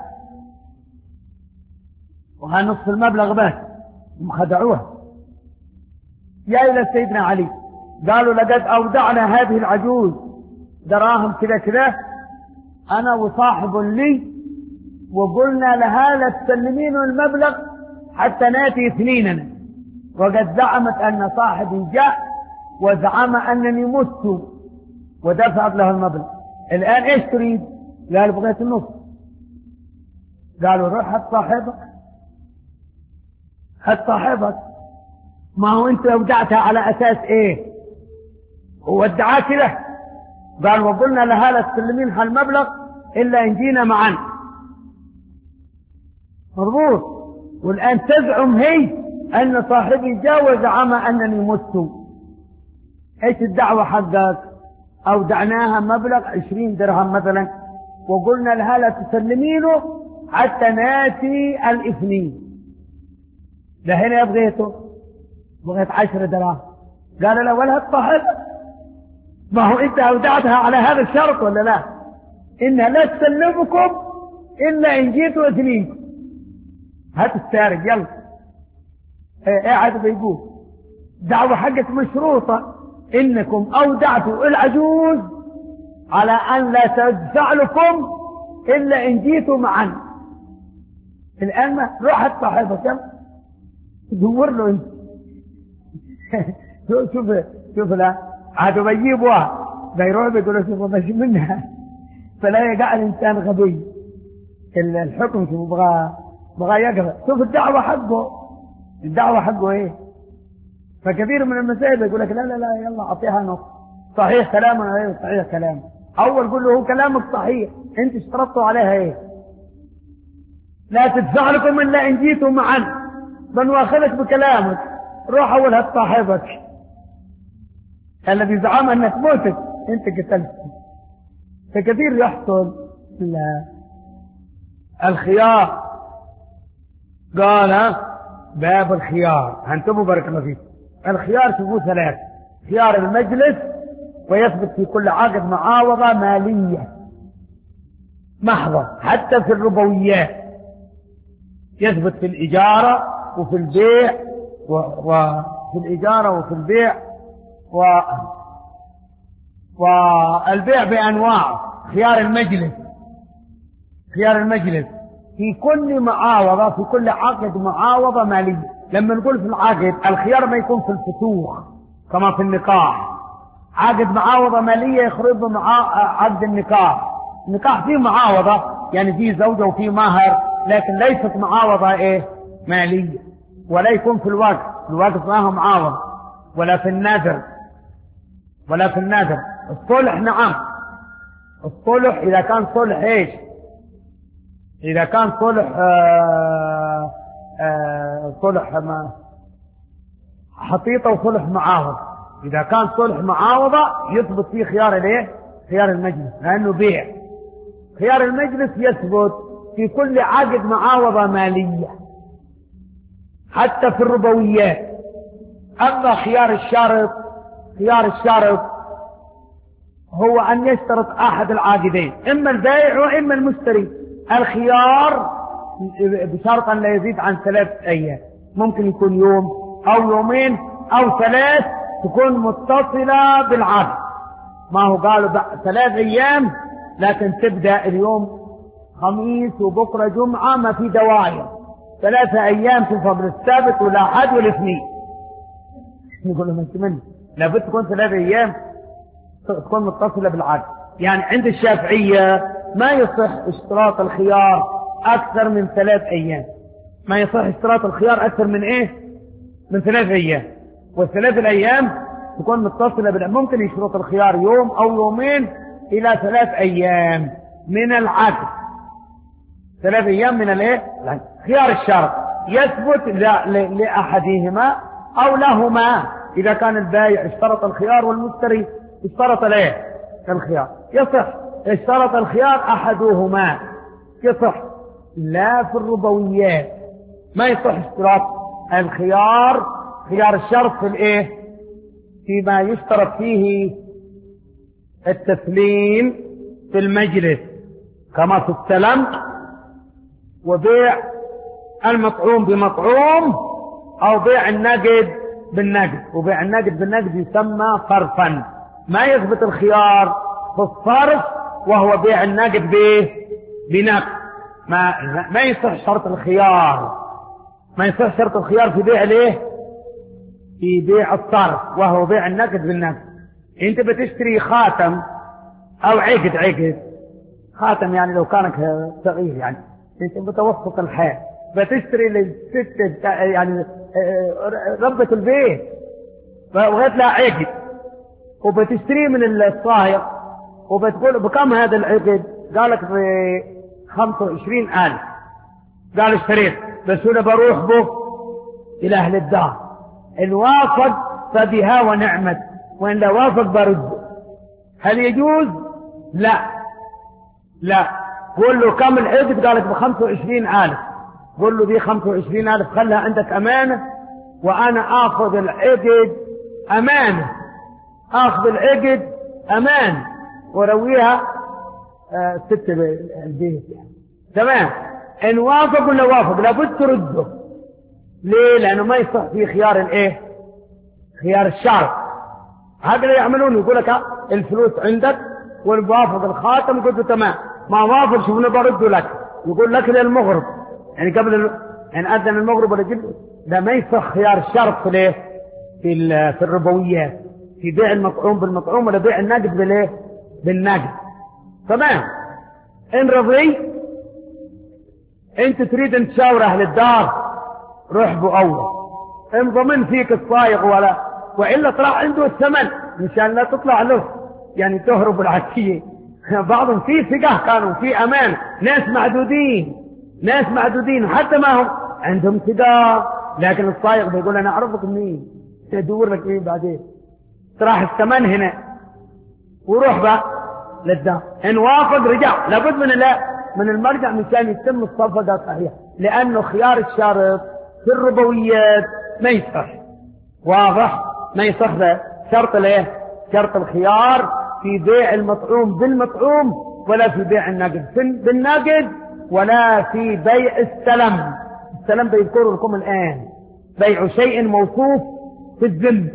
بغى نص المبلغ بس، خدعوها. جاء إلى سيدنا علي قالوا لقد أودعنا هذه العجوز دراهم كذا كذا أنا وصاحب لي، وقلنا لها لا تسلمين المبلغ حتى ناتي اثنيننا، وقد زعمت أن صاحبي جاء وزعم أنني مت ودفعت له المبلغ. الآن إيش تريد؟ قال بغيت النص. قالوا روح هات صاحبك، هات صاحبك. ما هو أنت أودعتها على أساس إيه؟ وودعاك له. قال وقلنا لها لا تسلمين هالمبلغ إلا إن جينا معا. مضبوط. والآن تزعم هي أن صاحبي جاء وزعم أنني مت. إيش الدعوة حقك؟ أودعناها مبلغ عشرين درهم مثلا وقلنا لها لا تسلمينه حتى ناتي الاثنين. لهنا بغيته بغيت عشر دراهم. قال لا ولا صاحبك، ما هو انت اودعتها على هذا الشرط ولا لا؟ انها لا تسلمكم الا ان جيتوا اثنين. هات السارق يلا. قاعد بيقول دعوة حقك مشروطة، انكم اودعتوا العجوز على ان لا تدفع لكم الا ان جيتوا معا. الان ما روح صاحبك يلا دور له انت. شوف شوف لا عادوا بيجيبوها بيروح بيقولوا شوفوا ماشي منها. فلا يقع الانسان غبي. الحكم شوف بغى بغى يقرا. شوف الدعوة حقه، الدعوة حقه ايه؟ فكثير من المسائل يقول لك لا لا لا يلا اعطيها نص. صحيح كلامنا ايه؟ صحيح كلام. اول قول له هو كلامك صحيح، انت اشترطتوا عليها ايه؟ لا تدفع لكم الا ان جيتوا معا. بنواخذك بكلامك، روح اول هات صاحبك الذي زعم انك موتت انت قتلت. فكثير يحصل الخيار. قال باب الخيار، هنتبهوا بارك الله فيك. الخيار شوفوا ثلاث: خيار المجلس، ويثبت في كل عقد معاوضة مالية محضة حتى في الربويات، يثبت في الإجارة وفي البيع وفي الإجارة وفي البيع و... والبيع بأنواع. خيار المجلس، خيار المجلس في كل معاوضة، في كل عقد معاوضة مالية. لما نقول في العقد الخيار ما يكون في الفتوح كما في النكاح. عقد معاوضة مالية يخرج مع عقد النكاح. النكاح فيه معاوضة يعني فيه زوجة وفيه مهر، لكن ليست معاوضة ايه مالية. ولا يكون في الوقت، الوقت ما هو معاوضة، ولا في النذر، ولا في النذر. الصلح نعم، الصلح إذا كان صلح ايش؟ إذا كان صلح آآ آآ صلح ما حطيطة وصلح معاوضة. إذا كان صلح معاوضة يثبت فيه خيار الايه؟ خيار المجلس، لأنه بيع. خيار المجلس يثبت في كل عقد معاوضة مالية حتى في الربويات. أما خيار الشرط، خيار الشرط هو أن يشترط أحد العاقدين، إما البائع وإما المشتري الخيار بشرط أن لا يزيد عن ثلاث أيام. ممكن يكون يوم أو يومين أو ثلاث، تكون متصلة بالعقد. ما هو قالوا ثلاث أيام لكن تبدأ اليوم خميس وبكرة جمعة ما في دواير، ثلاثة أيام في فضل السبت والأحد والاثنين. يقول لهم أنت من لابد تكون ثلاثة أيام تكون متصلة بالعقد. يعني عند الشافعية ما يصح اشتراط الخيار أكثر من ثلاث أيام، ما يصح اشتراط الخيار أكثر من إيه؟ من ثلاث أيام. والثلاث الأيام تكون متصلة بالعقد. ممكن يشترط الخيار يوم أو يومين إلى ثلاث أيام من العقد، ثلاث أيام من الإيه؟ خيار الشرط يثبت لأحدهما أو لهما. إذا كان البائع اشترط الخيار والمشتري اشترط الايه؟ الخيار، يصح. اشترط الخيار أحدهما يصح. لا في الربويات ما يصح اشتراط الخيار، خيار الشرط في الايه؟ فيما يشترط فيه التسليم في المجلس، كما في السلم وبيع المطعوم بمطعوم او بيع النقد بالنقد. وبيع النقد بالنقد يسمى صرفا. ما يثبت الخيار في الصرف وهو بيع النقد به بنقد. ما ما يصح شرط الخيار، ما يصح شرط الخيار في بيع الايه؟ في بيع الصرف وهو بيع النقد بالنقد. انت بتشتري خاتم او عقد، عقد خاتم يعني لو كانك صغير، يعني انت متوسط الحال بتشتري للست يعني ربة البيت وغيت لها عقد، وبتشتريه من الصايغ وبتقول بكم هذا العقد؟ قالك ب خمسة وعشرين ألف. قال اشتريت، بس انا بروح به الى اهل الدار، ان وافق فبها ونعمت، وان لا وافق برده. هل يجوز؟ لا لا. قول له كم العقد؟ قالك ب خمسة وعشرين ألف. قول له دي خمسة وعشرين ألف خلها عندك أمانة، وأنا آخذ العقد أمانة، آخذ العقد أمانة ورويها آه ست البيت يعني. تمام. إن وافق ولا وافق لابد ترده. ليه؟ لأنه ما يصح فيه خيار الإيه؟ خيار الشرط. هكذا يعملون، يقول لك الفلوس عندك والوافق الخاتم، قلت له تمام. ما وافق شوفنا برده لك، يقول لك للمغرب يعني قبل ال... يعني أذن المغرب ولا جد. ده ما يصح خيار الشرط في الايه؟ في ال... في الربويات، في بيع المطعوم بالمطعوم ولا بيع النقد بالايه؟ بالنقد. تمام. ان رضي انت تريد ان تشاور اهل الدار روح بأول، ان ضمن فيك الصايغ ولا والا طلع عنده الثمن مشان لا تطلع له يعني تهرب العشية. بعضهم في ثقة كانوا في امان، ناس معدودين، ناس معدودين حتى ما هم عندهم ثقة، لكن الصايغ بيقول انا اعرفك منين، تدور لك ايه بعدين، تراح الثمن هنا وروح بقى للدار. ان وافق رجع، لابد من لا من المرجع مشان يتم الصفقة صحيح، لانه خيار الشرط في الربويات ما يصح. واضح؟ ما يصح ده شرط الايه؟ شرط الخيار في بيع المطعوم بالمطعوم ولا في بيع النقد بالنقد ولا في بيع السلم. السلم بيذكره لكم الآن، بيع شيء موصوف في الذمة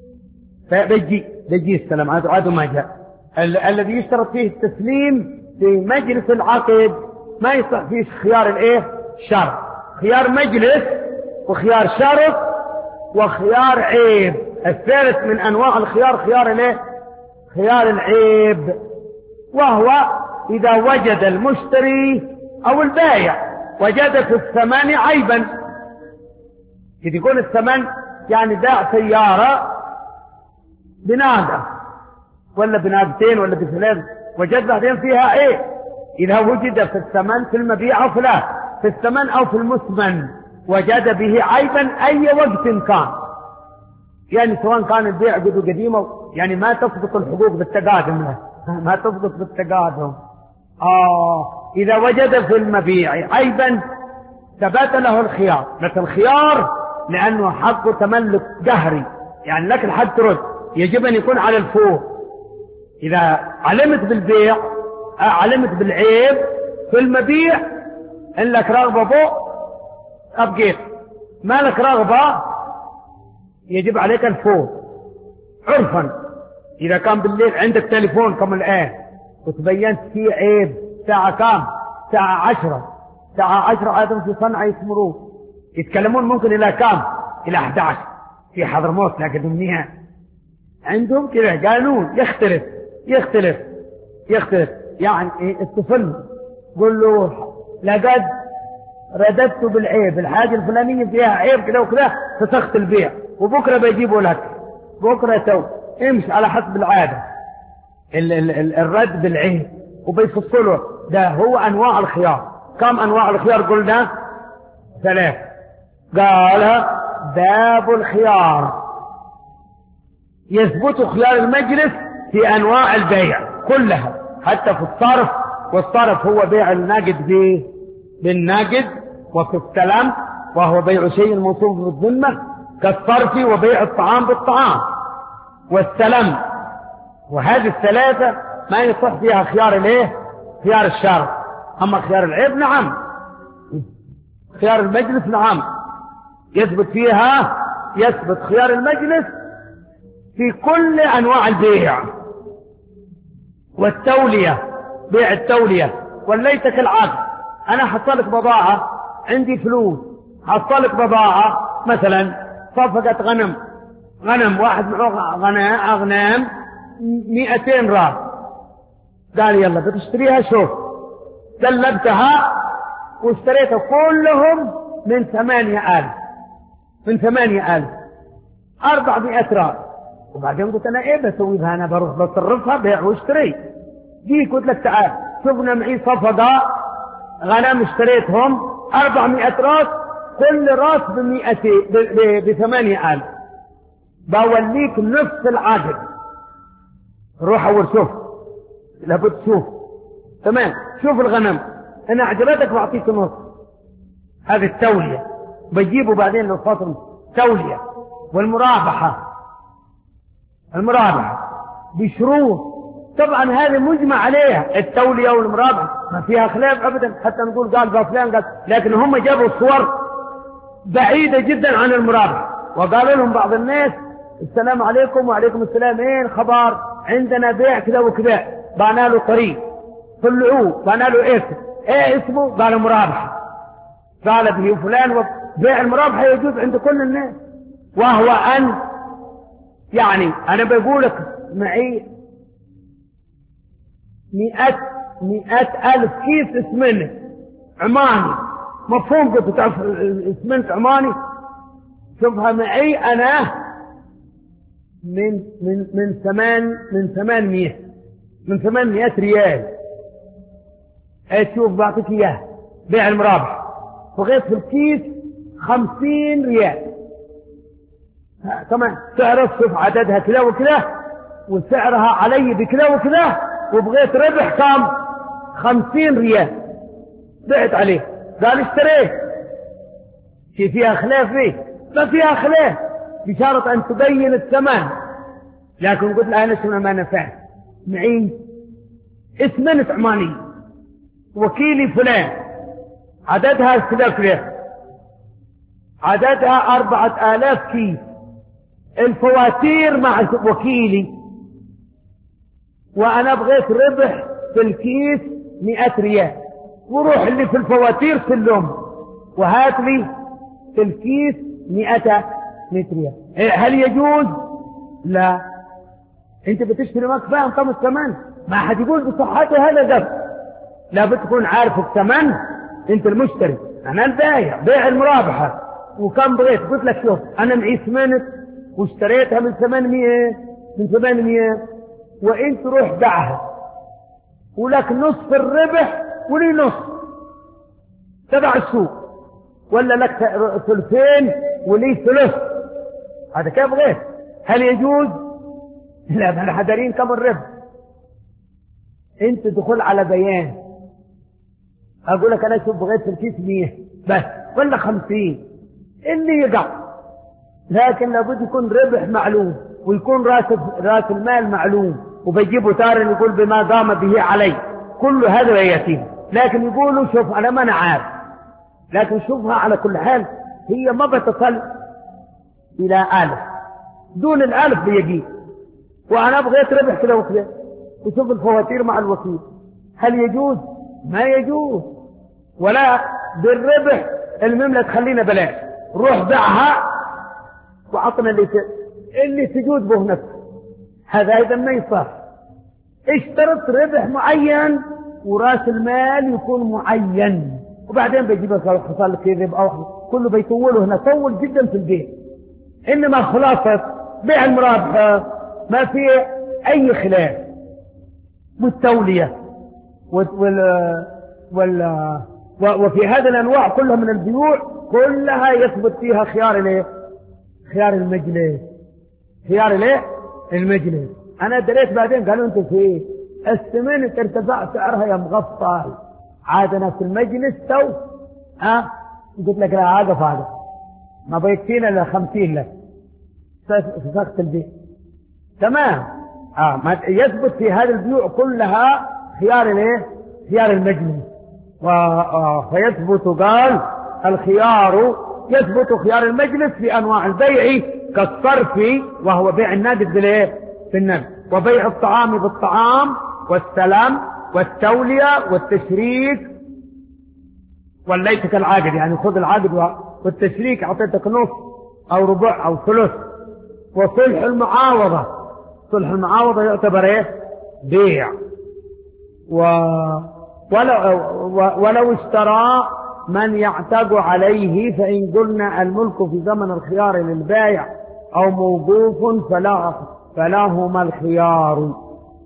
بيجي بيجي السلم. عاد ما جاء ال الذي يشترط فيه التسليم في مجلس العقد ما يصح فيه خيار الايه؟ شرط. خيار مجلس وخيار شرط وخيار عيب. الثالث من انواع الخيار خيار الايه؟ خيار العيب، وهو اذا وجد المشتري او البائع وجد في الثمن عيبا. إذا يكون الثمن يعني باع سيارة بناقة ولا بناقتين ولا بثلاث، وجد بعدين فيها عيب، إذا وجد في الثمن في المبيع أو في لا في الثمن أو في المثمن وجد به عيبا أي وقت كان، يعني سواء كان البيع قد قديمه، يعني ما تسقط الحقوق بالتقادم له، ما تسقط بالتقادم. آه إذا وجد في المبيع عيبا ثبت له الخيار، لكن الخيار لأنه حق تملك قهري، يعني لك الحق ترد، يجب أن يكون على الفور. إذا علمت بالبيع علمت بالعيب في المبيع إن لك رغبة فوق أبقيت، ما لك رغبة يجب عليك الفور عرفا. إذا كان بالليل عندك تليفون كما الآن وتبينت فيه عيب الساعة كام؟ الساعة عشرة، الساعة عشرة عادهم في صنعاء يسمرون يتكلمون ممكن إلى كام؟ إلى أحد عشر في حضرموت. لكن منها عندهم كذا قانون يختلف يختلف يختلف. يعني الطفل قل له لقد رددت بالعيب الحاجة الفلانية فيها عيب كذا وكذا فسخت البيع، وبكرة بيجيبوا لك بكرة تو امشي على حسب العادة ال ال ال الرد بالعيب وبيفصله. ده هو أنواع الخيار. كم أنواع الخيار قلنا؟ ثلاث. قال باب الخيار يثبت خيار المجلس في أنواع البيع كلها حتى في الصرف، والصرف هو بيع النقد به بالنقد، وفي السلام وهو بيع شيء موصوف بالذمة كالصرف وبيع الطعام بالطعام والسلام. وهذه الثلاثة ما يصح فيها خيار الايه؟ خيار الشارع. أما خيار العيب نعم، خيار المجلس نعم يثبت فيها، يثبت خيار المجلس في كل أنواع البيع. والتولية بيع التولية وليتك العقد. أنا حصلك بضاعة عندي فلوس، حصلك بضاعة مثلا صفقة غنم غنم واحد معه أغنام مئتين راس، قال يلا بتشتريها شوف، سلبتها واشتريتها كلهم من ثمانية آلاف من ثمانية آلاف أربعمائة راس. وبعدين قلت أنا إيه بسوي بها؟ أنا بروح بصرفها بيع واشتري. جيت قلت لك تعال شوفنا معي صفقة غنم اشتريتهم أربعمائة راس كل راس بمئتين بثمانية آلاف، بوليك نفس العقد. روح أول شوف لابد تشوف تمام، شوف الغنم أنا عجبتك بعطيك نص. هذه التولية بجيبه بعدين لو فاطم تولية. والمرابحة المرابحة بشروط طبعا هذه مجمع عليها، التولية والمرابحة ما فيها خلاف أبدا، حتى نقول قال بفلان قال، لكن هم جابوا صور بعيدة جدا عن المرابحة. وقالوا لهم بعض الناس السلام عليكم وعليكم السلام، ايه الخبر؟ عندنا بيع كذا وكذا، بعنا له طريق طلعوه، بعنا له اسم، ايه اسمه؟ قالوا مرابحة. قال به فلان. بيع المرابحة يجوز عند كل الناس، وهو أن يعني أنا بقولك معي مئة مئة ألف كيس اسمنت عماني، مفهوم؟ قلت تعرف اسمنت عماني؟ شوفها معي أنا من من من ثمان من ثمانمية من ثمانمائة ريال. ايه تشوف بعطيك اياه بيع المرابح، بغيت في الكيس خمسين ريال. كمان تعرف شوف عددها كذا وكذا وسعرها علي بكذا وكذا، وبغيت ربح كم؟ خمسين ريال. بعت عليه قال اشتريت. شي فيها خلاف فيه؟ ما فيها خلاف بشرط أن تبين الثمن. لكن قلت له أنا شنو ما نفعت معي اسمنت عماني وكيلي فلان عددها كذا كذا، عددها أربعة آلاف كيس، الفواتير مع وكيلي، وأنا بغيت ربح في الكيس مئة ريال، وروح اللي في الفواتير كلهم وهات لي في الكيس مئة ريال. هل يجوز؟ لا. انت بتشتري ما فاهم كم الثمن، ما حد يقول بصحته هذا قف، لابد تكون عارف الثمن. انت المشتري، انا البايع، بيع المرابحة. وكم بغيت؟ قلت لك شوف انا معي ثمنت واشتريتها من ثمانمائة من ثمانمائة، وانت روح دعها ولك نصف الربح ولي نص تبع السوق، ولا لك ثلثين ولي ثلث. هذا كيف بغيت؟ هل يجوز؟ لا، بل حذرين كم الربح. انت دخل على بيان، اقول لك انا شوف بغيت في الكيس مية بس ولا خمسين اللي يقع، لكن لابد يكون ربح معلوم ويكون راس راس المال معلوم، وبيجيبوا تار يقول بما قام به علي، كل هذا يتيم. لكن يقولوا شوف انا ما انا عارف، لكن شوفها على كل حال هي ما بتصل الى الف، دون الالف بيجي، وانا بغيت ربح كذا وكذا، وشوف الفواتير مع الوكيل، هل يجوز؟ ما يجوز. ولا بالربح المملة تخلينا بلاش، روح بيعها وعطنا اللي ت... اللي تجود به نفسه، هذا أيضا ما يصح. اشترط ربح معين وراس المال يكون معين، وبعدين بيجيب لك حصل كذب أو كله بيطوله هنا، طول جدا في البيع. إنما خلاصة بيع المرابحة ما في أي خلاف، والتولية وال... وال... وفي هذه الأنواع كلها من البيوع كلها يثبت فيها خيار الايه؟ خيار المجلس. خيار الايه؟ المجلس. أنا دريت بعدين قالوا أنتم في السمنة ارتفع سعرها يا مغفل، عادنا في المجلس تو ها قلت لك لا عاقف هذا ما بيكفينا الا خمسين لك فسخت البيع تمام. اه ما يثبت في هذه البيوع كلها خيار الايه؟ خيار المجلس. و... آه فيثبت قال الخيار يثبت خيار المجلس في انواع البيع كالصرف وهو بيع النادر بالايه؟ بالنقد، وبيع الطعام بالطعام، والسلام والتولية والتشريك والليت العاقد، يعني خذ العاقد والتشريك اعطيتك نص او ربع او ثلث. وصلح المعاوضة، صلح المعاوضة يعتبر ايه؟ بيع. و... ولو... ولو اشترى من يعتق عليه، فإن قلنا الملك في زمن الخيار للبائع أو موقوف فلا فلهما الخيار.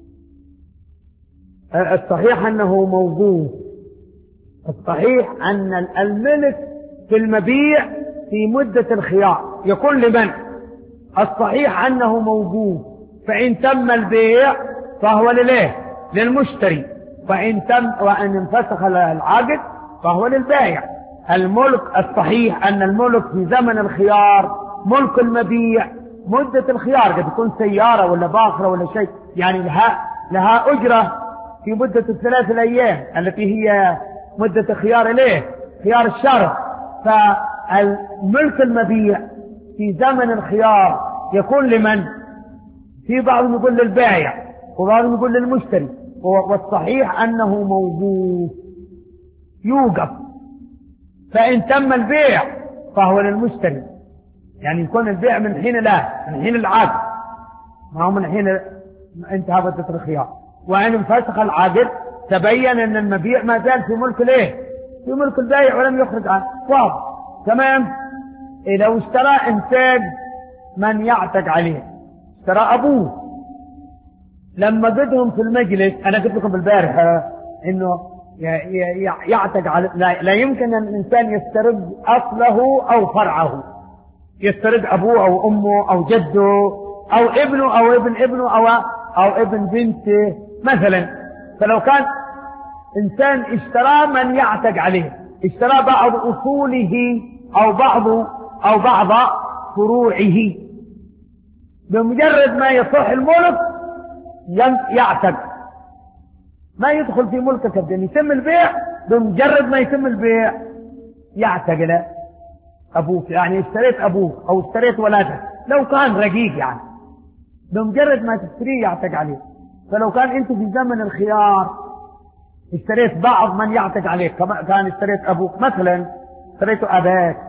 الصحيح أنه موقوف، الصحيح أن الملك في المبيع في مدة الخيار يكون لمن؟ الصحيح أنه موقوف، فإن تم البيع فهو لليه؟ للمشتري، وإن تم وإن انفسخ العقد فهو للبائع. الملك الصحيح أن الملك في زمن الخيار ملك المبيع مدة الخيار، قد تكون سيارة ولا باخرة ولا شيء، يعني لها لها أجرة في مدة الثلاث الأيام التي هي مدة خيار إليه خيار الشرط. فالملك المبيع في زمن الخيار يكون لمن؟ في بعضهم يقول للبائع وبعضهم يقول للمشتري، والصحيح أنه موقوف يوقف. فإن تم البيع فهو للمشتري، يعني يكون البيع من حين لا من حين العقد، ما هو من حين انتهى مدة الخيار. وإن انفسخ العقد تبين أن المبيع ما زال في ملك الايه؟ في ملك البائع ولم يخرج عنه. واضح تمام. لو اشترى إنسان من يعتق عليه، اشترى أبوه، لما قدهم في المجلس أنا قلت لكم بالبارحة إنه يعتق على لا, لا يمكن أن الإنسان يسترد أصله أو فرعه، يسترد أبوه أو أمه أو جده أو ابنه أو ابن ابنه أو أو ابن بنته مثلا. فلو كان إنسان اشترى من يعتق عليه، اشترى بعض أصوله أو بعض أو بعض فروعه، بمجرد ما يصح الملك يعتق، ما يدخل في ملكك بدين يتم البيع، بمجرد ما يتم البيع يعتق له أبوك، يعني اشتريت أبوك أو اشتريت ولادك لو كان رقيق، يعني بمجرد ما تشتريه يعتق عليه. فلو كان أنت في زمن الخيار اشتريت بعض من يعتق عليك، كان اشتريت أبوك مثلا، اشتريت أباك،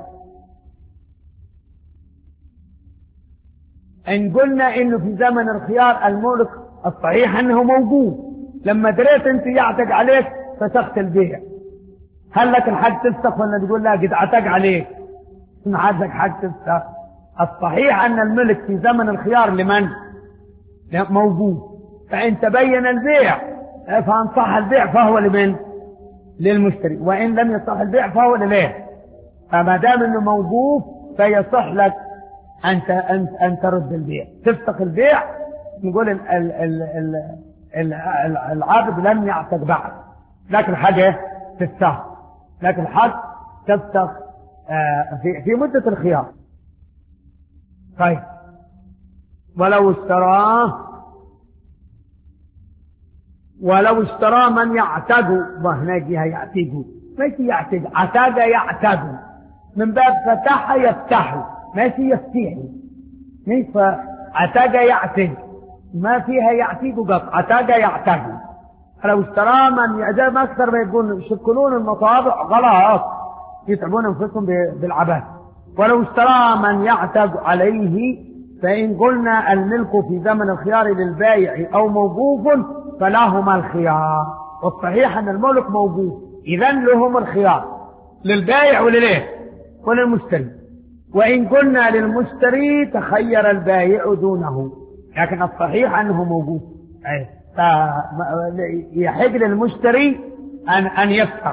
إن قلنا إنه في زمن الخيار الملك الصحيح أنه موجود، لما دريت أنت يعتق عليك فسخت البيع، هل لك الحق تفسخ ولا تقول لا قد عتق عليك ما عندك حق تفسخ؟ الصحيح أن الملك في زمن الخيار لمن؟ موجود. فإن تبين البيع فإن صح البيع فهو لمن؟ للمشتري، وإن لم يصح البيع فهو لليه. فما دام أنه موجود فيصح لك أنت أن أن ترد البيع، تفسخ البيع، نقول ال ال ال ال ال العابد لم يعتق بعد، لكن حاجة تفسخ، لكن حق تفسخ في في مدة الخيار. طيب ولو اشتراه ولو اشترى من يعتق، وهناك يعتق ماشي، يعتق عتاق يعتق من باب فتح يفتح، ماشي يفتح، كيف عتاق يعتق ما فيها يعتيق وقطع، عتاقة يعتق. لو اشترى من يعزب أكثر بيقول يشكلون المطابع غلط، يتعبون أنفسهم بالعبث. ولو اشترى من يعتق عليه، فإن قلنا الملك في زمن الخيار للبائع أو موقوف فلهما الخيار. والصحيح أن الملك موقوف، إذن لهم الخيار للبائع ولليه وللمشتري. وإن قلنا للمشتري تخير البائع دونه، لكن الصحيح أنه موقوف، يحق للمشتري أن أن يفتح.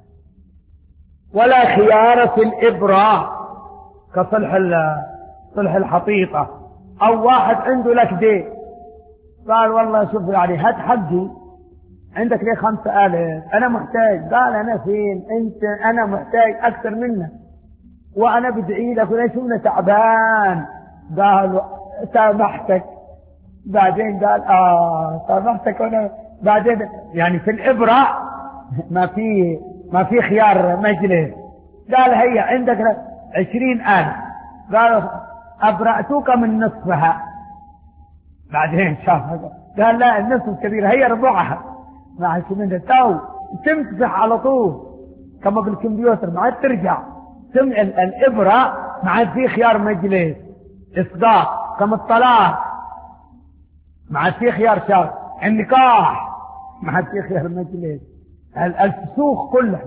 ولا خيار في الإبراء كصلح صلح الحقيقة. أو واحد عنده لك دين، قال والله شوف يعني هات حقي، عندك ليه خمسة آلاف، أنا محتاج. قال أنا فين أنت، أنا محتاج أكثر منك وأنا بدعي لك وليش أنا تعبان. قال سامحتك. بعدين قال آه سامحتك وأنا بعدين يعني في الإبراء ما في ما في خيار مجلس. قال هي عندك عشرين آلاف، قال أبرأتك من نصفها. بعدين شاف قال لا النصف كبير، هي ربعها مع منها تو تمسح على طول كما بالكمبيوتر، ما عاد ترجع. سمع الإبرة ما عاد في خيار مجلس. إصداق كما الطلاق ما عاد في خيار شهر. النكاح ما عاد في خيار مجلس. الفسوخ كلها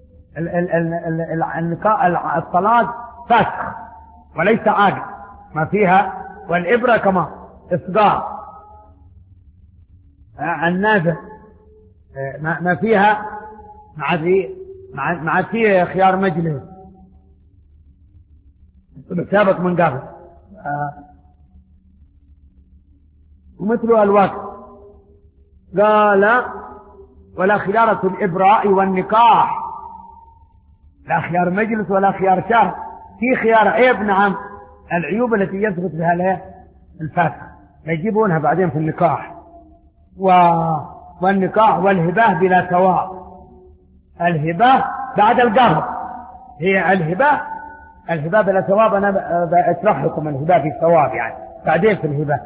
النكاح الطلاق فسخ وليس عقد ما فيها. والإبرة كما إصداق النازل ما فيها مع ذي مع فيه خيار مجلس سابق من قبل. ومثل الوقت قال ولا خيار في الإبراء والنكاح، لا خيار مجلس ولا خيار شهر. في خيار عيب نعم، العيوب التي يثبت بها له الفاسق يجيبونها بعدين في النكاح. و... والنكاح والهباه بلا ثواب. الهباه بعد القهر، هي الهباه الهباه بلا ثواب. انا بشرح لكم الهباه في الثواب يعني بعدين في الهباه،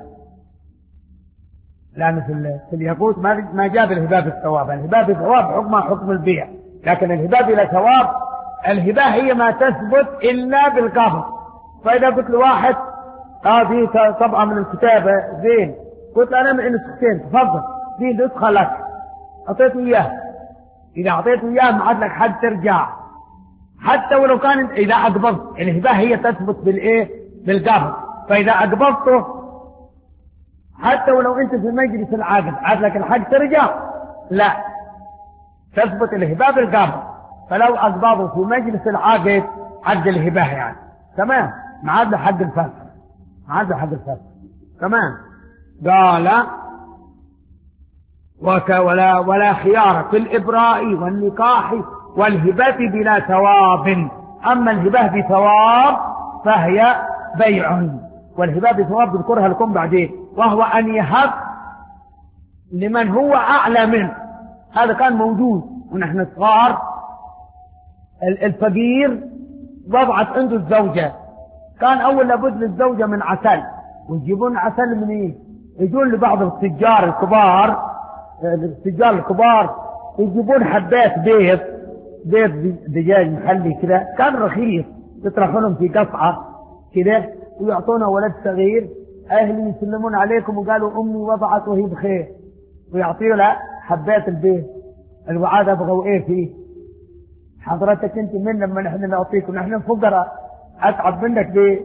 لأن في, في الياقوت ما ما جاب الهباه في الثواب. الهباه بالثواب حكمها حكم البيع، لكن الهباه بلا ثواب الهباه هي ما تثبت إلا بالقهر. فإذا قلت لواحد هذه آه طبعا من الكتابة زين، قلت أنا من نسختين تفضل دي نسخة لك، أعطيته إياه. إذا أعطيته إياه ما عاد لك حد ترجع، حتى ولو كان إذا أقبضت. الهباه هي تثبت بالإيه بالقهر. فإذا أقبضته حتى ولو أنت في مجلس العقد عاد لك الحق ترجع، لا تثبت الهباه بالقهر. فلو أقبضه في مجلس العقد عقد الهباه يعني تمام، ما عاد له حق الفسخ، ما عاد له حق الفسخ تمام. قال وك ولا ولا خيار في الإبراء والنكاح والهبة بلا ثواب. أما الهبة بثواب فهي بيع، والهبة بثواب بذكرها لكم بعدين، وهو أن يهب لمن هو أعلى منه. هذا كان موجود ونحن صغار. الفقير وضعت عنده الزوجة، كان أول لابد للزوجة من عسل، ويجيبون عسل من إيه؟ يجون لبعض التجار الكبار، التجار الكبار يجيبون حبات بيض بيض دجاج محلي كذا، كان رخيص، يطرحونهم في قصعة كذا ويعطونه ولد صغير. أهلي يسلمون عليكم وقالوا أمي وضعت وهي بخير، ويعطيه له حبات البيض. الوعاد أبغوا إيه فيه؟ حضرتك أنت من لما نحن نعطيكم، نحن فقراء، أتعب منك ب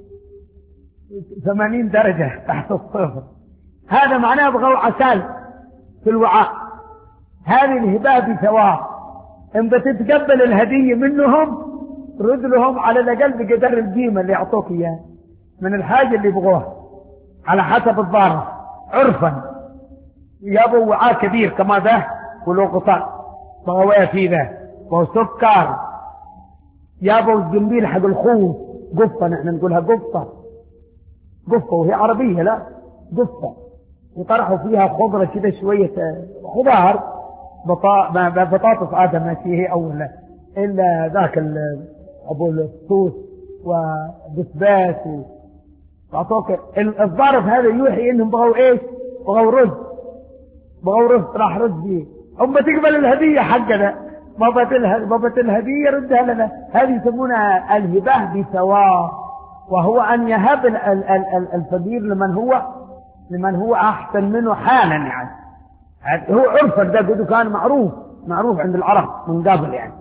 ثمانين درجة تحت الصفر. هذا معناه أبغوا عسل في الوعاء. هذه الهباء بثواب. إن بتتقبل الهدية منهم رد لهم على الأقل بقدر القيمة اللي يعطوك إياه من الحاجة اللي يبغوها على حسب الضارة عرفا. يابوا وعاء كبير كما ذا ولو قطع بغوية فيه ذا وسكر. يابوا الجنبيل حق الخوف قفة، نحن نقولها قفة قفة وهي عربية لا قفة، وطرحوا فيها خضرة كده شوية خضار بطاطس عادة ما فيه أولا إلا ذاك أبو الصوص وبسباس أعطوك الظرف هذا يوحي إنهم بغوا إيش؟ بغوا رز، بغوا رز راح رز بيه. أما تقبل الهدية حقنا، بابت الهدية ردها لنا. هذه يسمونها الهبة بثواب، وهو أن يهب الفقير لمن هو لمن هو أحسن منه حالا. يعني هو عرفا ده قد كان معروف معروف عند العرب من قبل. يعني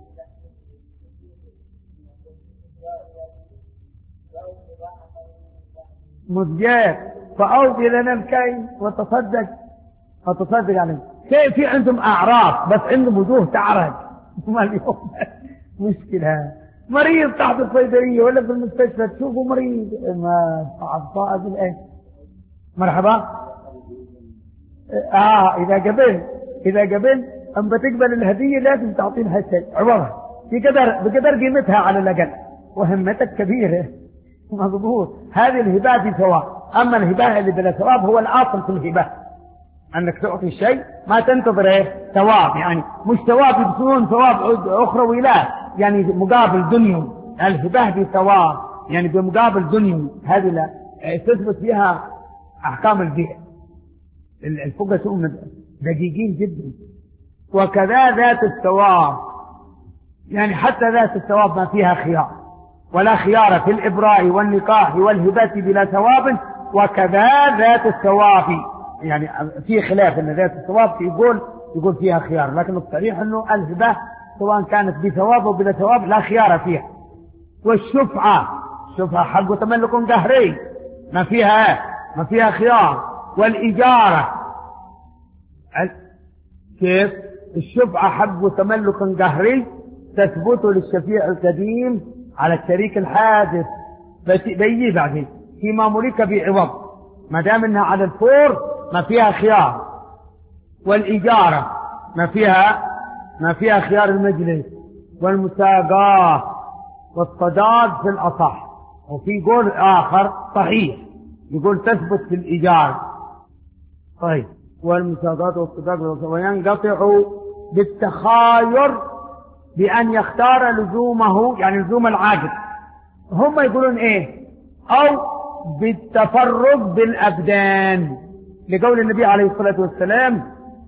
مزجات فأوفي لنا الكيل وتصدق وتصدق عليه. كيف في عندهم أعراض بس عندهم وجوه تعرج. ما اليوم مشكلة مريض تحت الصيدلية ولا في المستشفى تشوفه مريض ما صعب الآن مرحبا. آه إذا قبل إذا قبل أم بتقبل الهدية لازم تعطي لها شيء عوضها بقدر بقدر قيمتها على الأقل، وهمتك كبيرة. مضبوط. هذه الهبة بثواب. أما الهبة اللي بلا ثواب هو الأصل في الهبة، أنك تعطي شيء ما تنتظر إيه ثواب. يعني مش ثواب يبصرون ثواب أخروي، لا، يعني مقابل دنيوي. الهبة بثواب يعني بمقابل دنيوي. هذه لا تثبت فيها أحكام البيع. الفقهاء هم دقيقين جدا. وكذا ذات الثواب، يعني حتى ذات الثواب ما فيها خيار، ولا خيار في الإبراء والنكاح والهبة بلا ثواب. وكذا ذات الثواب، يعني في خلاف ان ذات الثواب يقول يقول فيها خيار، لكن الصحيح انه الهبة سواء كانت بثواب او بلا ثواب لا خيار فيها. والشفعة، الشفعة حق تملك قهري ما فيها ما فيها خيار. والإجارة كيف؟ الشفعة حق تملك قهري تثبت للشفيع القديم على الشريك الحادث بيجي بعدين فيما ملك بعوض، ما دام انها على الفور ما فيها خيار. والإجارة ما فيها ما فيها خيار المجلس. والمساقاة والصداق في الأصح. وفي قول آخر صحيح يقول تثبت في الإجارة. طيب والمساقات والصداق وينقطع بالتخاير بأن يختار لزومه، يعني لزوم العقد. هم يقولون ايه؟ او بالتفرق بالابدان، لقول النبي عليه الصلاة والسلام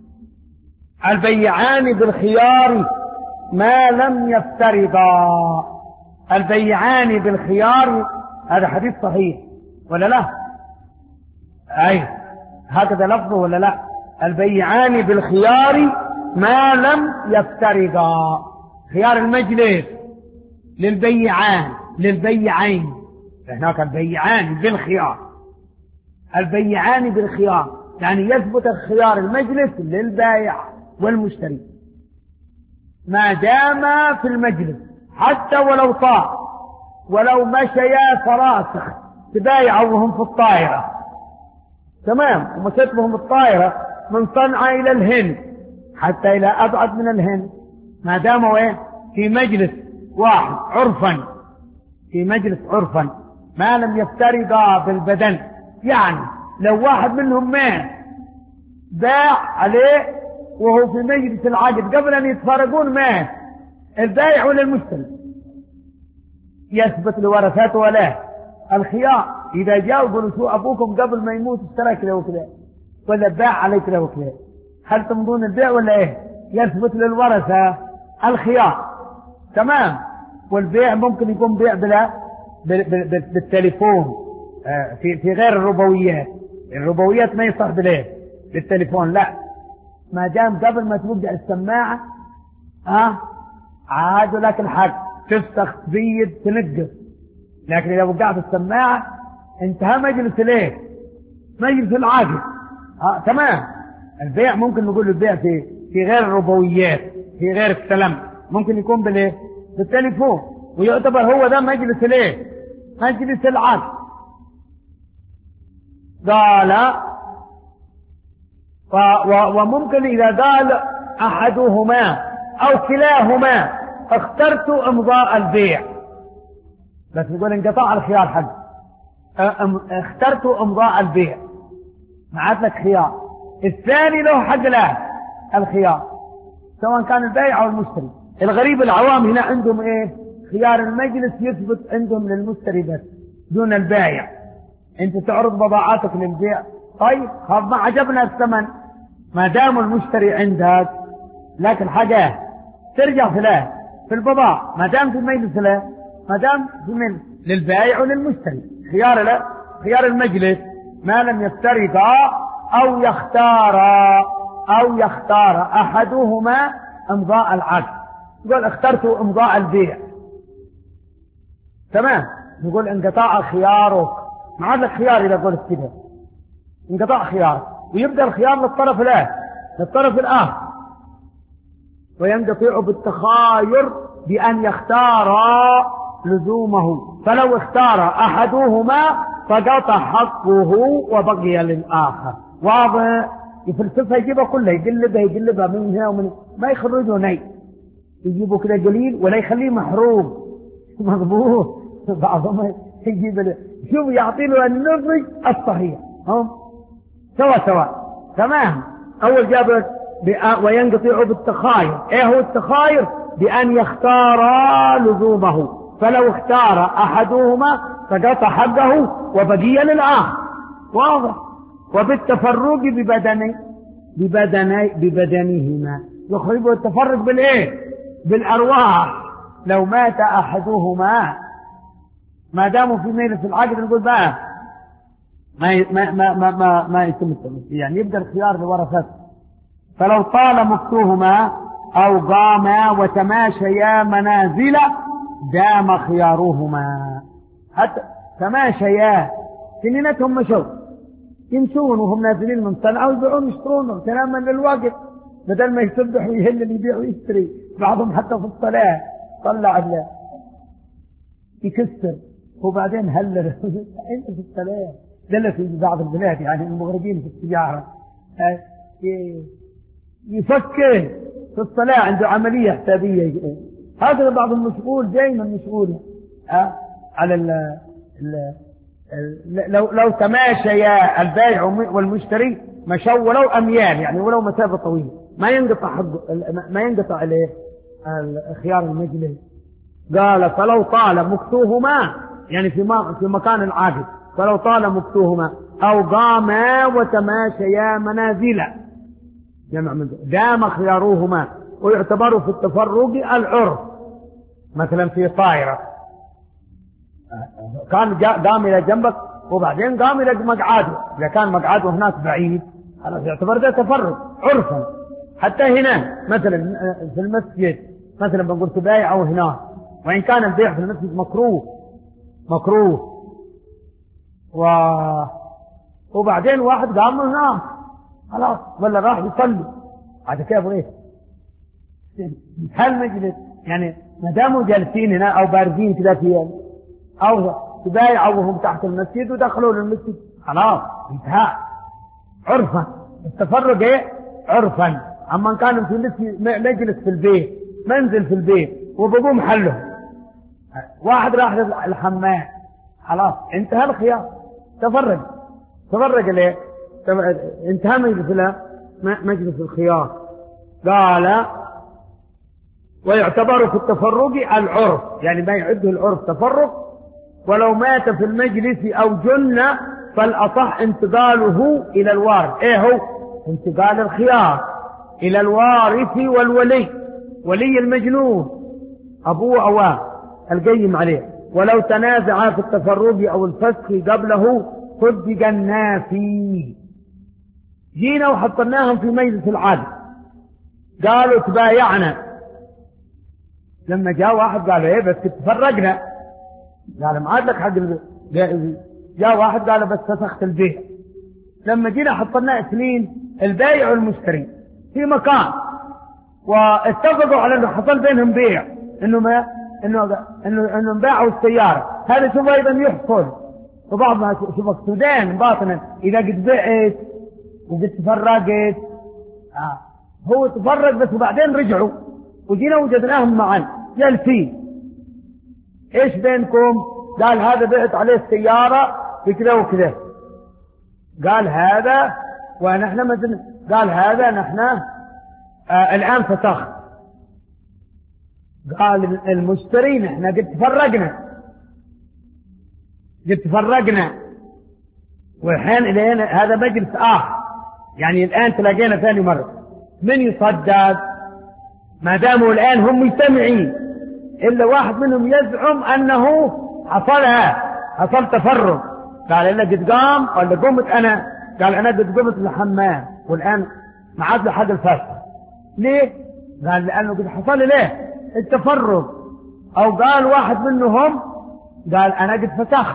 البيعان بالخيار ما لم يفترضا. البيعان بالخيار هذا حديث صحيح ولا لا؟ اي هكذا لفظه ولا لا؟ البيعان بالخيار ما لم يفترضا. خيار المجلس للبيعان للبيعين، هناك البيعان بالخيار. البيعان بالخيار يعني يثبت خيار المجلس للبائع والمشتري ما دام في المجلس، حتى ولو طاع ولو مشيا فراسخ تبايعوا وهم في الطائرة، تمام، ومشت بهم الطائرة من صنعاء إلى الهند حتى إلى أبعد من الهند، ما داموا ايه في مجلس واحد عرفا، في مجلس عرفا ما لم يفترضا بالبدن. يعني لو واحد منهم مات باع عليه وهو في مجلس العقد قبل أن يتفارقون مات، البائع ولا المشتري يثبت لورثته ولا الخيار. إذا جاءوا يقولوا شو أبوكم قبل ما يموت اشترى كذا وكذا ولا باع عليه كذا وكذا، هل تمضون البيع ولا إيه؟ يثبت للورثة الخيار، تمام. والبيع ممكن يكون بيع بلا بالتليفون في في غير الربويات. الربويات ما يصح بليه بالتليفون، لا، ما دام قبل ما توقع السماعة ها عادوا لك الحق تفسخ تبيد تنقص، لكن إذا وقعت السماعة انتهى مجلس ليه؟ مجلس العقد. ها تمام. البيع ممكن نقول البيع في في غير الربويات، في غير السلام، ممكن يكون بالايه؟ بالتليفون، ويعتبر هو ده مجلس الايه؟ مجلس العقد. قال و و وممكن إذا قال أحدهما أو كلاهما اخترت إمضاء البيع، بس يقول انقطاع الخيار حق، اخترت إمضاء البيع ما عاد لك خيار، الثاني له حق له الخيار سواء كان البائع أو المشتري. الغريب العوام هنا عندهم ايه؟ خيار المجلس يثبت عندهم للمشتري بس دون البائع، انت تعرض بضاعتك للبيع، طيب خلاص ما عجبنا الثمن، ما دام المشتري عندك لكن حاجة ترجع في له في البضاعة، ما دام في مجلس له، ما دام في من للبائع وللمشتري خيار له، خيار المجلس ما لم يفترقا أو يختارا أو يختار أحدهما امضاء العقد. يقول اخترت امضاء البيع، تمام، نقول انقطاع خيارك، ما عاد لك خيار إذا قلت كده، انقطاع خيار، ويبدأ الخيار للطرف له للطرف الآخر، وينقطع بالتخاير بأن يختار لزومه، فلو اختار أحدهما سقط حقه وبقي للآخر. واضح؟ يفلسفها يجيبها كلها، يقلبها يقلبها من هنا ومن ما يخرجه ني، يجيبه كده قليل ولا يخليه محروق مضبوط. بعضهم يجيب له شوف يعطي له النضج الصحيح، هم سوا سوا تمام. أول جاب وينقطع بالتخاير. ايه هو التخاير؟ بأن يختار لزومه، فلو اختار أحدهما سقط حقه وبقي للآخر. واضح؟ وبالتفرق ببدني ببدني ببدنهما، يخرجه التفرق بالايه؟ بالأرواح. لو مات أحدهما ما داموا في ميلة العقد نقول بقى ما ما ما ما ما, ما يتم التمثيل، يعني يبقى الخيار لورثته. فلو طال مكتوهما أو قاما وتماشيا منازل دام خيارهما. حتى تماشيا سنينتهم مشوا يمشون وهم نازلين من صنعاء ويبيعون يشترون تماما للوقت، بدل ما يسبح ويهل اللي يبيع ويشتري. بعضهم حتى في الصلاة طلع له يكسر وبعدين هلل انت في الصلاة. ده في بعض البلاد يعني المغربين في السيارة يفكر في الصلاة عنده عملية حسابية. هذا بعض المشغول دائما مشغول أه؟ على ال ال لو لو تماشيا البائع والمشتري مشوا ولو أميال، يعني ولو مسافة طويلة ما ينقطع حق ما ينقطع عليه خيار المجلس. قال فلو طال مكتوهما، يعني في في مكان العاقد، فلو طال مكتوهما أو قاما وتماشيا منازلا جمع من دام خياروهما. ويعتبر في التفرق العرف، مثلا في طائرة كان قام إلى جنبك وبعدين قام إلى مقعده، إذا كان مقعده هناك بعيد خلاص يعتبر ده تفرق عرفا. حتى هنا مثلا في المسجد مثلا بنقول تبايع أو هناك، وإن كان البيع في المسجد مكروه مكروه و... وبعدين واحد قام من هناك خلاص ولا راح يصلي بعد كيف ايه هل مجلس يعني ما داموا جالسين هنا او بارزين كذا في او تبايعوا وهم تحت المسجد ودخلوا للمسجد خلاص انتهى عرفا. التفرق ايه؟ عرفا. اما كانوا في مجلس في البيت منزل في البيت وبقوا محله واحد راح الحمام خلاص انتهى الخيار تفرق تفرق ليه؟ انتهى مجلس له مجلس الخيار. قال ويعتبر في التفرق العرف، يعني ما يعده العرف تفرق. ولو مات في المجلس أو جن فالأصح انتقاله إلى الوارث. ايه هو انتقال الخيار إلى الوارث والولي، ولي المجنون أبوه أواه القيم عليه. ولو تنازع في التفرق أو الفسخ قبله صدق النافي. جينا وحطناهم في مجلس العدل قالوا تبايعنا. لما جاء واحد قال ايه بس تفرقنا، قال ما عاد لك حق البيع. جاء واحد قال بس فسخت البيع. لما جينا حطنا اثنين البائع والمشتري في مكان واتفقوا على انه حصل بينهم بيع، انه ما انه انه انه باعوا السياره. هذا شوف ايضا يحصل وبعض ما شوف السودان باطنا اذا قد بعت وقد تفرقت آه. هو تفرق بس وبعدين رجعوا وجينا وجدناهم معا جالسين. ايش بينكم؟ قال هذا بعت عليه السيارة بكذا وكذا. قال هذا ونحن مثلا قال هذا نحن آه الآن فسخ. قال المشتري نحن قد تفرقنا قد تفرقنا والحين الآن هذا مجلس آخر، يعني الآن تلاقينا ثاني مرة من يصدق؟ ما داموا الآن هم مجتمعين إلا واحد منهم يزعم أنه حصلها حصل تفرق، قال أنا قد قام ولا قمت أنا؟ قال أنا قد قمت للحمام والآن ما عاد لحد الفصل. ليه؟ قال لأنه قد حصل ليه التفرق. أو قال واحد منهم قال أنا قد فتحت.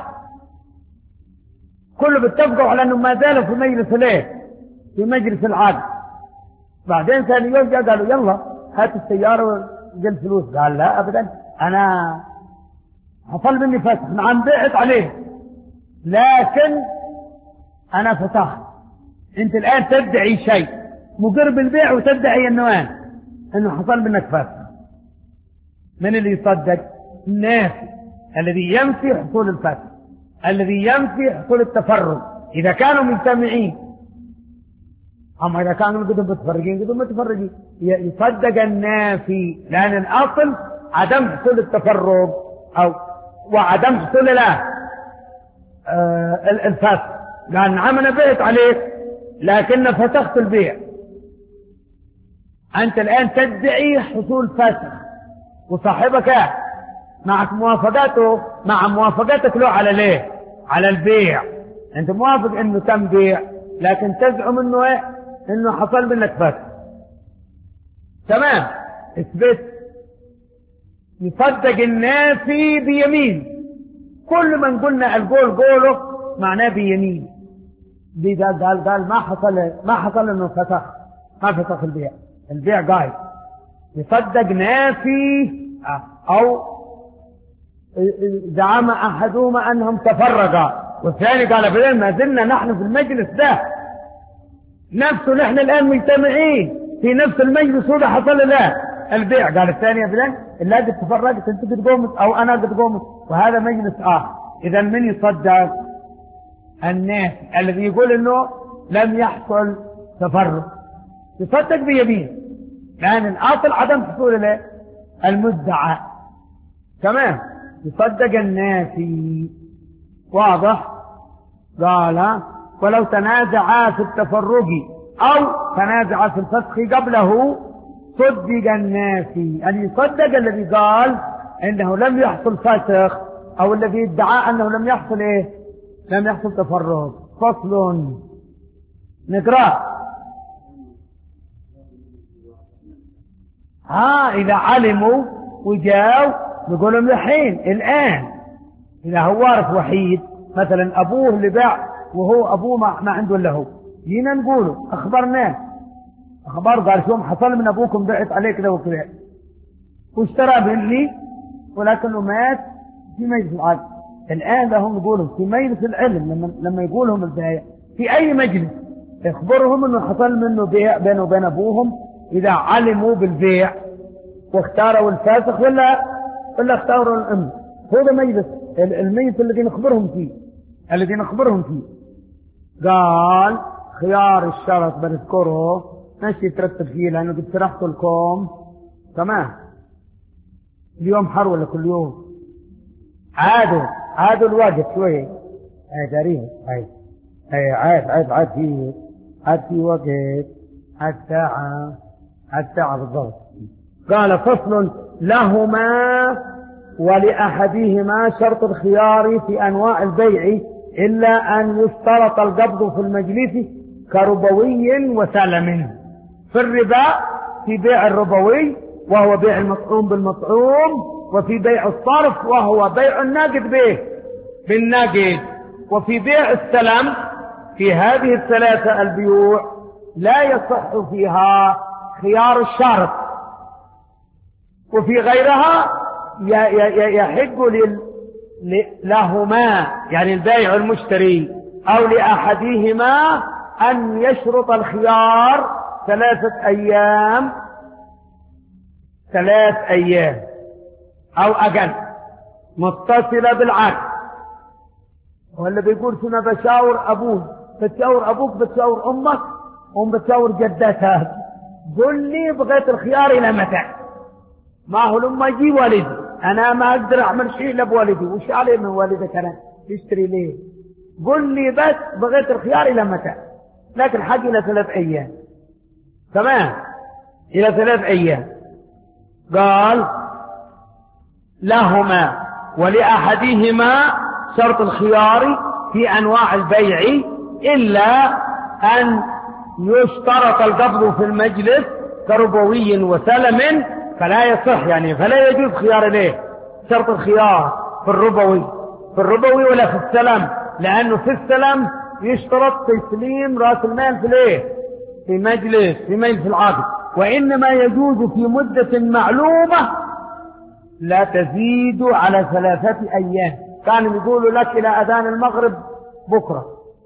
كله بيتفقوا على أنه ما زالوا في مجلس ليه؟ في مجلس العقد. بعدين ثاني يوم جاء قالوا يلا هات السيارة وجل فلوس. قال لا أبدا، أنا حصل مني فتح، نعم بعت عليه لكن أنا فتحت. أنت الآن تدعي شيء مقر بالبيع وتدعي أنه أنه حصل منك فتح. من اللي يصدق؟ النافي الذي ينفي حصول الفتح، الذي ينفي حصول التفرق إذا كانوا مجتمعين. أما إذا كانوا قدهم متفرقين قدهم متفرقين يصدق النافي، لأن الأصل عدم حصول التفرق أو وعدم حصول لا آه الفتح. قال نعم أنا بعت عليك لكن فتحت البيع. أنت الآن تدعي حصول فتح وصاحبك معك موافقته مع موافقتك له على ليه؟ على البيع. أنت موافق إنه تم بيع لكن تزعم إنه إيه؟ إنه حصل منك فتح. تمام، اثبت. يصدق النافي بيمين. كل من قلنا القول قوله معناه بيمين. دي قال قال قال ما حصل ما حصل إنه فتح، ما فتح البيع، البيع قايد. يصدق نافي أو زعم أحدهما أنهم تفرقا والثاني قال بدل ما زلنا نحن في المجلس ده نفسه، نحن الآن مجتمعين في نفس المجلس وده حصل له البيع. قال الثاني بدل إلا قد تفرقت أنت قد قومت أو أنا قد قومت وهذا مجلس آخر. إذا من يصدق؟ الناس الذي يقول إنه لم يحصل تفرق يصدق بيمين، لأن الأصل عدم حصول له المدعى. تمام، يصدق النافي. واضح؟ قال ولو تنازعا في التفرق أو تنازعا في الفسخ قبله صدق النافي. أن يصدق الذي قال إنه لم يحصل فسخ أو الذي ادعى أنه لم يحصل إيه؟ لم يحصل تفرق. فصل نقرأ. ها إذا علموا وجاوا نقول لهم الحين الآن إذا هو وارث وحيد مثلا أبوه اللي باع وهو أبوه ما, ما عنده إلا هو، جينا نقوله أخبرناه أخبار قال شو حصل من أبوكم بعت عليه كذا وكذا واشترى مني ولكنه مات في مجلس العقد. الآن لهم نقولهم في مجلس العلم لما, لما يقولهم البيع في أي مجلس يخبرهم أنه حصل منه بيع بينه وبين أبوهم إذا علموا بالبيع واختاروا الفاسخ ولا ولا اختاروا الأم. هذا مجلس الميت الذي نخبرهم فيه الذي نخبرهم فيه. قال خيار الشرط بنذكره ماشي ترتب فيه لأنه قد شرحت لكم. تمام، اليوم حر ولا كل يوم؟ عادوا عادوا الوقت شوية اي تقريبا اي اي عاد عاد عاد في عاد في وقت عاد ساعة عاد ساعة بالضبط. قال فصل لهما ولأحدهما شرط الخيار في أنواع البيع إلا أن يشترط القبض في المجلس كربوي وسلم. في الربا في بيع الربوي وهو بيع المطعوم بالمطعوم، وفي بيع الصرف وهو بيع الناقد به بالناقد، وفي بيع السلم. في هذه الثلاثة البيوع لا يصح فيها خيار الشرط، وفي غيرها يحق لهما يعني البائع المشتري أو لأحدهما أن يشرط الخيار ثلاثة أيام ثلاث أيام أو أقل متصلة بالعقد. ولا بيقول شنو بشاور أبوه، بتشاور أبوك بتشاور أمك وهم بتشاور جدتها، قل لي بغيت الخيار إلى متى؟ ما هو لما يجي والدي أنا ما أقدر أعمل شيء لبوالدي، وش عليه من والدك أنا يشتري ليه؟ قل لي بس بغيت الخيار إلى متى؟ لكن حق إلى ثلاث أيام. تمام، إلى ثلاث أيام. قال لهما ولأحدهما شرط الخيار في أنواع البيع إلا أن يشترط القبض في المجلس كربوي وسلم فلا يصح، يعني فلا يجوز خيار ليه شرط الخيار في الربوي في الربوي ولا في السلم، لأنه في السلم يشترط تسليم رأس المال في الايه في مجلس في مجلس العقد، وإنما يجوز في مدة معلومة لا تزيد على ثلاثة أيام. كانوا يقولوا لك إلى أذان المغرب بكرة،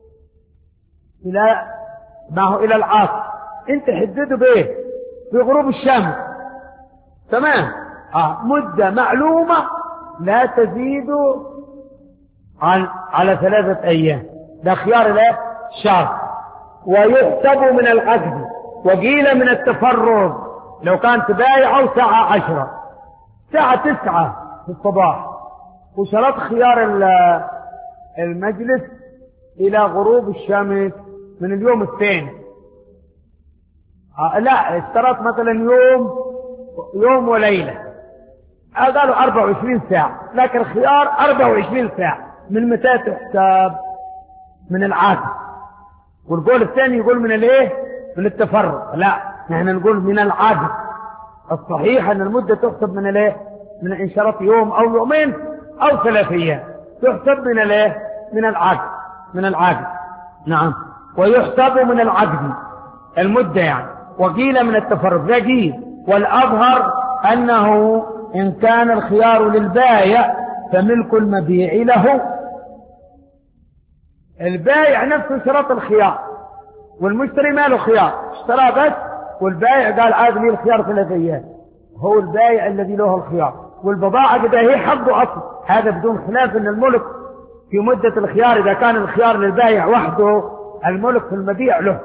إلى ما هو إلى العصر، أنت حدده بإيه؟ في غروب الشمس. تمام. آه. مدة معلومة لا تزيد عن على ثلاثة أيام، ده خيار لا شرط. ويحسب من العقد وقيل من التفرغ، لو كان تبايعه ساعة عشرة ساعة تسعة في الصباح وشرط خيار المجلس إلى غروب الشمس من اليوم الثاني. آه لا، اشترط مثلا يوم يوم وليلة، قالوا أربعة وعشرين ساعة، لكن خيار أربعة وعشرين ساعة. من متى تحسب؟ من العقد. والقول الثاني يقول من الايه؟ من التفرغ. لا، نحن نقول من العقد. الصحيح ان المدة تحسب من الايه؟ من ان شرط يوم او يومين او ثلاث ايام، تحسب من الايه؟ من العقد. من العقد. نعم. ويحسب من العقد المدة يعني. وقيل من التفرغ، ذا قيل. والأظهر أنه إن كان الخيار للبائع فملك المبيع له. البائع نفسه شرط الخيار والمشتري ما له خيار، اشترى بس، والبائع قال عاد لي الخيار ثلاث ايام، هو البائع الذي له الخيار، والبضاعة كده هي حقه أصلا. هذا بدون خلاف ان الملك في مدة الخيار، إذا كان الخيار للبائع وحده الملك في المبيع له.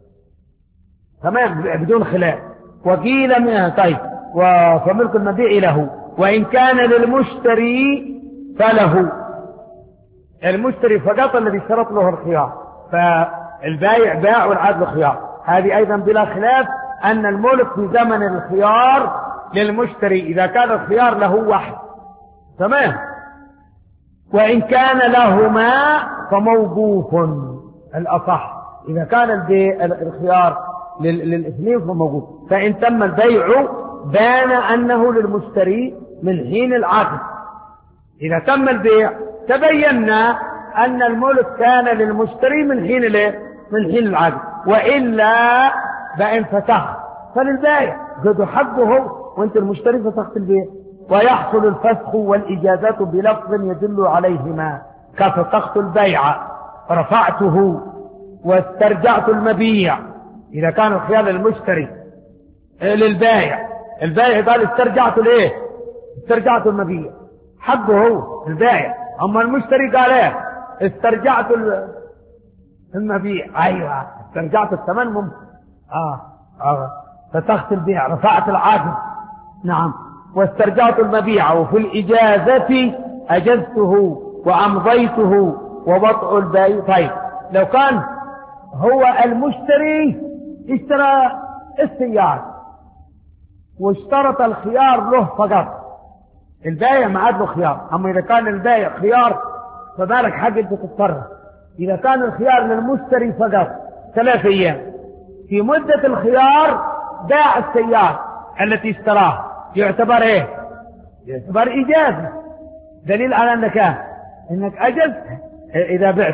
تمام، بدون خلاف. وقيل منها طيب فملك المبيع له. وإن كان للمشتري فله، المشتري فقط الذي اشترط له الخيار، فالبائع باع والعاد له خيار. هذه أيضا بلا خلاف أن الملك في زمن الخيار للمشتري إذا كان الخيار له واحد. تمام. وإن كان لهما فموقوف الأصح، إذا كان الخيار للاثنين فموقوف. فإن تم البيع بان أنه للمشتري من حين العقد. إذا تم البيع تبينا أن الملك كان للمشتري من حين الايه؟ من حين العقد. وإلا فإن فتح فللبائع قد حقه، وانت المشتري فتحت البيع. ويحصل الفسخ والإجازات بلفظ يدل عليهما، كفتحت البيع، رفعته، واسترجعت المبيع. إذا كان الخيار للمشتري للبائع، البائع قال استرجعت الايه؟ استرجعت المبيع، حقه هو البائع. أما المشتري قال ايه؟ استرجعت المبيع. أيوة، استرجعت الثمن ممكن. آه. آه. فتحت البيع، رفعت العقد. نعم. واسترجعت المبيع. وفي الإجازة أجزته وأمضيته ووضع البيع. طيب، لو كان هو المشتري اشترى السيارة واشترط الخيار له فقط، البائع ما عاد له خيار. أما إذا كان البائع خيار فمالك حق أنت تتصرف. إذا كان الخيار للمشتري فقط ثلاث أيام، في مدة الخيار باع السيارة التي اشتراها، يعتبر ايه؟ يعتبر إجازة، دليل على أنك أنك أجزت إذا بعت.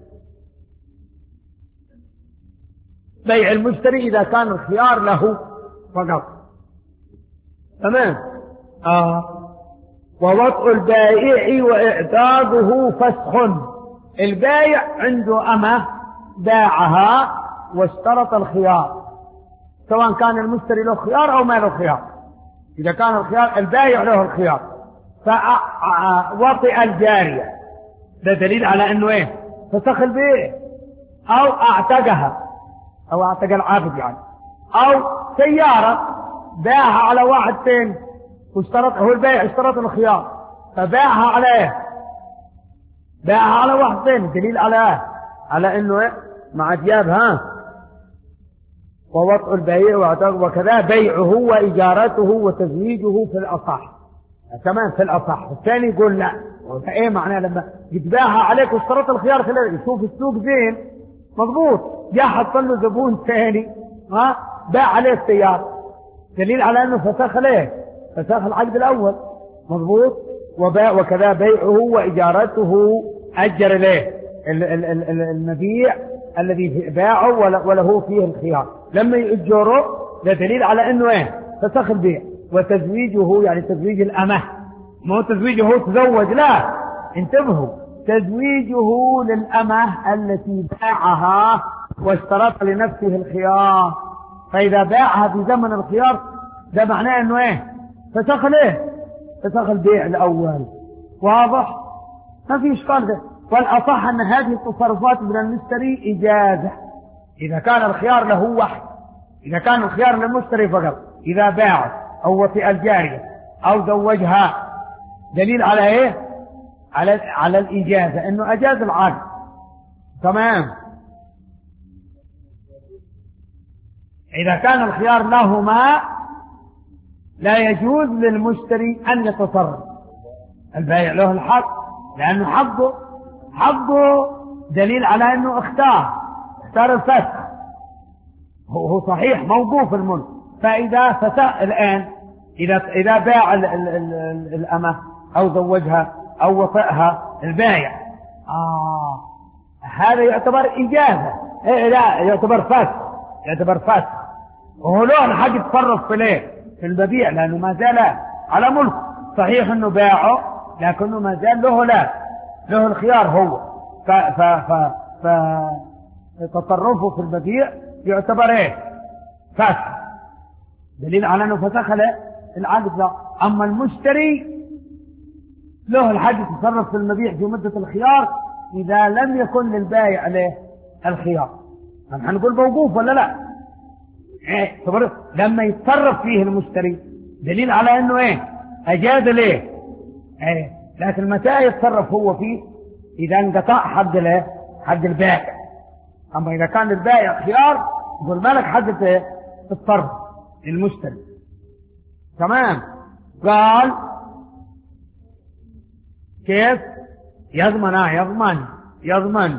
بيع المشتري إذا كان الخيار له فقط. تمام. آه. ووضع البائع وإعتاده فسخ. البائع عنده أمة باعها واشترط الخيار، سواء كان المشتري له خيار أو ما له خيار. إذا كان الخيار البائع له الخيار فوطئ الجارية، ده دليل على أنه إيه؟ فسخ البيع. أو أعتقها، أو أعتق العابد يعني. أو سيارة باعها على واحد ثاني واشترط، هو البائع اشترط الخيار فباعها عليه باعها على واحدين، دليل على على انه إيه؟ مع جياب ها ووطء البيع وكذا بيعه وإجارته وتزويجه في الأصح، كمان في الأصح. الثاني يقول لا، ايه معناه لما يتباعها عليك واشترط الخيار ثلاثة، يشوف السوق زين مضبوط، جاء حط له زبون ثاني ها باع عليه السيارة، دليل على انه فسخ ليه، فسخ العقد الاول مضبوط. وباع وكذا بيعه واجارته، اجر له المبيع الذي باعه وله فيه الخيار، لما يأجره ده دليل على انه ايه فسخ البيع. وتزويجه يعني تزويج الامه، مو تزويجه تزوج، لا انتبهوا، تزويجه للامه التي باعها واشترط لنفسه الخيار. فاذا باعها في زمن الخيار ده معناه انه ايه فسخ ليه، فسخ البيع الاول. واضح؟ ما في اشكال ده. والاصح ان هذه التصرفات من المشتري اجازه اذا كان الخيار له واحد، اذا كان الخيار للمشتري فقط، اذا باع او وطئ الجاريه او زوجها، دليل على ايه؟ على على الاجازه، انه اجاز العقد. تمام. اذا كان الخيار لهما لا يجوز للمشتري ان يتصرف، البائع له الحق لانه حقه حقه دليل على انه اختار اختار الفسخ، هو صحيح موقوف الملك. فاذا فسخ الان، اذا اذا باع ال ال ال الامه او زوجها او وطئها البائع، اه هذا يعتبر اجازه، إيه لا يعتبر فسخ، يعتبر فسخ، وهو له الحق يتصرف في ليه في المبيع لانه ما زال على ملك. صحيح انه باعه لكنه ما زال له لا له الخيار هو، ف ف ف ف تصرفه في المبيع يعتبر ايه فسخ، دليل على انه فسخ له العقد. لا، اما المشتري له الحق يتصرف في المبيع في مدة الخيار اذا لم يكن للبائع عليه الخيار. هنقول موقوف ولا لا؟ ايه لما يتصرف فيه المشتري دليل على انه ايه اجاز ليه، ايه لكن متى يتصرف هو فيه؟ اذا انقطع حق له حق البائع. اما اذا كان البائع خيار يقول مالك حق التصرف المشتري. تمام. قال كيف يضمن اه يضمن يضمن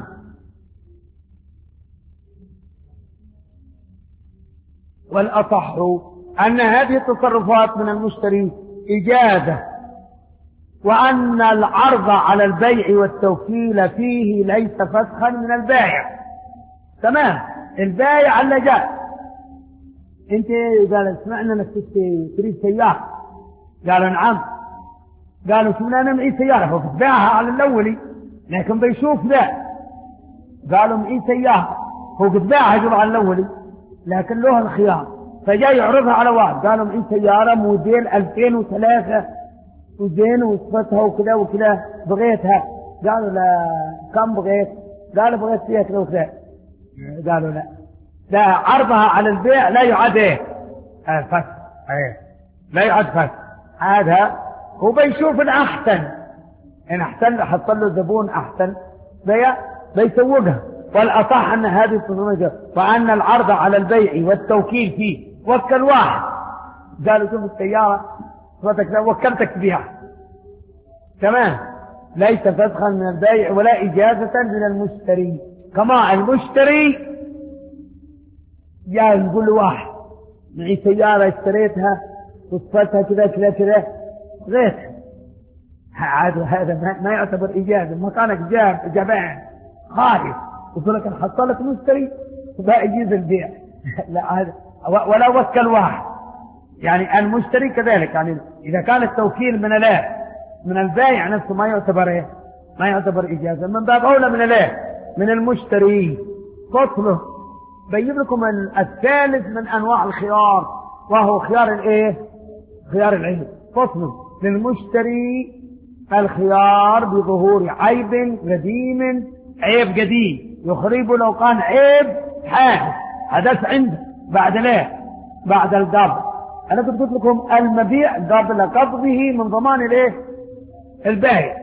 والأصح أن هذه التصرفات من المشتري إجازة، وأن العرض على البيع والتوكيل فيه ليس فسخا من البائع. تمام. البائع اللي جاء انت قال سمعنا انك تريد سيارة، قالوا نعم، قالوا شوفنا انا معي سيارة، فباعها على الاولي لكن بيشوف ذا، قالوا معي سيارة، هو قد باعها جرعة على الاولي لكن له الخيار، فجاي يعرضها على واحد قالوا معي سيارة موديل ألفين وثلاثة وزين وصفتها وكذا وكذا، بغيتها، قالوا لا كم بغيت؟ قالوا بغيت فيها كذا وكذا، قالوا لا لا عرضها على البيع لا يعد ايه فسخ، ايه لا يعد فسخ. هذا هو بيشوف الاحسن، ان احسن حط له زبون احسن بيع بيسوقها. والاصح ان هذه التصرفات وان العرض على البيع والتوكيل فيه، وكل واحد قالوا شوف السيارة وكلتك بها، تمام، ليس فسخا من البيع ولا اجازة من المشتري. كما المشتري جاء يقول له واحد معي سيارة اشتريتها وصفتها كذا كذا كذا غيرها، هذا ما يعتبر إجازة، ما كانك جاب جبان خالص يقول لك أنا حط لك مشتري وبقى يجيز البيع لا هذا ولا وكل واحد. يعني المشتري كذلك، يعني إذا كان التوكيل من الايه من البائع نفسه ما يعتبر ايه ما يعتبر إجازة، من باب أولى من الايه من المشتري. فصله بيجيب لكم الثالث من أنواع الخيار وهو خيار الايه خيار العيب. فصله للمشتري الخيار بظهور عيب قديم، عيب قديم يخربه لو كان عيب حادث حدث عنده بعد ليه بعد القبض. أنا كنت قلت لكم المبيع قبل قبضه من ضمان الايه البائع،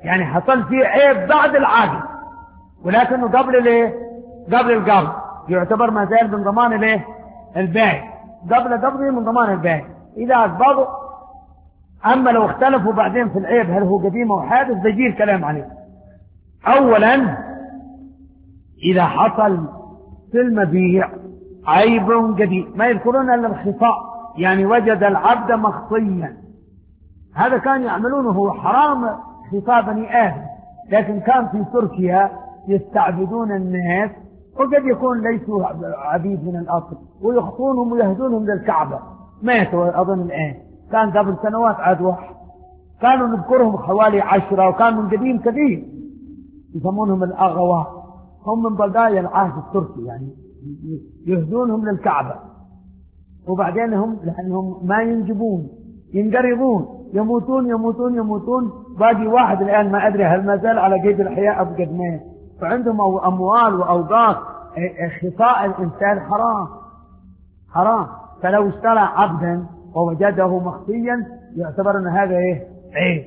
يعني حصل فيه عيب بعد العقد، ولكنه قبل الايه؟ قبل القبض يعتبر ما زال من ضمان الايه؟ البيع، قبل قبضه من ضمان البيع اذا اقبضوا. اما لو اختلفوا بعدين في العيب هل هو قديم او حادث بيجي الكلام عليه. اولا اذا حصل في المبيع عيب قديم، ما يذكرون الا الخفاء، يعني وجد العبد مخطيا، هذا كان يعملونه هو حرام خفاء بني ادم، لكن كان في تركيا يستعبدون الناس وقد يكون ليسوا عبيد من الاصل ويخطونهم ويهدونهم للكعبه، ماتوا اظن الان، كان قبل سنوات عاد واحد، كانوا نذكرهم حوالي عشرة، وكان من قديم كثير يسمونهم الاغوات، هم من بلدايا العهد التركي، يعني يهدونهم للكعبه، وبعدين هم لانهم ما ينجبون ينقرضون، يموتون يموتون يموتون، باقي واحد الان ما ادري هل ما زال على قيد الحياه ام قد مات، فعندهم اموال واوقات. خطاء الانسان حرام حرام، فلو اشترى عبدا ووجده مخفيا يعتبر ان هذا ايه؟ عيب.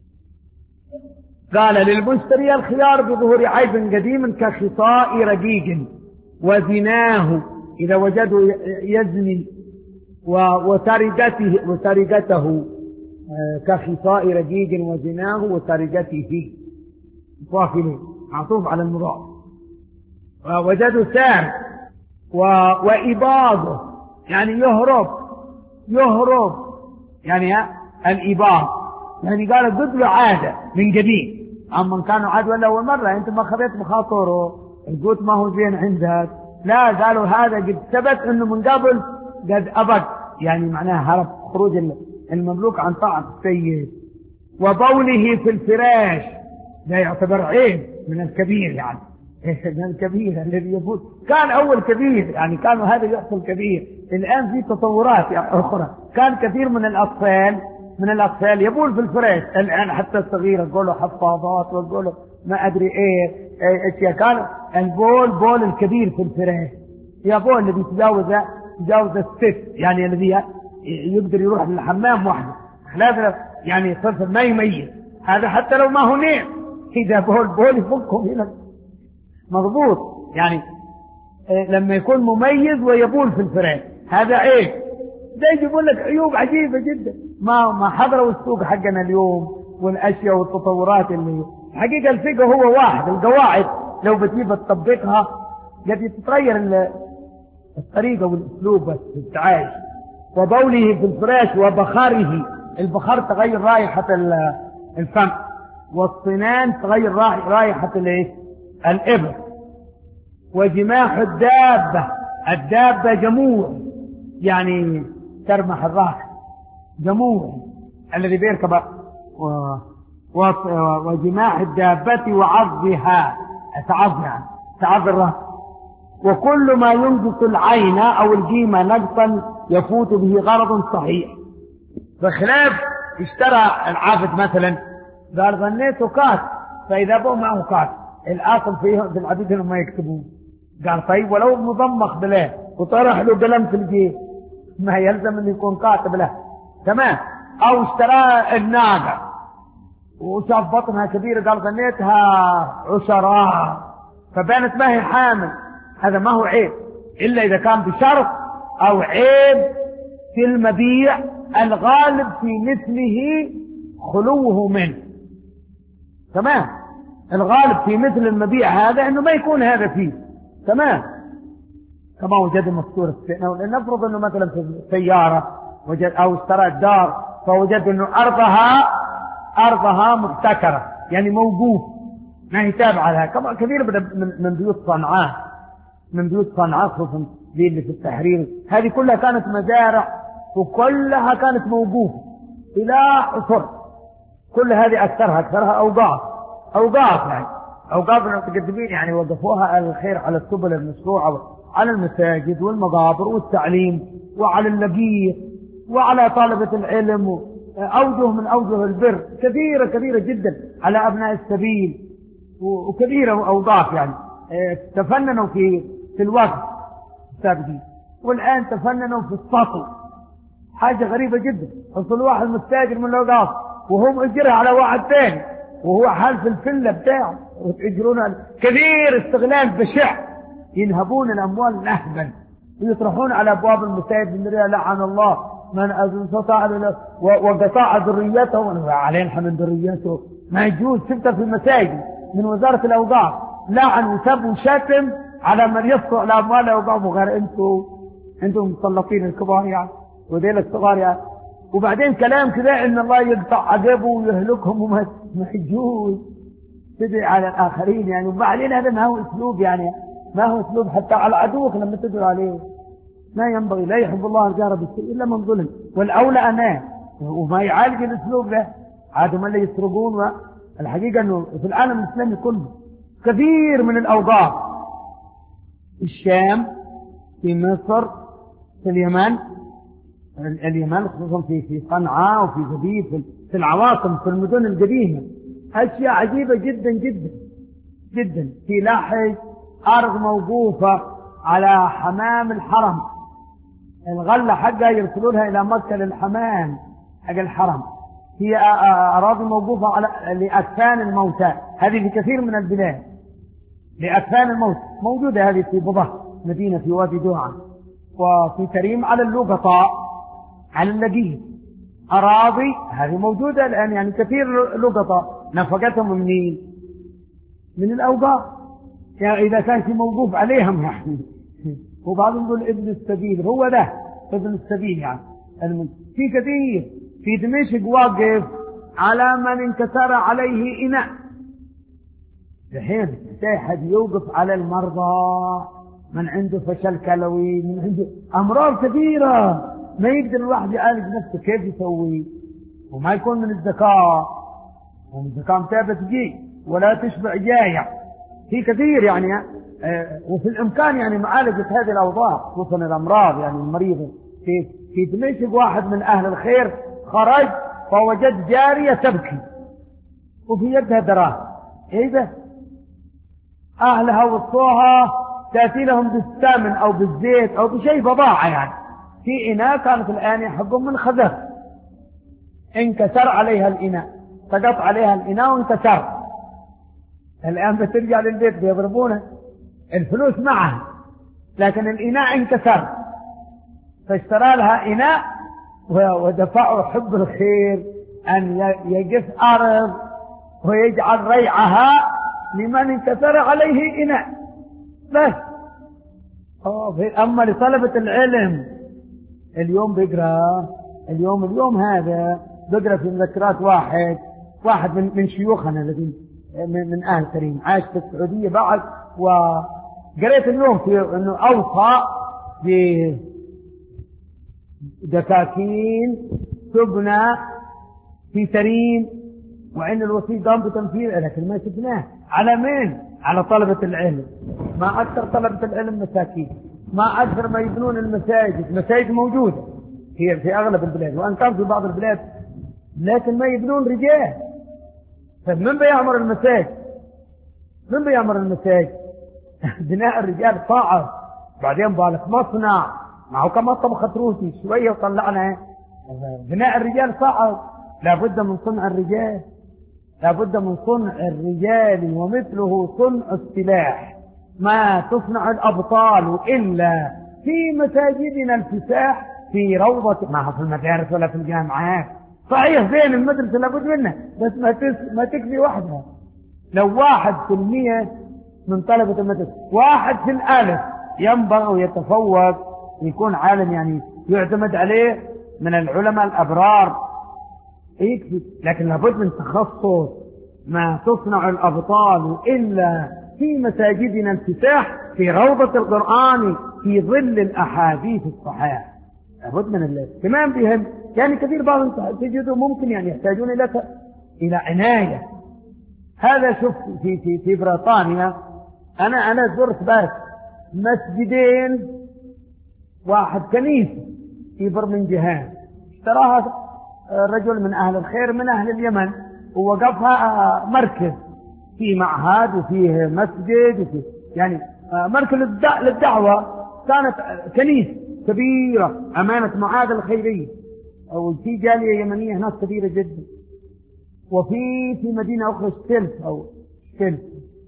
قال للمشتري الخيار بظهور عيب قديم كخطاء رقيق وزناه، اذا وجدوا يزني، وسرقته وسرقته كخطاء رقيق وزناه وسرقته، واقفين معطوف على المضاف. وجدوا سام وإباضه، يعني يهرب يهرب يعني الإباض، يعني قال قد له عادة من قديم، أما كانوا عاد ولا أول مرة أنت ما خبيت مخاطره القوت ما هو زين عندك، لا قالوا هذا قد ثبت أنه من قبل قد أبد، يعني معناها هرب خروج المملوك عن طاعة السيد. وبوله في الفراش، ده يعتبر عيب من الكبير، يعني من الكبير الذي يفوت، كان أول كبير يعني كانوا هذا يحصل كبير، الآن في تطورات يعني أخرى، كان كثير من الأطفال من الأطفال يبول في الفراش، الآن حتى الصغير تقول له حفاضات وتقول له ما أدري إيه إيش، كان البول بول الكبير في الفراش، يا بول الذي تجاوز تجاوز الست، يعني الذي يقدر يروح للحمام وحده، لا يعني صرف ما يميز، هذا حتى لو ما هو نيم، إذا بول بول يفكهم هنا مضبوط، يعني لما يكون مميز ويبول في الفراش هذا عيب. ده يجيبون لك عيوب عجيبة جدا، ما ما حضروا السوق حقنا اليوم والأشياء والتطورات اللي حقيقة الفقه هو واحد، القواعد لو بتجيب تطبقها قد تتغير الطريقة والأسلوب بس في التعايش. وبوله في الفراش وبخاره، البخار تغير رائحة الفم، والصنان تغير رائحة الايه؟ الإبر. وجماح الدابة، الدابة جموع يعني ترمح الراس، جموع الذي بيركب، و... و... وجماح الدابة وعضها، تعض يعني تعض الراس. وكل ما ينقص العين أو الجيمة نقصا يفوت به غرض صحيح، بخلاف اشترى العابد مثلا قال ظنيته كاس، فإذا بو معه كاس، الآصل فيه في العبيد انهم ما يكتبون، قال طيب ولو مضمخ بله وطرح له قلم في الجيب ما يلزم ان يكون كاتب له، تمام. او اشترى الناقة وشاف بطنها كبيرة قال ظنيتها عشراء فبانت ما هي حامل، هذا ما هو عيب الا اذا كان بشرط او عيب في المبيع الغالب في مثله خلوه منه، تمام. الغالب في مثل المبيع هذا انه ما يكون هذا فيه، تمام. كما وجد مستور السنة، نفرض انه مثلا في سيارة وجد او اشترى دار فوجد انه ارضها ارضها مبتكرة يعني موقوف ما هي تابعة لها، كما كثير من بيوت صنعاء من بيوت صنعاء خصوصا دي اللي في التحرير، هذه كلها كانت مزارع وكلها كانت موقوفة الى عصر، كل هذه اكثرها اكثرها اوقاف اوقاف يعني اوقاف المتقدمين، يعني وقفوها على الخير على السبل المشروعة، على المساجد والمقابر والتعليم وعلى اللقيط وعلى طلبة العلم، أوجه من أوجه البر كثيرة كثيرة جدا على أبناء السبيل، وكثيرة أوقاف يعني تفننوا في في الوقت السابقين، والآن تفننوا في السطو، حاجة غريبة جدا. وصل واحد مستاجر من الأوقاف وهم أجرها على واحد ثاني وهو حال في الفلة بتاعه وتأجرون كثير استغلال بشع، ينهبون الأموال نهبا ويطرحون على أبواب المساجد بالمرية لعن الله من استطاع وقطاع ذريته وعلينا من ذريته ما يجوز. شفتها في المساجد من وزارة الأوقاف لعن وسب وشتم على من يسطع على أموال الأوقاف وغير. أنتم أنتم المسلطين الكبار يعني وذيل الصغار يعني. وبعدين كلام كذا إن الله يقطع عقبه ويهلكهم وما يجوز تدعي على الآخرين يعني. وبعدين هذا ما هو أسلوب يعني، ما هو أسلوب حتى على عدوك لما تدعو عليه. ما ينبغي، لا يحب الله الجار بالسوء إلا من ظلم، والأولى أنا وما يعالج الأسلوب له عاد من اللي يسرقون. الحقيقة أنه في العالم الإسلامي كله كثير من الأوضاع في الشام في مصر في اليمن اليمن خصوصا في في صنعاء وفي جديد في العواصم في المدن القديمة أشياء عجيبة جدا جدا جدا. في لاحج أرض موقوفة على حمام الحرم، الغلة حقها يرسلونها إلى مكة للحمام حق الحرم. هي أراضي موقوفة على لأكفان الموتى، هذه في كثير من البلاد لأكفان الموت موجودة. هذه في بضه مدينة في وادي دوعة، وفي كريم على اللقطاء على اللقيط أراضي هذه موجودة الآن يعني. كثير لقطاء نفقتهم منين؟ من الأوقاف يعني إذا كان في موقوف عليهم يعني. وبعضهم يقول ابن السبيل، هو ده ابن السبيل يعني. في كثير في دمشق واقف على من انكسر عليه إناء. الحين حد يوقف على المرضى من عنده فشل كلوي، من عنده أمراض كثيرة ما يقدر الواحد يعالج نفسه، كيف يسوي؟ وما يكون من الذكاء، ومن الذكاء متابة تجي ولا تشبع جايع. في كثير يعني آه وفي الإمكان يعني معالجة هذه الأوضاع خصوصا الأمراض يعني المريضة. في في دمشق واحد من أهل الخير خرج فوجد جارية تبكي وفي يدها دراهم. إيه ده؟ أهلها وصوها تأتي لهم بالثمن أو بالزيت أو بشيء بضاعة يعني. في إناء كانت الآن يحقون من خذف، انكسر عليها الإناء، سقط عليها الإناء وانكسر. الآن بترجع للبيت بيضربونه، الفلوس معها لكن الإناء انكسر، فاشترى لها إناء ودفعوا حب الخير أن يقف أرض ويجعل ريعها لمن انكسر عليه إناء بس. أما لطلبة العلم اليوم بيقرأ اليوم اليوم هذا بيقرأ في مذكرات واحد واحد من, من شيوخنا الذين من, من أهل كريم عاش في السعودية بعد، وقرأت اليوم في أنه أوصى بدكاكين تبنى في تريم وإن الوصي قام بتنفيذه لكن ما شفناه. على مين؟ على طلبة العلم. ما أكثر طلبة العلم مساكين، ما أكثر ما يبنون المساجد. مساجد موجودة هي في أغلب البلاد وأن كان في بعض البلاد لكن ما يبنون رجال. فمن بيعمر المساجد؟ من بيعمر المساجد؟ بناء الرجال صعب. بعدين بالك مصنع معه كما طبخة روسي شوية وطلعنا. بناء الرجال صعب، لابد من صنع الرجال، لابد من صنع الرجال ومثله صنع السلاح. ما تصنع الأبطال إلا في مساجدنا الفساح في روضة، ما في المدارس ولا في الجامعات. صحيح زين المدرسة لابد منها بس ما ما تكفي وحدها. لو واحد في المية من طلبة المدرسة واحد في الألف ينبغي يتفوق يكون عالم يعني يعتمد عليه من العلماء الأبرار يكفي. لكن لابد من تخصص. ما تصنع الأبطال إلا في مساجدنا الفساح في روضة القرآن في ظل الأحاديث الصحيحة. لابد من الاهتمام بهم يعني. كثير بعضهم تجدوا ممكن يعني يحتاجون إلى إلى عناية. هذا شوف في في في بريطانيا أنا أنا زرت بس مسجدين، واحد كنيسة في برمنجهام اشتراها رجل من أهل الخير من أهل اليمن ووقفها مركز، في معهد وفيه مسجد وفيه يعني مركز للدعوة. كانت كنيسة كبيرة أمانة معاد الخيرية، وفي جالية يمنية هناك كبيرة جدا. وفي في مدينة أخرى شتلت أو شتلت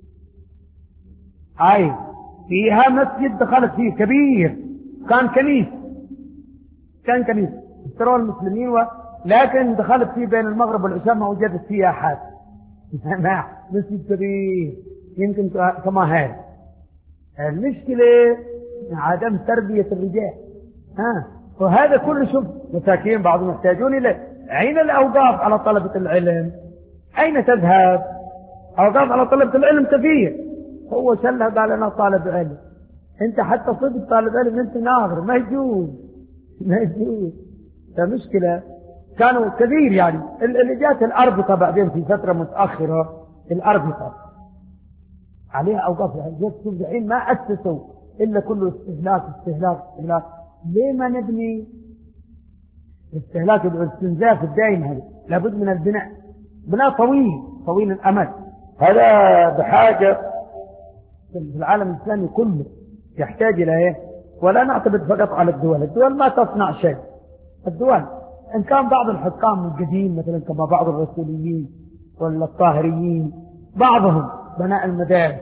أي فيها مسجد دخلت فيه كبير، كان كنيسة، كان كنيسة اشتروا المسلمين و... لكن دخلت فيه بين المغرب والعشاء ما وجدت فيه أحد. ما مسجد كبير يمكن كما هذا. المشكلة عدم تربية الرجال. ها وهذا كله شوف مساكين بعضهم يحتاجون إلى أين الأوقاف على طلبة العلم؟ أين تذهب؟ أوقاف على طلبة العلم كثير. هو شلها قال أنا طالب علم. أنت حتى صدق طالب علم أنت ناظر، ما يجوز ما يجوز. فمشكلة كانوا كثير يعني. اللي جات الأربطة بعدين في فترة متأخرة الأربطة عليها أوقاف جات شوف الحين ما أسسوا إلا كله استهلاك استهلاك استهلاك. ليه ما نبني استهلاك الاستنزاف الدائم؟ هذا لابد من البناء، بناء طويل طويل الأمد. هذا بحاجة في العالم الإسلامي كله يحتاج إلى إيه؟ ولا نعتمد فقط على الدول. الدول ما تصنع شيء. الدول إن كان بعض الحكام القديم مثلا كما بعض الرسوليين ولا الطاهريين بعضهم بناء المدارس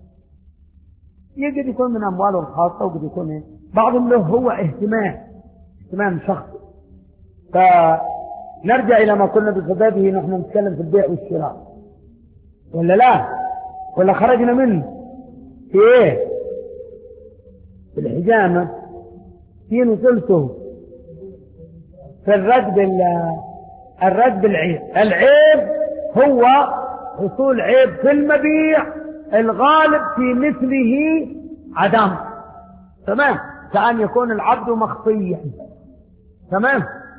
يجب يكون من أمواله الخاصة وقد يكون إيه؟ بعضهم له هو اهتمام اهتمام شخصي. فنرجع إلى ما كنا بسببه نحن نتكلم في البيع والشراء ولا لا؟ ولا خرجنا منه في إيه؟ في الحجامة في نزلته في الرد الرد العيب. العيب هو حصول عيب في المبيع الغالب في مثله عدم. تمام؟ كأن يكون العبد مخطيا. تمام؟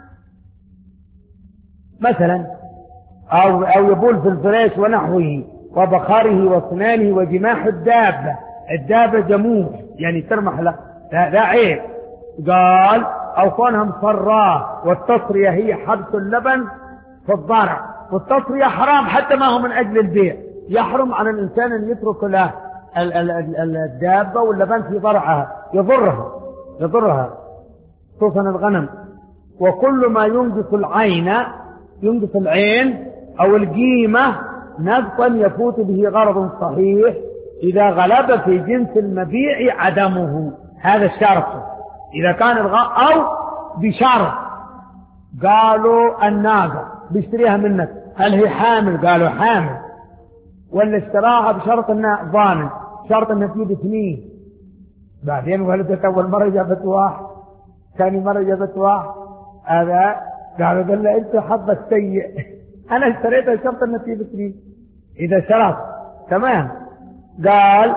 مثلا أو, أو يبول في الفراش ونحوه وبخاره واسنانه وجماح الدابة. الدابة جموح يعني ترمح له، لا عيب. قال أو كونها مصراه والتصرية هي حبس اللبن في الضرع. والتصرية حرام حتى ما هو من أجل البيع. يحرم على الإنسان أن يترك له الدابة واللبن في ضرعها، يضرها يضرها خصوصا الغنم. وكل ما ينقص العين ينقص العين أو القيمة نقصا يفوت به غرض صحيح إذا غلب في جنس المبيع عدمه. هذا الشرط إذا كان الغاء أو بشرط. قالوا الناقة بيشتريها منك هل هي حامل؟ قالوا حامل. ولا اشتراها بشرط انها ضامن، شرط انها تجيب اثنين. بعدين ولدت اول مرة جابت واحد، ثاني مرة جابت واحد. هذا قالوا قال له انت حظك سيء، انا اشتريتها شرط انها تجيب اثنين. اذا شرط تمام. قال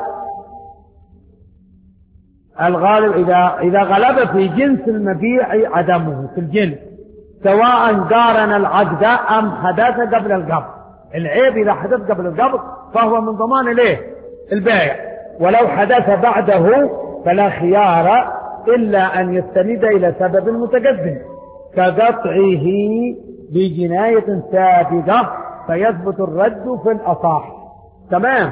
الغالب إذا إذا غلب في جنس المبيع عدمه في الجنس سواء قارن العقد أم حدث قبل القبض. العيب إذا حدث قبل القبض فهو من ضمان ليه البائع، ولو حدث بعده فلا خيار إلا أن يستند إلى سبب متقدم كقطعه بجناية سابقة فيثبت الرد في الأصح. تمام.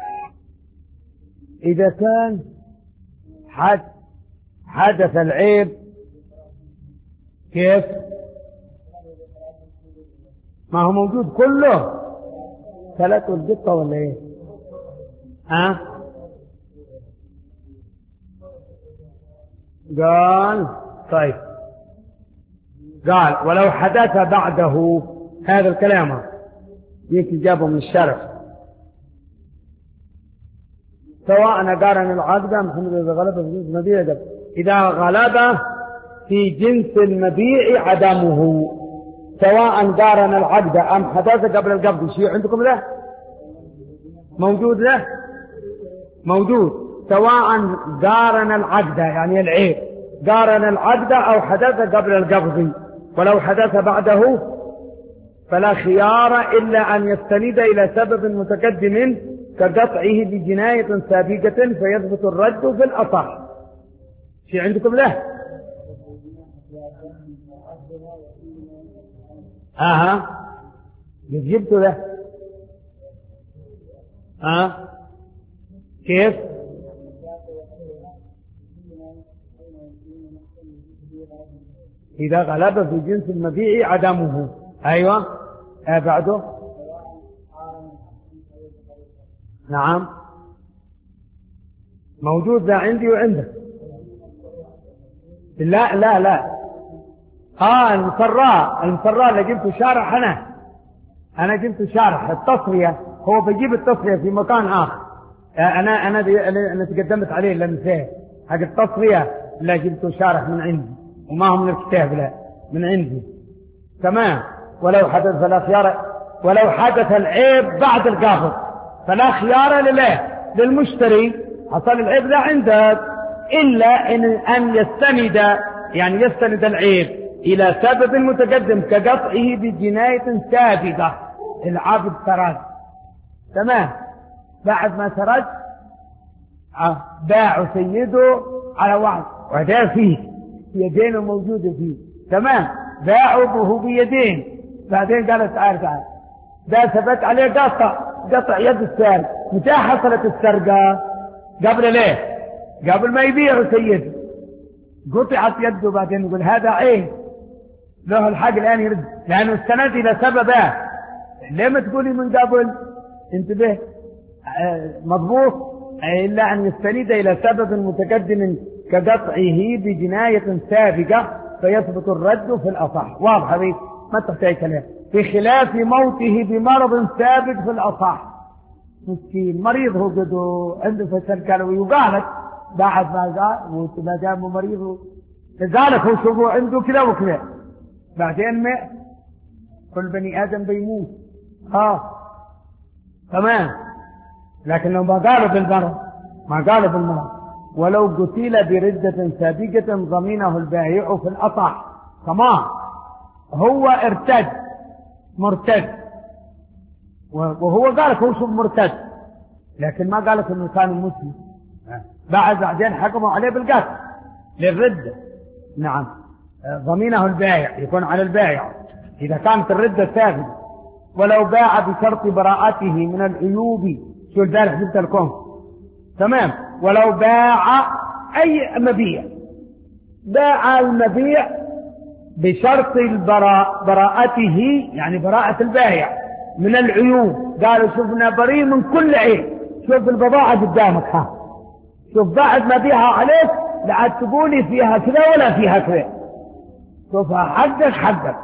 إذا كان حد حدث العيب كيف ما هو موجود كله ثلاث والقطة ولا ايه؟ ها قال طيب قال ولو حدث بعده هذا الكلام يمكن جابه من الشرف سواء قارن العقد محمد إذا غلب في جنس المبيع إذا غلب في جنس المبيع عدمه سواء قارن العقد أم حدث قبل القبض. شيء عندكم له موجود له موجود سواء قارن العقد يعني العيب قارن العقد أو حدث قبل القبض ولو حدث بعده فلا خيار إلا أن يستند إلى سبب متقدم كقطعه بجناية سابقة فيثبت الرد في الأصح. شيء عندكم له اها جبت له ها كيف إذا غلب في جنس المبيع عدمه. أيوة آه بعده نعم موجود ذا عندي وعندك. لا لا لا اه المصراء المصراء اللي جبته شارح انا انا جبته شارح. التصفية هو بيجيب التصفية في مكان اخر. انا انا انا تقدمت عليه لمساه حق التصفية. لا جبته شارح من عندي وما هو من الكتاب، لا من عندي. تمام. ولو حدث فلا خيار، ولو حدث العيب بعد القابض فلا خيار لله للمشتري. حصل العيب ذا عندك إلا إن أن يستند، يعني يستند العيب إلى سبب متقدم كقطعه بجناية سابقة. العابد سرق، تمام، بعد ما سرق باع سيده على واحد وده فيه يدين موجودة فيه، تمام، باعه وهو بيدين. بعدين قالت تعال تعال ده ثبت عليه قطع قطع يد السارق. متى حصلت السرقة؟ قبل ليه؟ قبل ما يبيع سيده قطعت يده. بعدين يقول هذا عيب له الحق الآن يرد، لأنه استند إلى سببه. ليه ما تقولي من قبل؟ انتبه مضبوط. إلا أن يستند إلى سبب متقدم كقطعه بجناية سابقة فيثبت الرد في الأصح. واضح هذه ما تحتاج كلام. في خلاف موته بمرض ثابت في الأصح. مسكين مريض هو قد عنده فشل كلوي وقالك بعد ما قال وما دام مريض لذلك هو شوفوا عنده كذا وكذا. بعدين ما كل بني آدم بيموت اه تمام. لكنه ما قالوا بالمرض، ما قالوا بالمرض. ولو قتل بردة سابقة ضمينه البائع في الأصح. تمام. هو ارتد مرتد وهو قالك هو شوف مرتد، لكن ما قالك انه كان مسلم. بعد بعدين حكموا عليه بالقتل للردة. نعم. ضمينه البائع يكون على البائع إذا كانت الردة ثابتة. ولو باع بشرط براءته من العيوب، شو البارح جبت لكم، تمام. ولو باع أي مبيع، باع المبيع بشرط البراء براءته، يعني براءة البائع من العيوب. قالوا شوفنا بريء من كل عيب. شوف البضاعة قدامك ها، شوف بعد ما بيها عليك لا تقولي فيها كذا ولا فيها كذا، شوفها حقك حقك.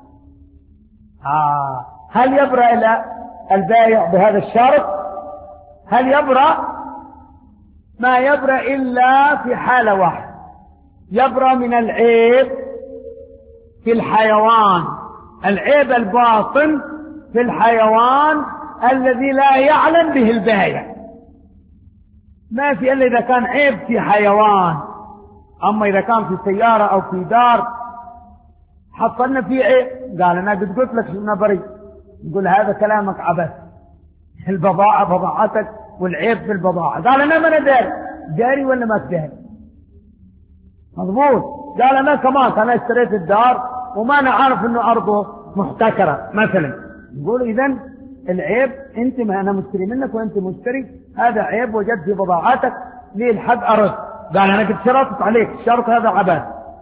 آه. هل يبرأ إلى البائع بهذا الشرط؟ هل يبرأ؟ ما يبرأ إلا في حالة واحدة، يبرأ من العيب في الحيوان، العيب الباطن في الحيوان الذي لا يعلم به البائع. ما في إلا إذا كان عيب في حيوان. أما إذا كان في سيارة أو في دار حصلنا فيه عيب، قال أنا قد قلت لك شنو بريء، نقول هذا كلامك عبث، البضاعة بضاعتك والعيب في البضاعة. قال أنا ما أنا داري، داري ولا ما تداري؟ مضبوط. قال أنا كمان أنا اشتريت الدار وما أنا عارف إنه أرضه محتكرة مثلا. نقول إذن العيب أنت، ما أنا مشتري منك وأنت مشتري، هذا عيب وجد في بضاعتك ليه الحق أرد. قال أنا قد شرطت عليك الشرط هذا عبث،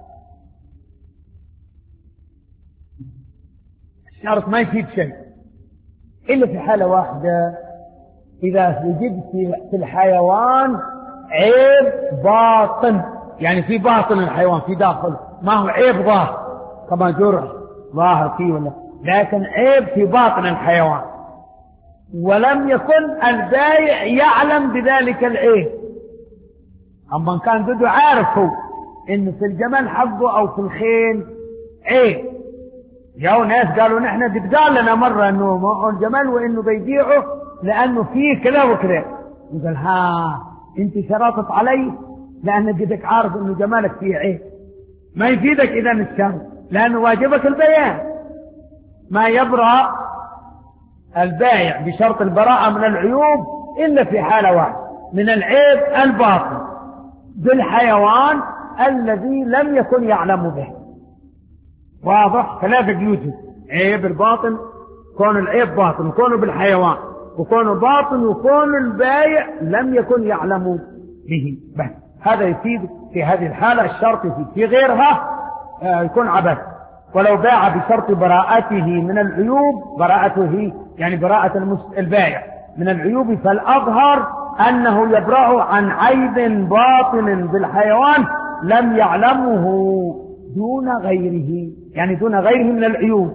الشرط ما يفيد شيء إلا في حالة واحدة، إذا وجد في الحيوان عيب باطن، يعني في باطن الحيوان في داخل، ما هو عيب ظاهر كما جرح ظاهر فيه ولا، لكن عيب في باطن الحيوان ولم يكن البائع يعلم بذلك العيب. أما كان بده عارف هو إنه في الجمل حقه أو في الخيل عيب. جاءوا ناس قالوا نحن قد قال لنا مرة إنه معه الجمل وإنه بيبيعه لأنه فيه كذا وكذا. يقول ها أنت شرطت علي لأن قدك عارف إنه جمالك فيه عيب. ما يفيدك إذا الشرط، لأنه واجبك البيان. ما يبرأ البائع بشرط البراءة من العيوب إلا في حالة واحدة، من العيب الباطن بالحيوان الذي لم يكن يعلم به. واضح؟ ثلاثة يوجد: عيب الباطن، كون العيب باطن، وكونه بالحيوان، وكونه باطن، وكون البائع لم يكن يعلم به. بس هذا يفيد في هذه الحالة الشرط يفيد، في غيرها آه يكون عبث. ولو باع بشرط براءته من العيوب، براءته يعني براءة البائع من العيوب، فالأظهر أنه يبرأ عن عيب باطن بالحيوان لم يعلمه دون غيره، يعني دون غيره من العيوب.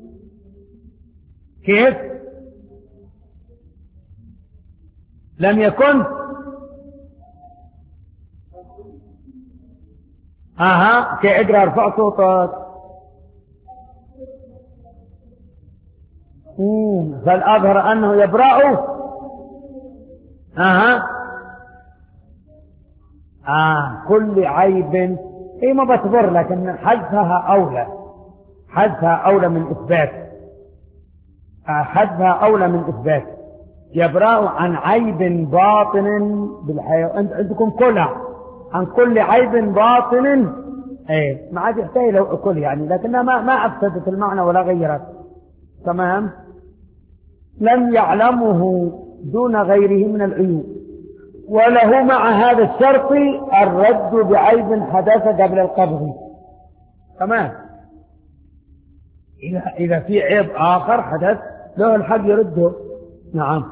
كيف؟ لم يكن اها كاقرا ارفع صوتك. فالأظهر أنه يبرأ اها آه كل عيب. ايه ما بصبر، لكن حذفها أولى، حذفها أولى من إثبات، آه حذفها أولى من إثبات. يبرأ عن عيب باطن بالحيوان. انت عندكم كلها عن كل عيب باطن، ايه ما عاد يحتاج لو كل يعني، لكنها ما ما افسدت المعنى ولا غيرت. تمام. لم يعلمه دون غيره من العيوب، وله مع هذا الشرط الرد بعيب حدث قبل القبض. تمام. إذا إذا في عيب آخر حدث له الحق يرده. نعم.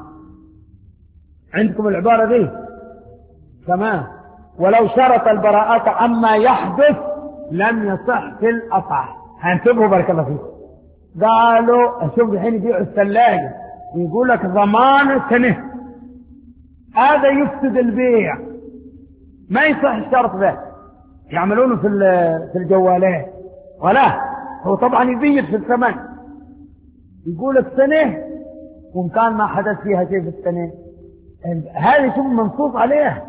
عندكم العبارة دي؟ تمام. ولو شرط البراءة عما يحدث لم يصح في الأصح. هنتبهوا بارك الله فيكم. قالوا شوف الحين يبيعوا الثلاجة يقول لك ضمان سنة، هذا يفسد البيع، ما يصح الشرط ذا. يعملونه في في الجوالات ولا هو طبعا يزيد في الثمن، يقول لك سنة وإن كان ما حدث فيها شيء في السنة. هذا شوف منصوص عليه.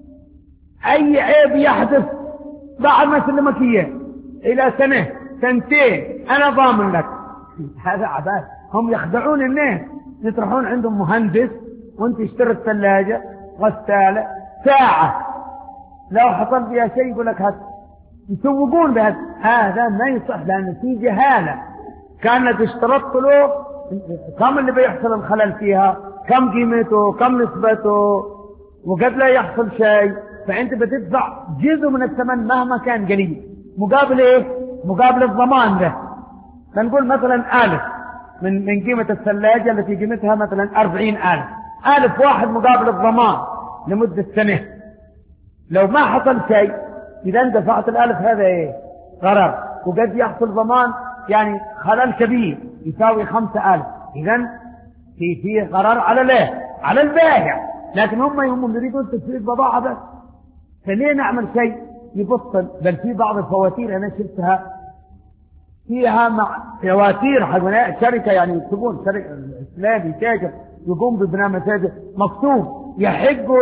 أي عيب يحدث بعد ما سلمك إياه إلى سنة سنتين أنا ضامن لك. هذا عباد، هم يخدعون الناس، يطرحون عندهم مهندس وانت اشتري الثلاجة غسالة ساعة لو حصل فيها شيء يقول لك هات، يسوقون بهذا. هذا ما يصح لأن في جهالة. كانت اشترطت له كم اللي بيحصل الخلل فيها، كم قيمته، كم نسبته، وقد لا يحصل شيء، فأنت بتدفع جزء من الثمن مهما كان قليل مقابل ايه؟ مقابل الضمان ده. فنقول مثلا ألف من من قيمة الثلاجة التي قيمتها مثلا أربعين ألف، ألف واحد مقابل الضمان لمدة سنة. لو ما حصل شيء إذا انت دفعت الألف هذا ايه؟ غرر، وقد يحصل ضمان يعني خلل كبير يساوي خمسة ألف، إذا في فيه غرر على ليه؟ على البائع. لكن هم هم يريدون تسويق بضاعة بس، فليه نعمل شيء يبطل؟ بل في بعض الفواتير أنا شفتها فيها مع فواتير حق شركة يعني يكتبون شركة إسلامي تاجر يقوم ببناء مساجد مكتوب يحق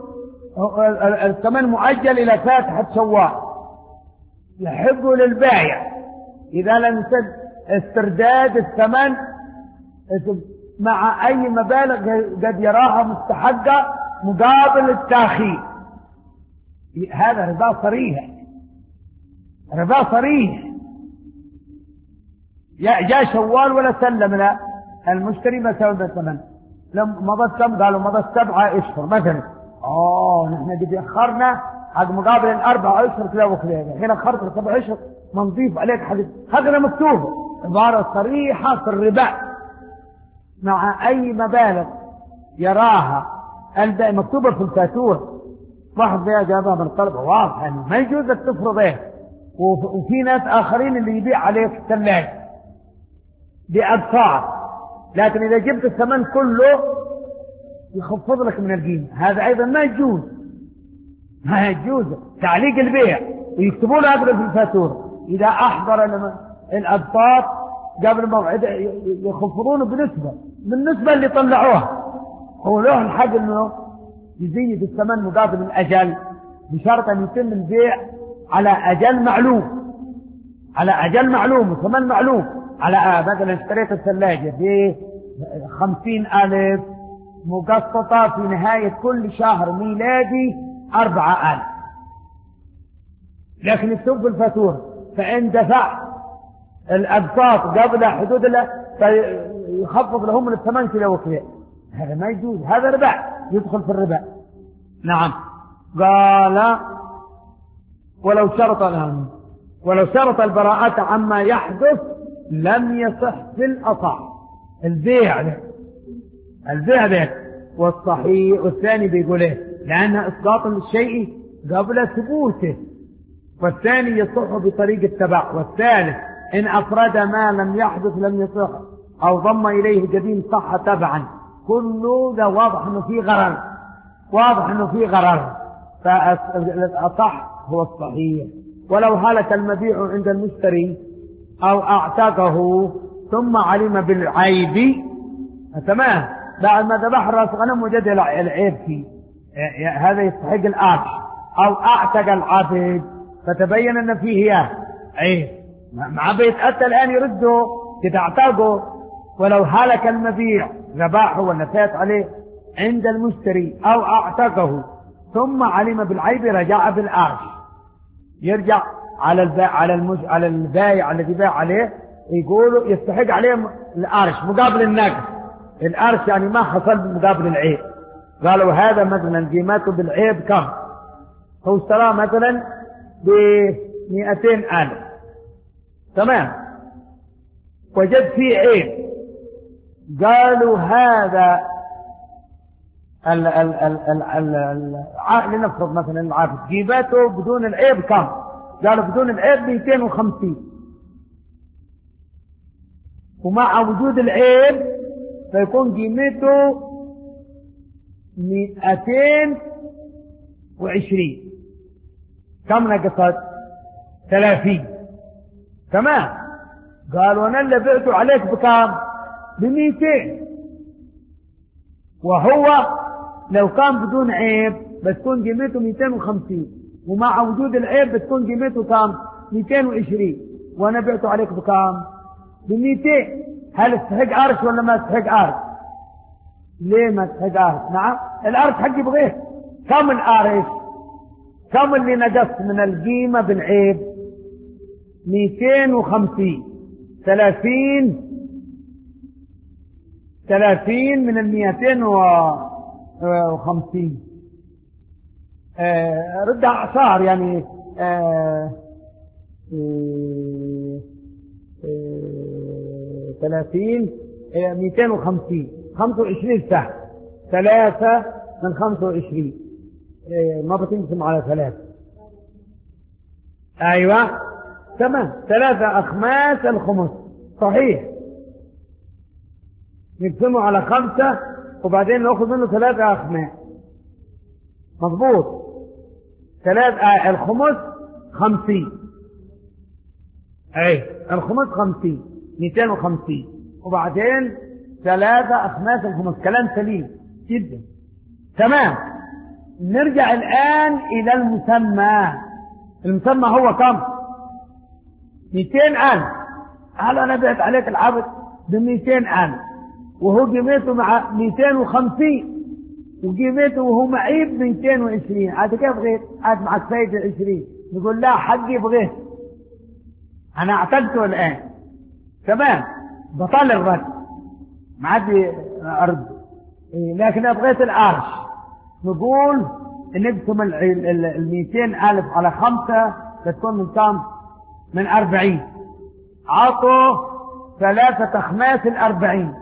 الثمن مؤجل إلى فاتحة شوال، يحق للبائع إذا لم يسد استرداد الثمن مع أي مبالغ قد يراها مستحقة مقابل التأخير. هذا ربا صريح، ربا صريح. جاء شوال ولا سلم لا المشتري ما سوى بالثمن، لما مضت كم؟ قالوا مضت سبعة اشهر مثلا. اوه نحن قد اخرنا حق مقابل الاربع اشهر كذا وكذا، الحين اخرت سبع اشهر ما نضيف عليك حديث. هذا مكتوب عبارة صريحة في الربا مع اي مبالغ يراها البائع مكتوبة في الفاتورة. واحد بيع جابها من الطلب واضح يعني ما يجوز لك تفرض ايه. وفي ناس اخرين اللي يبيع عليك الثلاجة بأبصار، لكن إذا جبت الثمن كله يخفض لك من القيمة. هذا أيضا ما يجوز، ما يجوز تعليق البيع ويكتبون هذا في الفاتورة. إذا أحضر الأبصار قبل موعد يخفضونه بنسبة بالنسبة اللي طلعوها. هو له الحق إنه يزيد الثمن مقابل الأجل بشرط أن يتم البيع على أجل معلوم، على أجل معلوم وثمن معلوم. على مثلا اشتريت الثلاجة بخمسين ألف مقسطة في نهاية كل شهر ميلادي أربعة ألف، لكن يكتب في الفاتورة فإن دفع الأقساط قبل حدود له يخفض لهم من الثمن كذا وكذا. هذا ما يجوز، هذا ربا يدخل في الربا. نعم. قال ولو شرط الهم ولو شرط البراءة عما يحدث لم يصح في الأصح. البيع ده البيع ده والصحيح والثاني بيقول ايه؟ لأن إسقاط الشيء قبل ثبوته، والثاني يصح بطريق التبع، والثالث إن أفرد ما لم يحدث لم يصح أو ضم إليه قديم صح تبعا. كله ده واضح إنه فيه غرر، واضح إنه فيه غرر، فالأصح هو الصحيح. ولو هلك المبيع عند المشتري أو أعتقه ثم علم بالعيب، تمام، بعد ما ذبح راس غنم وجد العيب فيه، هذا يستحق الآرش. أو أعتق العبد فتبين أن فيه عيب، مع بيتأتى الآن يرده كده اعتقه. ولو هلك المبيع ذبحه ولا فات عليه عند المشتري أو أعتقه ثم علم بالعيب رجع بالآرش، يرجع على البائع على المج... على البائع الذي باع عليه، يقولوا يستحق عليه الآرش مقابل النقص. الآرش يعني ما حصل مقابل العيب. قالوا هذا مثلا قيمته بالعيب كم؟ هو اشتراه مثلا بمئتين ألف، تمام، وجد فيه عيب. قالوا هذا ال ال ال ال ال ال لنفرض مثلا العابد قيمته بدون العيب كم؟ قالوا بدون العيب مئتين وخمسين، ومع وجود العيب فيكون قيمته مئتين وعشرين. كم نقصت؟ ثلاثين، تمام. قالوا أنا اللي بعته عليك بكام؟ بمئتين، وهو لو كان بدون عيب بتكون قيمته مئتين وخمسين، ومع وجود العيب بتكون قيمته كام؟ مئتين وعشرين، وأنا بعته عليك بكام؟ بمئتين. هل استحق أرش ولا ما استحق أرش؟ ليه ما استحق أرش؟ نعم، الأرش حقي بغيه. كم الأرش؟ كم اللي نقص من القيمة بالعيب؟ مئتين وخمسين. ثلاثين ثلاثين من المئتين وخمسين، آه ردها أعصار يعني آه آه آه ثلاثين آه مئتين وخمسين، خمسة وعشرين سهم. ثلاثة من خمسة وعشرين، آه ما بتنقسم على ثلاثة. أيوة تمام، ثلاثة أخماس الخمس، صحيح، نقسمه على خمسة وبعدين نأخذ منه ثلاثة أخماس، مضبوط. ثلاثة الخمس خمسين، أي الخمس خمسين، مئتين وخمسين، وبعدين ثلاثة أخماس الخمس. كلام سليم جدا، تمام. نرجع الآن إلى المسمى. المسمى هو كم؟ مئتين ألف. هل أنا بعت عليك العبد بمئتين ألف وهو قيمته مع مئتين وخمسين، وقيمته وهو معيب مئتين وعشرين، عاد كيف بغيت؟ عاد معك فايدة عشرين. نقول لا، حقي بغيت، أنا اعتقته الآن، تمام، بطل الرد، ما عاد أرد، لكن أبغيت الأرش. نقول نقسم المئتين ألف على خمسة بتكون من كم؟ من أربعين. عطوا ثلاثة أخماس الأربعين،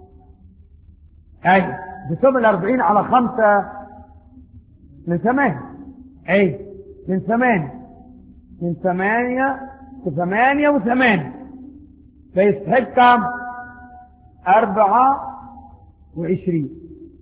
أي بسم الأربعين على خمسة من ثمانية، أي من ثمانية، من ثمانية ثمانية وثمانية، فيستحق كم؟ أربعة وعشرين،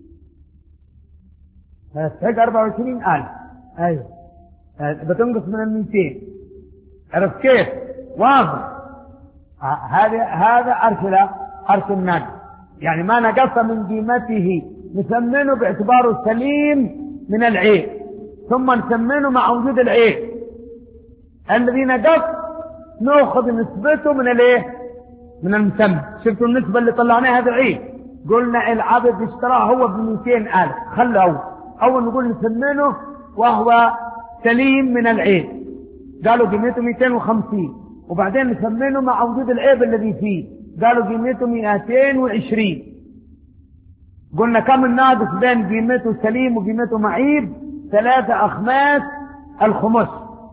فيستحق أربعة وعشرين ألف. أي بتنقص من المئتين. عرفت كيف؟ واضح. هذا هذا أرش لا أرش النقص، يعني ما نقص من قيمته نثمنه باعتباره سليم من العيب، ثم نثمنه مع وجود العيب. الذي نقص نأخذ نسبته من الايه؟ من المسمى. شفتوا النسبة اللي طلعناها هذا عيب. قلنا العبد اشتراه هو بمئتين ألف، خلوا أول أول نقول نثمنه وهو سليم من العيب، قالوا قيمته مئتين وخمسين، وبعدين نثمنه مع وجود العيب الذي فيه، قالوا قيمته مئتين وعشرين. قلنا كم الناقص بين قيمته سليم وقيمته معيب؟ ثلاثة أخماس الخمس،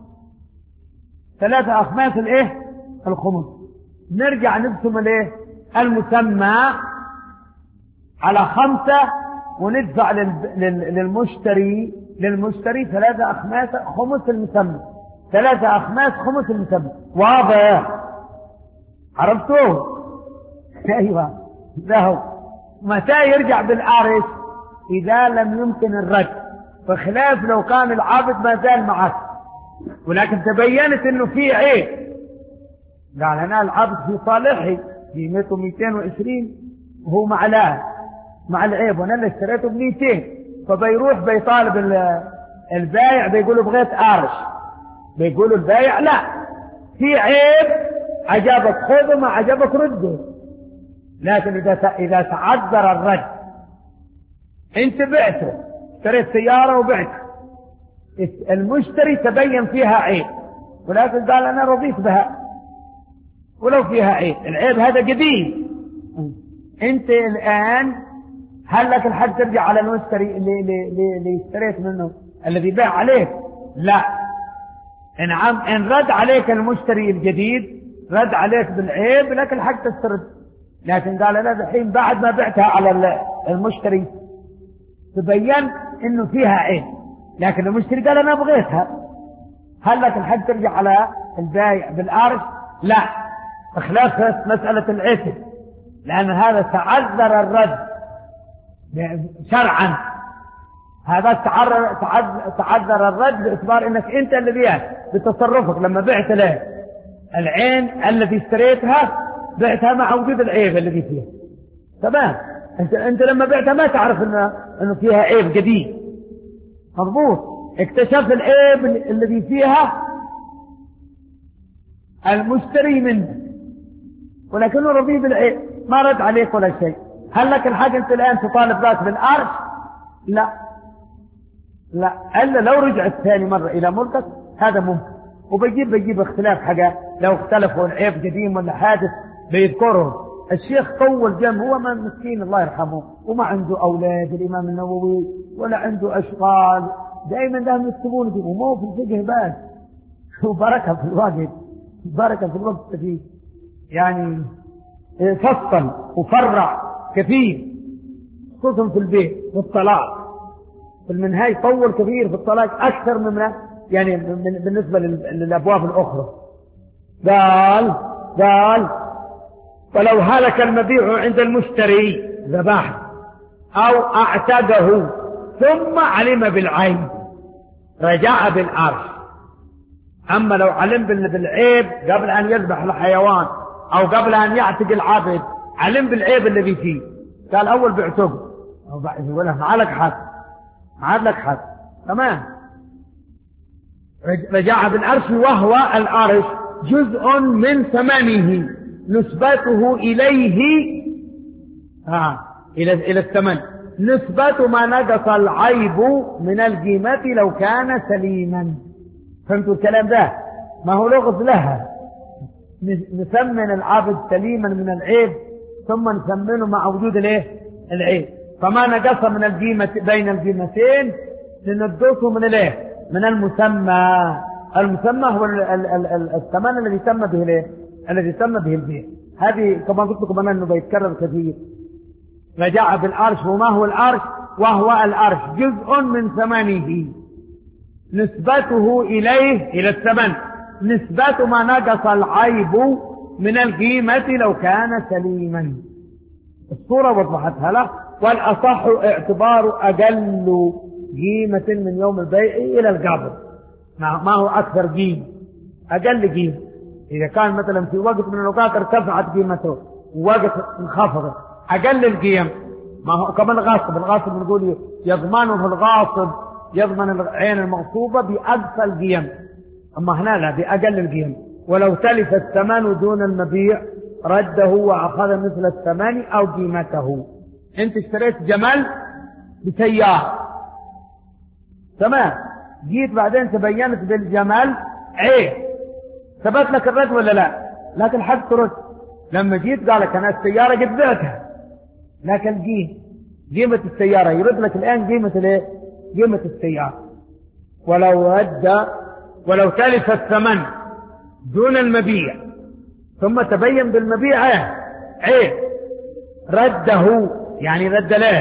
ثلاثة أخماس الايه؟ الخمس. نرجع نقسم الايه؟ المسمى على خمسة وندفع للمشتري للمشتري ثلاثة أخماس خمس المسمى، ثلاثة أخماس خمس المسمى. واضح؟ عرفتوه؟ أيوة. له متى يرجع بالأرش؟ إذا لم يمكن الرد، بخلاف لو كان العابد ما زال معك ولكن تبينت انه في عيب. قال انا العابد في صالحي قيمته مئتين وعشرين وهو مع لا مع العيب وانا اللي اشتريته ب مئتين، فبيروح بيطالب البايع بيقولوا بغيت ارش، بيقولوا البايع لا في عيب، عجبك خذه ما عجبك رده. لكن اذا اذا تعذر الرد، انت بعته اشتريت سيارة وبعتها، المشتري تبين فيها عيب ولكن قال انا رضيت بها ولو فيها عيب، العيب هذا قديم، انت الان هل لك الحق ترجع على المشتري اللي, اللي, اللي اشتريت منه الذي باع عليك؟ لا. ان عم ان رد عليك المشتري الجديد رد عليك بالعيب لك الحق تسترد، لكن قال انا الحين بعد ما بعتها على المشتري تبين انه فيها عيب لكن المشتري قال انا بغيتها، هل لك الحق ترجع على البايع بالارش؟ لا، بخلاف مسألة العتق، لأن هذا تعذر الرد شرعا، هذا تعذر الرد باعتبار انك انت اللي بيعت بتصرفك لما بعت له العين التي اشتريتها بعتها مع وجود العيب الذي فيها. تمام؟ انت انت لما بعتها ما تعرف انه انه فيها عيب قديم، مضبوط، اكتشف العيب الذي فيها المشتري منه ولكنه رضي بالعيب ما رد عليك ولا شيء، هل لك الحق انت الان تطالب ذاك بالارش؟ لا لا، الا لو رجعت ثاني مره الى ملكك هذا ممكن، وبيجيب بيجيب اختلاف حاجه، لو اختلفوا العيب قديم ولا حادث بيذكره. الشيخ طول جنب، هو ما مسكين الله يرحمه وما عنده اولاد الامام النووي ولا عنده اشغال، دائما لهم يكتبون فيه ومو في الفقه بس، وبركه في الوقت، بركه في الوقت فيه، يعني فصل وفرع كثير خصوصا في البيت والطلاق، في المنهاج طول كثير في الطلاق اكثر من يعني بالنسبه للابواب الاخرى. قال قال ولو هلك المبيع عند المشتري ذبحه او اعتقه ثم علم بالعيب رجع بالارش. اما لو علم بالعيب قبل ان يذبح الحيوان او قبل ان يعتق العبد، علم بالعيب الذي فيه، قال اول بعتقه او بعد ولا ما لك حق، ما لك حق، تمام، رجع بالارش، وهو الارش جزء من ثمنه نسبته إليه آه. إلى إلى الثمن، نسبة ما نقص العيب من القيمة لو كان سليما. فهمتوا الكلام ده؟ ما هو لغز لها، نثمن العبد سليما من العيب ثم نثمنه مع وجود الايه؟ العيب، فما نقص من القيمة بين القيمتين ننقصه من الايه؟ من المسمى. المسمى هو الثمن الذي تم به الايه؟ الذي تم به البيع. هذه كما قلت لكم أنا أنه بيتكرر كثير. رجع بالعرش، وما هو العرش؟ وهو العرش جزء من ثمنه نسبته إليه إلى الثمن، نسبة ما نقص العيب من القيمة لو كان سليما. الصورة وضحتها له. والأصح اعتبار أقل قيمة من يوم البيع إلى القبض، ما هو أكثر قيمة، أقل قيمة. إذا كان مثلا في وقت من الأوقات ارتفعت قيمته ووقت انخفضت، أقل القيم، ما هو كما الغاصب، الغاصب نقول يضمنه الغاصب، يضمن العين المغصوبة بأقصى القيم، أما هنا لا، بأقل القيم. ولو تلف الثمن دون المبيع رده وأخذ مثل الثمن أو قيمته. أنت اشتريت جمل بسيارة، تمام، جيت بعدين تبينت بالجمل عيب، ثبت لك الرد ولا لا؟ لكن حق ترد. لما جيت قال لك أنا السيارة قد بعتها، لكن جيت قيمة السيارة يرد لك الآن قيمة الايه؟ قيمة السيارة. ولو رد ولو تلف الثمن دون المبيع ثم تبين بالمبيع عيب، رده، يعني رد له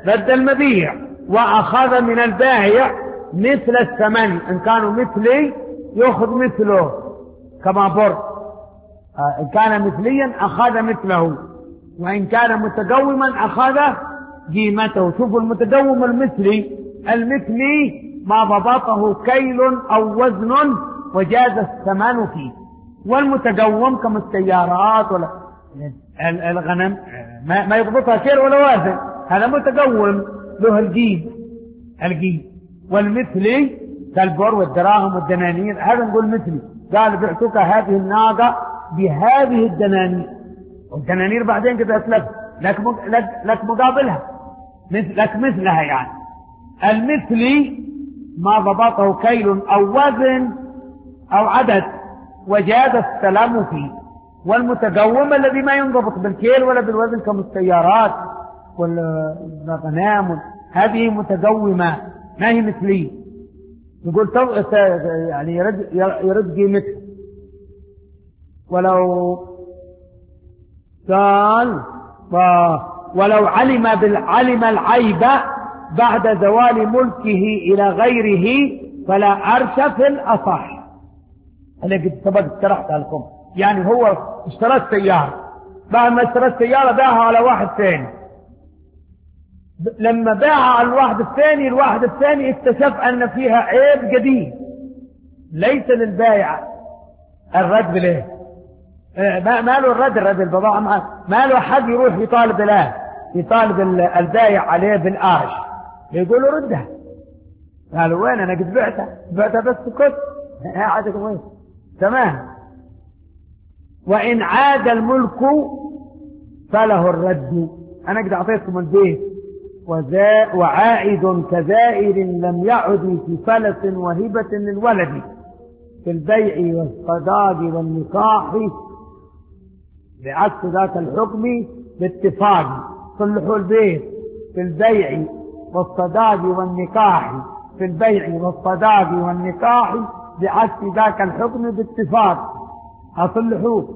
رد المبيع وأخذ من البائع مثل الثمن. إن كانوا مثلي يأخذ مثله كما بر، إن كان مثليا أخذ مثله، وإن كان متقوما أخذ قيمته. شوفوا المتقوم المثلي، المثلي ما ضبطه كيل أو وزن وجاز الثمن فيه. والمتقوم كما السيارات ولا الغنم ما يضبطها كيل ولا وزن، هذا متقوم له الجيب الجيب. والمثلي كالبر والدراهم والدنانير، هذا نقول مثلي. قال بعتك هذه الناقة بهذه الدنانير، والدنانير بعدين كده أتلف لك لك مقابلها، لك مثلها. يعني المثلي ما ضبطه كيل أو وزن أو عدد وجاز السلام فيه. والمتقوم الذي ما ينضبط بالكيل ولا بالوزن كالسيارات والغنام، هذه متقومة ما هي مثلية. يقول يعني يرد يرد قيمته. ولو قال ولو علم بالعلم العيب بعد زوال ملكه إلى غيره فلا عرش في الأصح. أنا قد سبق شرحتها لكم. يعني هو اشترى السيارة، بعد ما اشترى السيارة باعها على واحد ثاني. لما باعها على الواحد الثاني، الواحد الثاني اكتشف أن فيها عيب جديد ليس للبائع الرد له. ما له الرد، الرد البضاعة ما له حد يروح يطالب له يطالب البائع عليه بالآج، يقول له ردها. قالوا وين؟ أنا قد بعتها بعتها بس كنت عادك وين؟ تمام. وإن عاد الملك فله الرد. أنا قد أعطيتكم البيت وعائد كزائر لم يعد في فلس وهبة للولد في البيع والصداق والنكاح بعكس ذاك الحكم باتفاق. صلحوا البيت في البيع والصداق والنكاح في البيع والصداق والنكاح بعكس ذاك الحكم باتفاق. أصلحوه.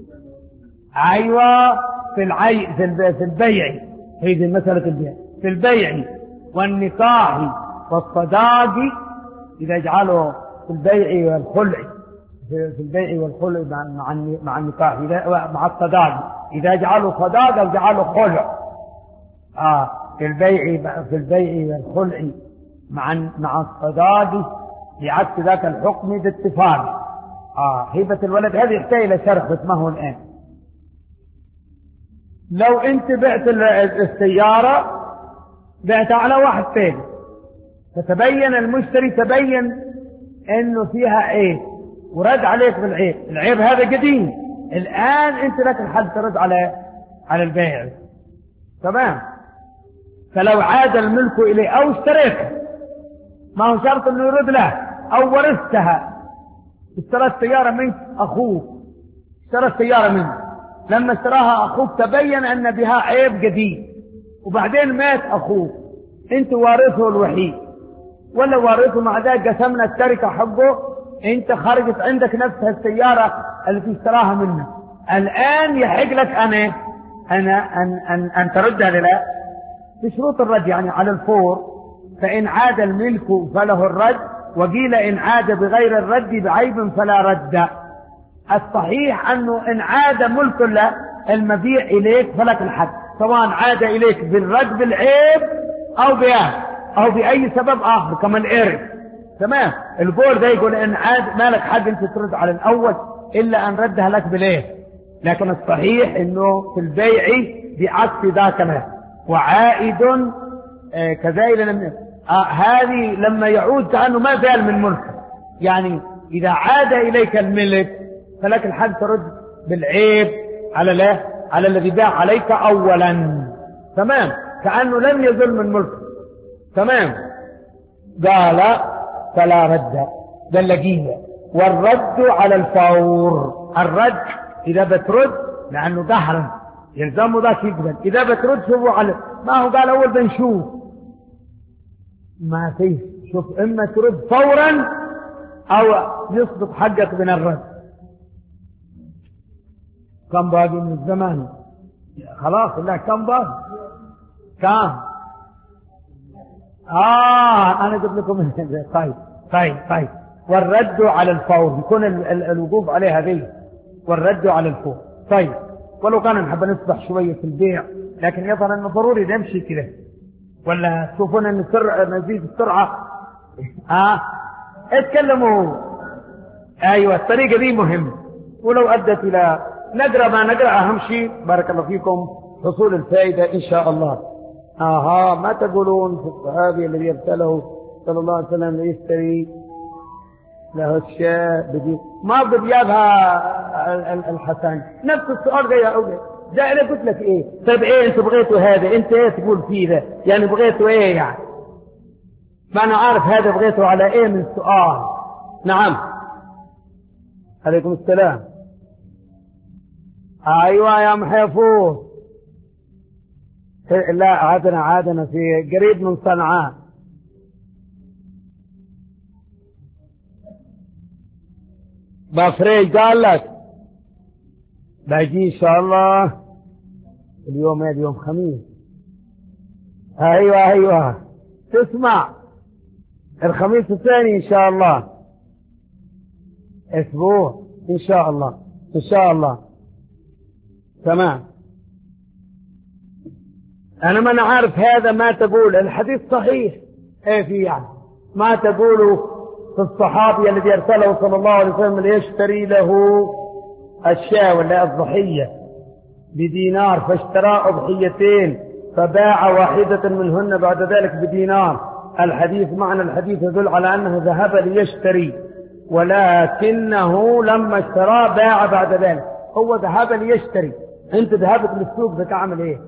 أيوة في العي في البيع، هذه مسألة البيع. في البيع والنكاح والصداق إذا جعلوا في البيع والخلع، في البيع والخلع مع مع النكاح مع الصداق، إذا جعلوا صداق أو جعلوا خلع. آه في البيع في البيع والخلع مع مع الصداق بعكس ذاك الحكم باتفاق. آه هبة الولد هذه يحتاج إلى شرح بس ما هو الآن. لو أنت بعت السيارة بعتها على واحد ثاني، فتبين المشتري تبين إنه فيها عيب ورد عليك بالعيب، العيب هذا قديم، الآن أنت لك الحد ترد على على البائع. تمام. فلو عاد الملك إليه أو اشتريتها، ما هو شرط إنه يرد له، أو ورثتها. اشترى السيارة منك أخوك، اشترى السيارة منك، لما اشتراها أخوك تبين أن بها عيب جديد، وبعدين مات أخوك، أنت وارثه الوحيد ولا وارثه، مع ذلك قسمنا التركة حقه، أنت خرجت عندك نفس السيارة التي اشتراها منك. الآن يحق لك أنا أنا أن أن, أن تردها لا بشروط الرد، يعني على الفور. فإن عاد الملك فله الرد، وقيل إن عاد بغير الرد بعيب فلا رد. الصحيح أنه إن عاد ملك له المبيع إليك فلك الحد، سواء عاد إليك بالرد بالعيب أو بيان أو بأي سبب آخر كما الإرث. تمام. البول ده يقول إن عاد ما لك حد أنت ترد على الأول إلا أن ردها لك بالإيه. لكن الصحيح أنه في البيع بعكس ذاك له. وعائد آه كذلك لم آه هذه لما يعود كأنه ما زال من ملكه، يعني إذا عاد إليك الملك فلك الحد ترد بالعيب على لا على الذي باع عليك أولا. تمام. كأنه لم يزل من ملكه. تمام. قال فلا رد دلقية. والرد على الفور. الرد إذا بترد لأنه قهرا يلزمه ذاك يقبل، إذا بترد شوفوا على ما هو قال أول بنشوف ما فيه. شوف إما ترد فورا أو يصدق حقك من الرد. كم باقي من الزمان؟ خلاص لا كم باقي؟ كم آه أنا أجيب لكم. طيب طيب طيب. والرد على الفور يكون ال ال الوقوف عليها ذي، والرد على الفور. طيب ولو كان نحب نسبح شوية في البيع، لكن يظهر أنه ضروري نمشي كذا، ولا تشوفون أن السرعة نزيد السرعة؟ آه اتكلموا. أيوة الطريقة دي مهمة، ولو أدت إلى نقرأ ما نقرأ أهم شيء بارك الله فيكم حصول الفائدة إن شاء الله. آها ما تقولون في الصحابي الذي ارسله صلى الله عليه وسلم يشتري له الشاة بدي ما بجابها الحسن نفس السؤال ده يا أولي ده أنا قلت لك إيه؟ طيب إيه أنت بغيتوا هذا؟ أنت إيه تقول فيه ذا؟ يعني بغيتوا إيه يعني؟ ما أنا عارف هذا بغيتوا على إيه من السؤال. نعم عليكم السلام. أيوة يا محيفوز. لا عادنا عادنا في قريب من صنعاء. بافريج قال لك باجي ان شاء الله اليوم ايه اليوم خميس. ايوه ايوه تسمع الخميس الثاني ان شاء الله اسبوع ان شاء الله ان شاء الله. تمام. انا ما انا عارف هذا ما تقول الحديث صحيح ايه في يعني ما تقوله في الصحابي الذي ارسله صلى الله عليه وسلم ليشتري له الشاة ولا الضحية بدينار، فاشترى أضحيتين فباع واحدة منهن بعد ذلك بدينار. الحديث معنى الحديث يدل على أنه ذهب ليشتري، ولكنه لما اشترى باع بعد ذلك. هو ذهب ليشتري، انت ذهبت للسوق بتعمل ايه؟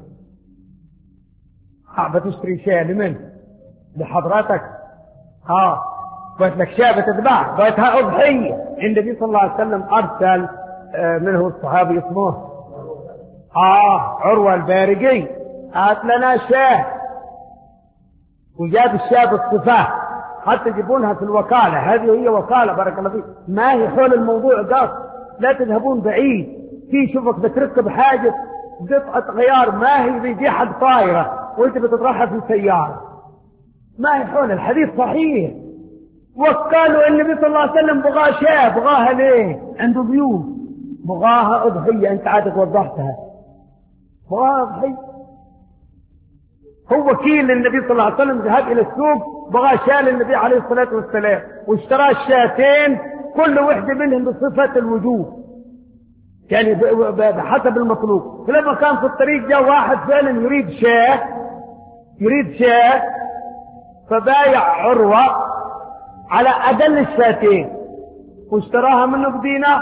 بتشتري شاة لمن؟ لحضرتك. ها قلت لك شاة بتتباع، قلتها أضحية. النبي صلى الله عليه وسلم أرسل منه الصحابي اسمه آه عروة البارقي، هات لنا شاة، وجاب الشاة بالصفات حتى يجيبونها في الوكالة. هذه هي وكالة بارك الله فيك، ما هي حول الموضوع قاص. لا تذهبون بعيد، في شوفك بتركب حاجة قطعة غيار ما هي بيجي حد طايرة وانت بتطرحها في السيارة، ما هي حول. الحديث صحيح. وقالوا النبي صلى الله عليه وسلم بغاه شاة، بغاها ليه؟ عنده ضيوف، بغاها أضحية. انت عادك وضحتها، بغاها أضحية. هو وكيل للنبي صلى الله عليه وسلم ذهب إلى السوق بغاه شاة للنبي عليه الصلاة والسلام، واشترى الشاتين كل واحدة منهم بصفة الوجوه، يعني بحسب المطلوب. فلما كان في الطريق جاء واحد فعلا يريد شاة يريد شاة فبايع عروة على أقل الشاتين واشتراها منه بدينار.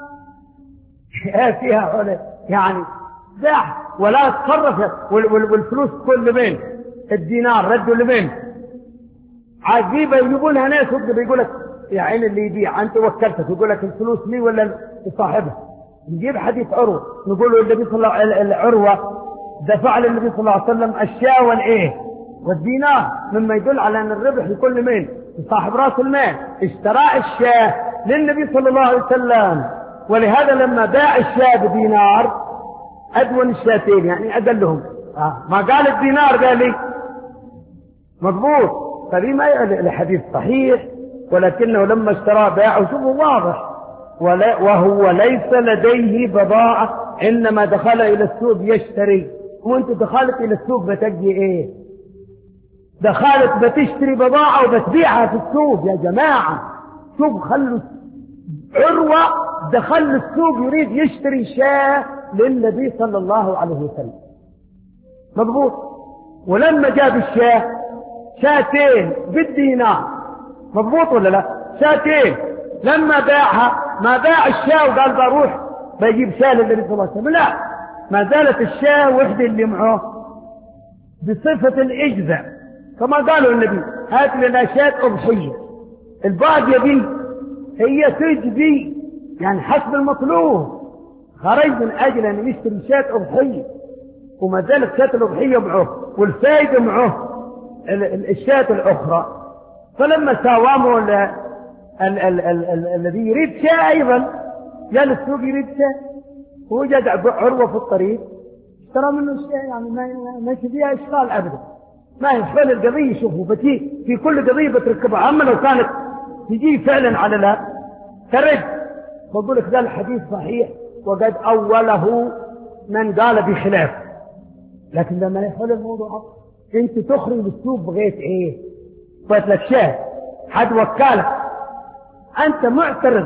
فيها حول يعني باع ولا تصرف، والفلوس كل لمين؟ الدينار ردوا لمين؟ عجيبة. يجيبونها ناس بيقول لك يا عين اللي يبيع انت وكلتك، يقول لك الفلوس لي ولا لصاحبها. نجيب حديث عروة نقول له النبي صلى الله عليه وسلم عروة دفع للنبي صلى الله عليه وسلم الشاة والايه والدينار، مما يدل على ان الربح يكون لمين؟ لصاحب راس المال. اشتراء الشاة للنبي صلى الله عليه وسلم، ولهذا لما باع الشاة بدينار ادون الشاتين يعني اقلهم. آه. ما قال الدينار قال لي مضبوط. فدي ما الحديث صحيح، ولكنه لما اشترى باعه شوفوا واضح، وهو ليس لديه بضاعة، إنما دخل إلى السوق يشتري. وانت دخلت إلى السوق بتجي إيه؟ دخلت بتشتري بضاعة وبتبيعها في السوق. يا جماعة شوف، خلوا عروة دخل السوق يريد يشتري شاة للنبي صلى الله عليه وسلم، مضبوط. ولما جاب الشاة شاتين بالدينار، مضبوط ولا لا؟ شاتين. لما باعها ما باع الشاة وقال بروح بجيب شاة للنبي صلى الله عليه وسلم، لا، ما زالت الشاة وحدة اللي معه بصفة الإجزاء كما قالوا النبي هات لنا شاة أضحية. الباقية دي هي تجزي يعني حسب المطلوب. خرج من أجل أن يشتري شاة أضحية، وما زالت شاة الأضحية معه والفائدة معه الشاة الأخرى. فلما ساوامه الذي يريد شاة أيضا جاء السوق يريد شاة، ووجد عروة في الطريق اشترى منه شاة، يعني ما ما فيها إشكال أبدا. ما يحل القضية. شوفوا بتي في كل قضية بتركبها، أما لو كانت تجي فعلا على لا ترد بقول لك ذا الحديث صحيح وقد أوله من قال بخلاف. لكن لما يحل الموضوع انت تخرج السوق بغيت ايه؟ بغيت لك شيء حد وكالك، انت معترض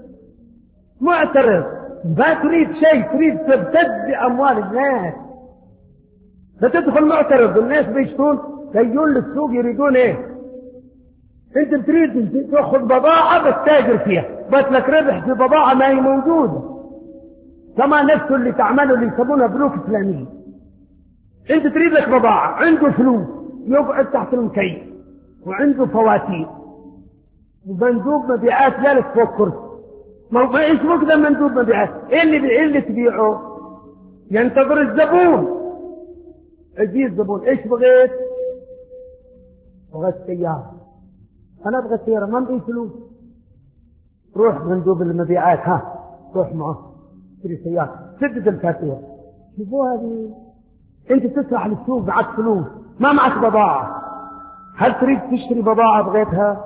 معترض ما تريد شيء، تريد تبتد بأموال الناس، فتدخل معترض والناس بيشتون يجون للسوق يريدون ايه؟ انت بتريد تاخذ بضاعة بتتاجر فيها، بس لك ربح في بضاعة ما هي موجودة، كما نفسه اللي تعمله اللي يسمونها بنوك إسلامية. انت تريد لك بضاعة، عنده فلوس يقعد تحت المكيف وعنده فواتير ومندوب مبيعات جالس فوق كرسي، ما ايش مقدر مندوب مبيعات؟ ايه اللي ايه اللي تبيعه؟ ينتظر الزبون، يجي الزبون ايش بغيت؟ بغيت سيارة، انا ابغى سيارة ما معي فلوس، روح مندوب المبيعات ها روح معه اشتري سيارة، سدد الفاتورة. شوفوا هذه انت تسرح للسوق معك فلوس ما معك بضاعة، هل تريد تشتري بضاعة بغيتها؟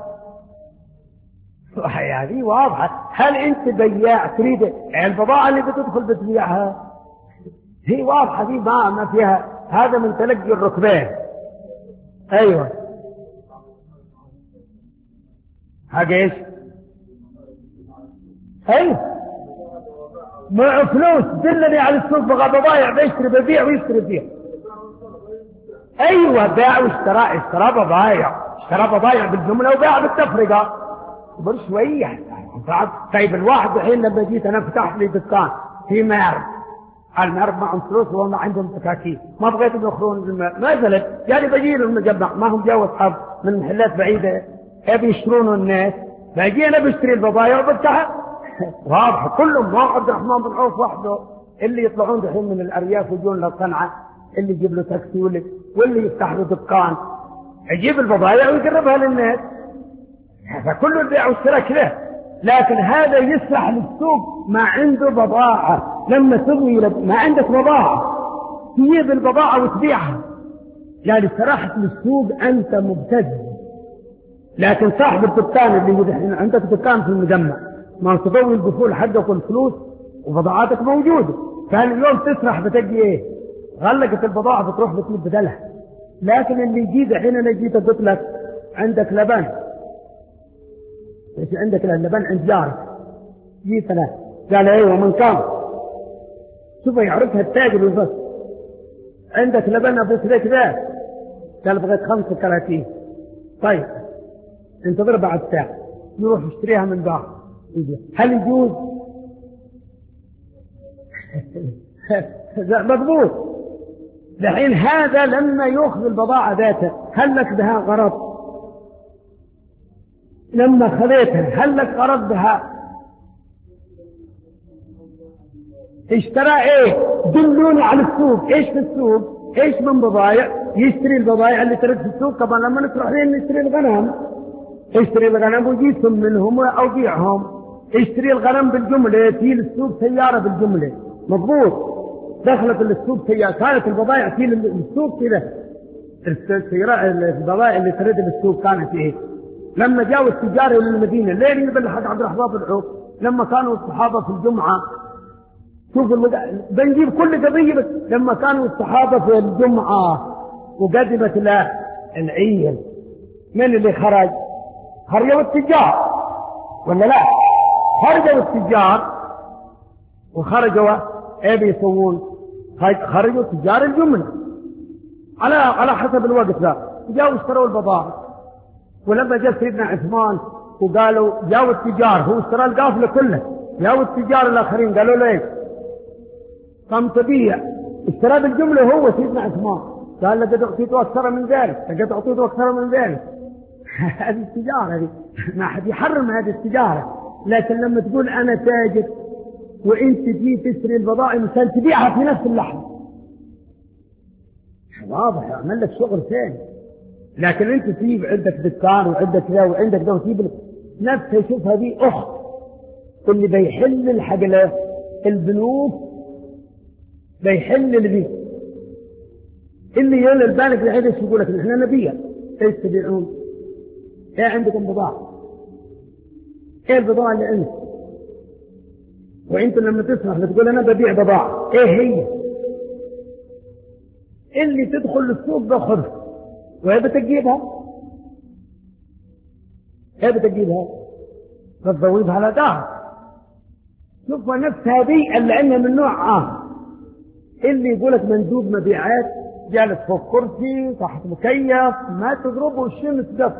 يعني واضحة. هل انت بياع تريد البضاعة اللي بتدخل بتبيعها؟ هي واضحة دي ما ما فيها، هذا من تلقي الركبين. ايوه حاجة ايش؟ ايوه معه فلوس دلني على السوق بغى بضايع بيشتري ببيع ويشتري فيها. ايوه باع واشترى، اشترى بضايع، اشترى بضايع بالجملة وباع بالتفرقة. صبر شوية. طيب الواحد الحين لما جيت انا فتحت لي دكان في مارب، المارب معهم فلوس وهم عندهم تكاكين، ما بغيتهم يخرون المارب، ما زلت يعني بجي لهم المجمع ما هم جاوا اصحاب من محلات بعيدة يبي يشترون الناس، باجي انا بشتري البضايع وبفتحها. واضح كلهم، ما عبد الرحمن بن عوف وحده اللي يطلعون دحين من الارياف ويجون للصنعة، اللي يجيب له تاكسي واللي واللي يفتح له دكان يجيب البضايع ويقربها للناس، فكل البيع والشراء كذا. لكن هذا يسرح للسوق ما عنده بضاعة، لما تغني ما عندك بضاعة تجيب البضاعة وتبيعها، يعني سرحت للسوق أنت مبتز. لكن صاحب الدكان اللي عندك دكان في المجمع ما تضوي القفول حقك والفلوس وبضاعاتك موجودة، فاليوم تسرح بتجي ايه؟ غلقت البضاعة بتروح بتجيب بدلها. لكن اللي يجي حين انا جيت قلت لك عندك لبن، ايش عندك اللبن؟ عند جارك. جيت انا قال ايوه من كم؟ شوف يعرفها التاجر وبس. عندك لبن ابو كذا كذا؟ قال بغيت خمسة وثلاثين. طيب انتظر بعد ساعة نروح نشتريها من دار. هل يجوز؟ مضبوط. الحين هذا لما يأخذ البضاعة ذاتها هل لك بها غرض؟ لما خذيتها هل لك غرض بها؟ اشترى ايه؟ دلوني على السوق، ايش في السوق؟ ايش من بضايع؟ يشتري البضايع اللي ترد في السوق. طبعا لما نروح لين نشتري الغنم، اشتري الغنم وجيتهم منهم او بيعهم. اشتري الغنم بالجملة، يأتي للسوق سيارة بالجملة. مضبوط. دخلت للسوق سيارة، كانت البضايع تأتي للسوق كذا. البضايع اللي ترد للسوق كانت ايه؟ لما جاءوا التجار الى المدينة لين يبل حق عبد الرحمن بن عوف، لما كانوا الصحابة في الجمعة، شوفوا المد... بنجيب كل قضية بس. لما كانوا الصحابة في الجمعة وقدمت له العيد، من اللي خرج؟ خرجوا التجار ولا لا؟ خرجوا التجار وخرجوا ايه بيسوون؟ خرجوا تجار الجملة على على حسب الوقت ذا، جاءوا اشتروا البضائع. ولما جاء سيدنا عثمان وقالوا جاءوا التجار، هو اشترى القافلة كلها، جاءوا التجار الآخرين قالوا له ايش؟ كم تبيع؟ اشترى بالجملة هو سيدنا عثمان، قال لقد أعطيته أكثر من ذلك، لقد أعطيته أكثر من ذلك. هذه التجارة دي ما حد يحرم هذه التجارة. لكن لما تقول أنا تاجر وانت تجي تشتري البضائع مثلا تبيعها في نفس اللحظة، واضح يعمل لك شغل ثاني. لكن انت تجيب عندك دكان وعندك ذا وعندك ذا وتجيب نفسها. شوف هذه اخت اللي بيحل الحقله، البنوك بيحل اللي اللي يلا البالك الحين ايش يقول لك؟ احنا نبيع، ايش تبيعون؟ ايه عندكم بضاعة؟ ايه البضاعة اللي عندك؟ وانت لما تسمح بتقول انا ببيع بضاعة، ايه هي؟ اللي تدخل السوق باخذها، وهي بتجيبها، هي بتجيبها بتضويبها على دار. شوف نفس هذه اللي عندنا من نوع آخر، اللي يقولك مندوب مبيعات جالس فوق كرسي تحت مكيف ما تضربه الشمس بس.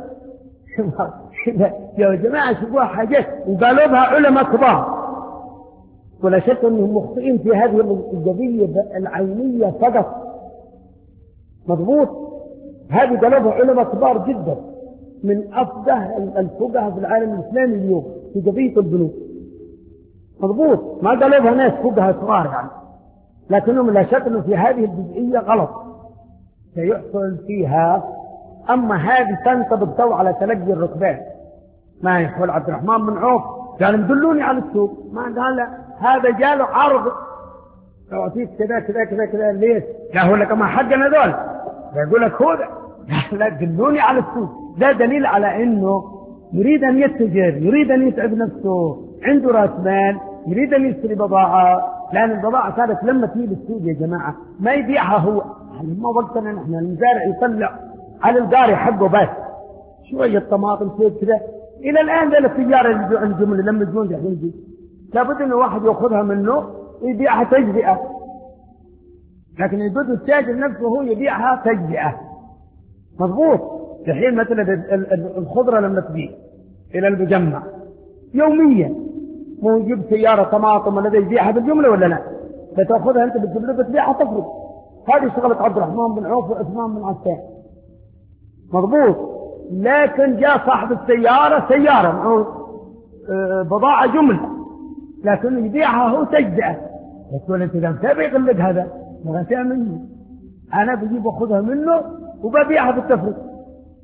يا جماعة شوفوها حاجات وقالوا بها علماء كبار، ولا شك انهم مخطئين في هذه القضية العينية فقط. مضبوط، هذه قالوا بها علماء كبار جدا من أفقه الفقهاء في العالم الإسلامي اليوم في قضية البنوك. مضبوط، ما قالوا بها ناس فقهاء صغار يعني، لكنهم لا شك انه في هذه الجزئية غلط سيحصل فيها. أما هذه تنطبق تو على تلقي الركبان. ما يقول عبد الرحمن بن عوف قال مدلوني على السوق، ما قال لا، هذا جاله عرض أعطيك كذا كذا كذا كذا، ليش؟ قال هو لك ما حقنا دول، يقول لك هو لا دلوني على السوق. ده دليل على انه يريد ان يتجر، يريد ان يتعب نفسه، عنده راس مال، يريد ان يشتري بضاعة، لان البضاعة كانت لما تجي للسوق يا جماعة ما يبيعها هو، ما وقتنا نحن المزارع يطلع على القاري حقه بس شوية طماطم شوية كذا. الى الان ذا التجار اللي عندهم اللي لما يجون دحين لابد انه واحد ياخذها منه ويبيعها تجزئة، لكن يجوز التاجر نفسه هو يبيعها تجزئة. مضبوط. الحين مثلا الخضرة لما تبيع إلى المجمع يوميا مو يجيب سيارة طماطم ولا يبيعها بالجملة ولا لا؟ فتأخذها أنت بالجملة بتبيعها تفرق. هذه شغلة عبد الرحمن بن عوف وعثمان بن عفان. مضبوط. لكن جاء صاحب السيارة سيارة معه بضاعة جملة لكن يبيعها هو تجزئة، يقول أنت إذا متابع يقول لك هذا مغتاء مني، أنا بجيب أخذها منه وببيعها بالتفرق.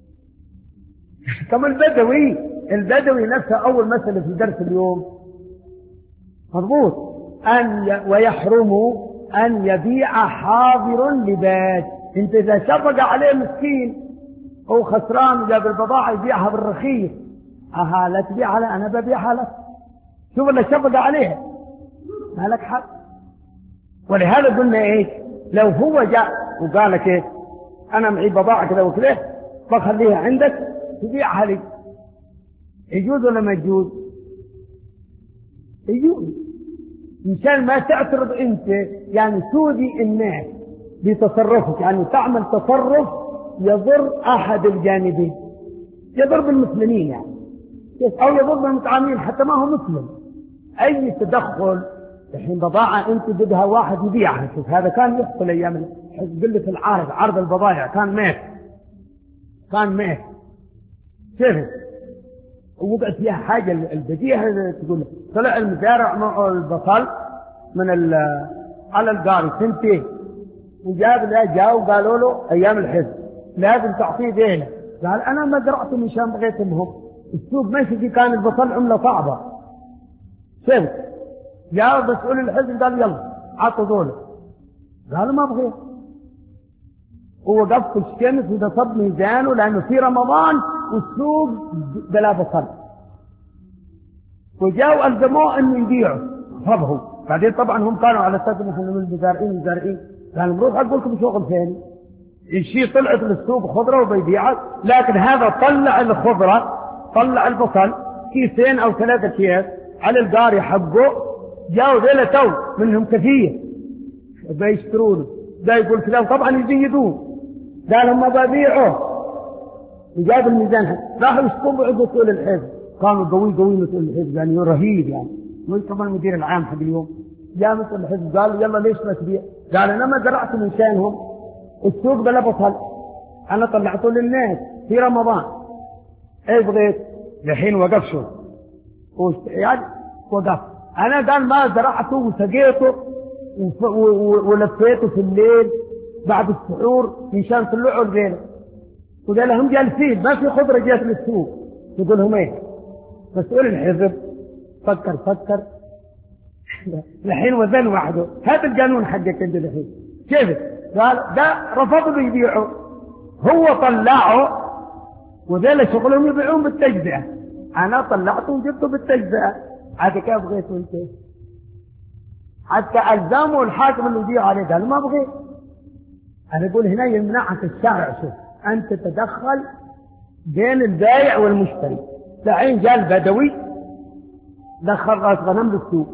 كما البدوي البدوي نفسه أول مسألة في درس اليوم. مضبوط. أن ي... ويحرم أن يبيع حاضر لباد. أنت إذا شفق عليه مسكين هو خسران وجاب البضاعة يبيعها بالرخيص، أها لا تبيعها لا أنا ببيعها لك. شوف اللي شفق عليها ما لك حق. ولهذا قلنا إيش؟ لو هو جاء وقال لك إيه أنا معي بضاعة كذا وكذا بخليها عندك تبيعها لي، يجوز ولا ما يجوز؟ يجوز، مشان ما تعترض أنت يعني تؤذي الناس بتصرفك، يعني تعمل تصرف يضر أحد الجانبين، يضر بالمسلمين يعني أو يضر بالمتعاملين حتى ما هو مسلم. أي تدخل الحين بضاعة أنت بدها واحد يبيعها. شوف هذا كان يحصل أيام قلة العارض، عرض البضائع كان مات كان مات كيف ووقعت فيها حاجة البديهة تقول طلع المزارع معه البصل من على القاري سنتين وجاب له جاء وقالوا له أيام الحزب لازم تعطيه دينه، قال أنا ما زرعته مشان بغيتهم. السوق ماشي في كان البصل عملة صعبة كيف جاء مسؤول الحزب قال يلا عطوا دوله، قالوا ما بغيت. هو قف في الشمس وده صب ميزانه لأنه في رمضان والسوق بلا بصل، وجاءوا ألزموه أنه يبيعوا صبهم. بعدين طبعا هم كانوا على أساس أنهم من المزارعين المزارعين قالوا نروح أقول لكم شغل ثاني. الشيء طلعت للسوق خضرة وبيبيعها، لكن هذا طلع الخضرة طلع البصل كيسين أو ثلاثة أكياس على القاري حقه، جاءوا ذيلا تو منهم كثير بيشترونه، ده يقول كذا طبعا يزيدون قال هم ببيعه وجاب الميزان راحوا يشتروا عند مسؤول الحزب، كانوا قوي قوي مسؤول الحزب يعني رهيب يعني مش طبعا المدير العام حق اليوم. جاء مسؤول الحزب قال يلا ليش ما تبيع؟ قال انا ما زرعت من شانهم السوق بلا بصل، انا طلعته للناس في رمضان. ايه بغيت؟ الحين وقف شو يعني وقف انا قال ما زرعته وسقيته ولفيته في الليل بعد السحور مشان طلعوا الليله، وقال لهم جالسين ما في خضره جات للسوق. يقول لهم ايه؟ مسؤول الحزب فكر فكر الحين وزن وحده، هذا القانون حقك انت الحين كيف؟ قال ده رفضوا يبيعوا، هو طلعه وذيلا شغلهم يبيعون بالتجزئة، أنا طلعته وجبته بالتجزئة. عاد كيف بغيتوا أنت؟ حتى ألزموا الحاكم اللي يبيع عليه قال ما بغيت. أنا أقول هنا يمنعك الشرع، شوف أنت تدخل بين البائع والمشتري. دحين جاء البدوي دخل راس غنم للسوق،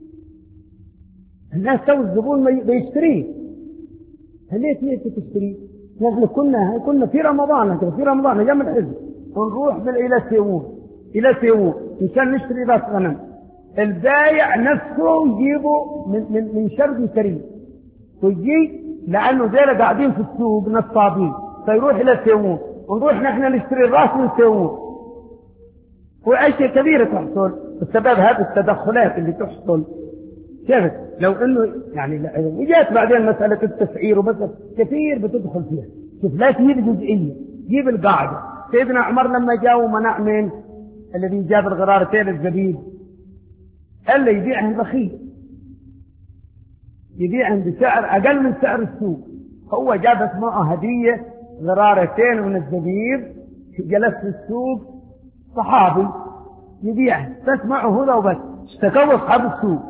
الناس تو الزبون ما يشتريه، ليه تيجي تشتريه؟ نحن كنا كنا في رمضان في رمضان ايام الحزب ونروح الى سيوون الى سيوون مشان نشتري راس غنم، البايع نفسه يجيبه من من من شرق كريم ويجي لانه ذيلا قاعدين في السوق نصابين، فيروح الى سيوون ونروح نحن نشتري الراس من سيوون. واشياء كبيره تحصل بسبب هذه التدخلات اللي تحصل. شفت لو انه يعني جاءت بعدين مساله التسعير وبس كثير بتدخل فيها. شوف لا تجيب جزئيه، جيب القاعده. سيدنا عمر لما جاء ومنع من الذي جاب الغرارتين الزبيب قال له يبيعهم بخيل، يبيعهم بسعر اقل من سعر السوق. هو جاب معه هديه غرارتين من الزبيب، جلس في السوق صحابي يبيعهم بس معه هذا وبس. اشتكوا اصحاب السوق،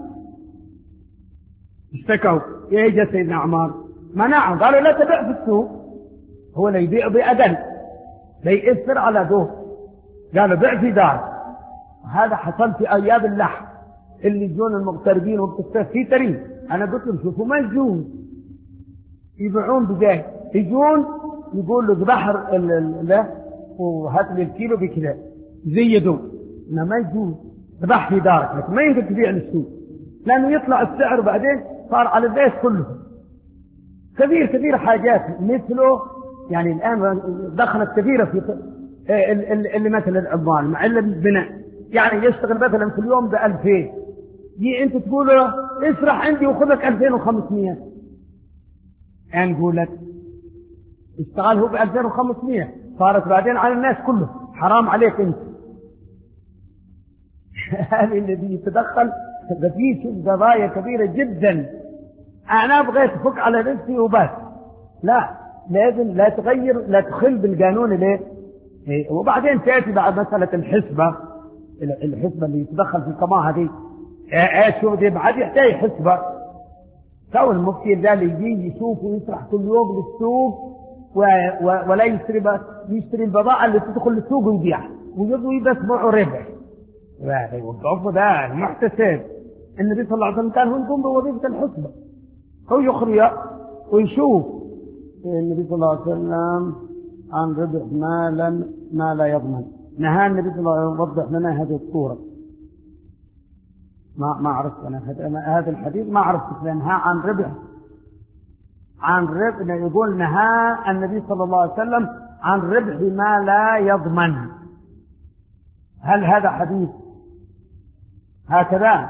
اشتكوا يجي سيدنا عمر منعهم، قالوا لا تبيع في السوق، هو لا يبيع بأقل لا يأثر على دور، قالوا بيع في دار. وهذا حصل في أيام اللحم اللي يجون المغتربين وبتستفيد في تريد. أنا قلت لهم شوفوا ما يجون يبيعون بجاي، يجون يقول له بحر له وهات لي الكيلو بكذا زيدوا، ما يجون ذبح في دارك، لكن ما يمكن تبيع للسوق لأنه يطلع السعر بعدين صار على البيت كله. كثير كثير حاجات مثله يعني الآن دخلت كثيرة في اللي مثل العمال مع اللي البناء، يعني يشتغل مثلا في اليوم بألفين، جي أنت تقول له اسرح عندي وخذ لك ألفين وخمسمية، يعني نقول لك اشتغل هو بألفين وخمسمية، صارت بعدين على الناس كله حرام عليك أنت. هذا الذي يتدخل في قضايا كبيرة جدا. أنا بغيت أفك على نفسي وبس، لا لازم لا تغير لا تخل بالقانون ليه. وبعدين تأتي بعد مسألة الحسبة، الحسبة اللي يتدخل في القضاء هذه ايش شو دي بعد يحتاج حسبة. سوى المفتي ده اللي يجي يشوف ويسرح كل يوم للسوق و... و... ولا يشتري يشتري البضاعة اللي تدخل للسوق ويبيعها ويبغوا يبسمعوا ربح. والضعف ده المحتسب. النبي صلى الله عليه وسلم كان هو يقوم بوظيفة الحسبة، هو يخرج ويشوف. النبي صلى الله عليه وسلم عن ربح مالا ما لا يضمن، نهى النبي صلى الله عليه وسلم يوضح لنا هذه الصورة. ما ما عرفت أنا هذا الحديث ما عرفت، نهى عن ربح عن ربح يقول نهى النبي صلى الله عليه وسلم عن ربح ما لا يضمن. هل هذا حديث هكذا؟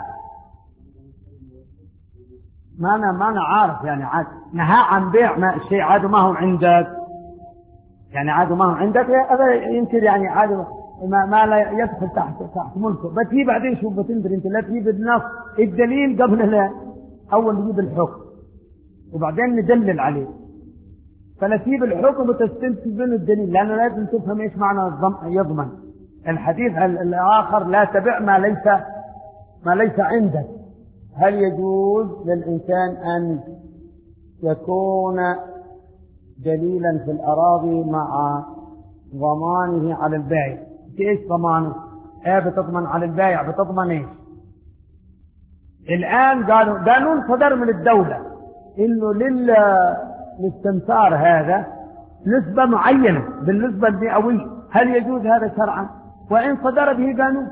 ما أنا ما أنا عارف يعني عاد نهى عن بيع ما شيء عاد ما هو عندك، يعني عاد ما هو عندك هذا يمكن يعني عاد ما, ما لا يدخل تحت تحت ملكه. بتجيب بعدين شوف بتندري انت لا تجيب النص الدليل قبل لا اول نجيب الحكم وبعدين ندلل عليه، فلا تجيب الحكم وتستنتج منه الدليل، لانه لازم تفهم ايش معنى يضمن. الحديث الاخر لا تبع ما ليس ما ليس عندك. هل يجوز للإنسان أن يكون دليلا في الأراضي مع ضمانه على البائع؟ ايش ضمانه؟ ايه بتضمن على البائع؟ بتضمن ايش؟ الآن قالوا قانون صدر من الدولة انه للاستمثار هذا نسبة معينة بالنسبة المئوية. هل يجوز هذا شرعا؟ وإن صدر به قانون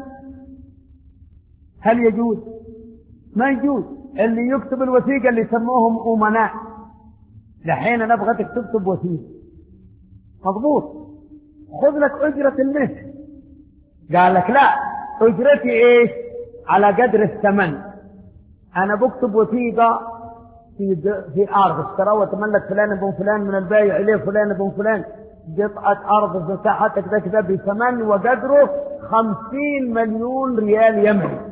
هل يجوز؟ ما يجوز. اللي يكتب الوثيقة اللي يسموهم أمناء، لحين نبغتك تكتب وثيقة مضبوط، خذ لك أجرة المثل. قال لك لا، أجرتي إيش؟ على قدر الثمن. أنا بكتب وثيقة في في أرض اشتروا وتملك فلان بن فلان من البايع إليه فلان بن فلان قطعة أرض مساحتها كذا كذا بثمن وقدره خمسين مليون ريال يمني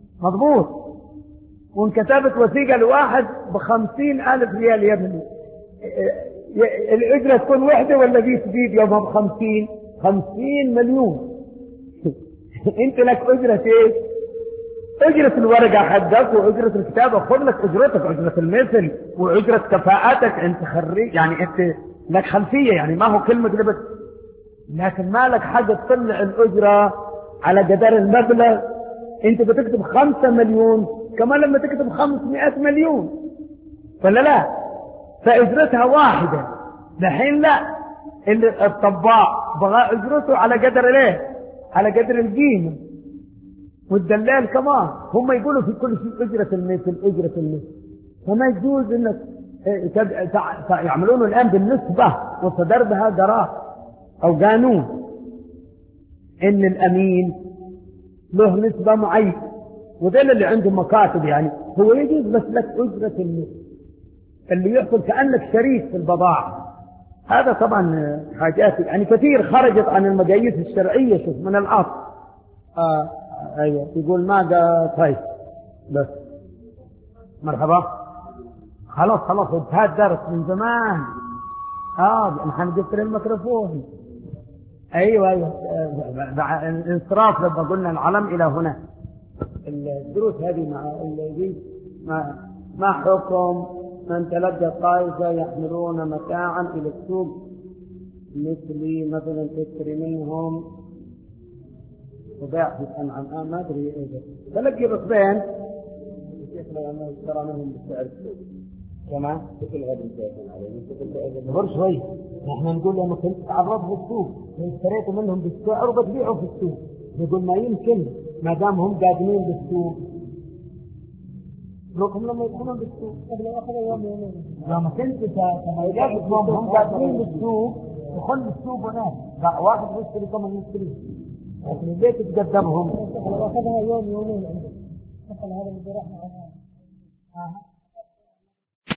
مضبوط، وانكتبت وثيقة لواحد بخمسين ألف ريال يمني. الأجرة تكون وحدة ولا دي تزيد يومها بخمسين خمسين مليون. انت لك أجرة ايه؟ أجرة الورقة حقك وأجرة الكتابة، خذ لك أجرتك، أجرة المثل وأجرة كفاءتك، انت خريج يعني انت لك خلفية، يعني ما هو كلمة كده بس، لكن ما لك حاجة تطلع الأجرة على قدر المبلغ. انت بتكتب خمسة مليون كمان لما تكتب خمسمائة مليون ولا لا؟ فأجرتها واحدة. دحين لا، الطباع بغى أجرته على قدر ليه؟ على قدر القيمة، والدلال كمان هم يقولوا في كل شيء أجرة المثل أجرة المثل. فما يجوز انك يعملونه الآن بالنسبة وصدر بها قرار أو قانون إن الأمين له نسبة معينة، وذل اللي عنده مكاتب يعني هو يجوز بس لك أجرة المثل اللي يحصل كأنك شريك في البضاعة. هذا طبعا حاجات يعني كثير خرجت عن المقاييس الشرعية شوف من الأصل. آه أيوة يقول ماذا طيب بس مرحبا خلاص خلاص انتهى الدرس من زمان. اه نحن جبت الميكروفون. ايوه ايوه انصراف لما قلنا العلم الى هنا. الدروس هذه مع الذي ما ما حكم من تلقى طائفه يحملون متاعا الى السوق مثلي مثلا تشتري منهم وباع في الانعام آه ما ادري ايه تلقي رطبين اشترى منهم بالسعر السوق كمان مثل غد مسافر عليه غير شوي. نحن نقول لما كنت تعرض في السوق اشتريت منهم بالسعر وبتبيعوا في السوق، نقول ما يمكن ما دام هم قادمين بالسوق لكم لما يكونوا بالسوق قبل اخر يوم يومين لما كنت كما يجب هم قادمين بالسوق يخل السوق هناك واحد يشتري كمان يشتري، لكن ليه تتقدمهم؟ اخذها يوم يومين عندك مثل هذا اللي رحنا عنها.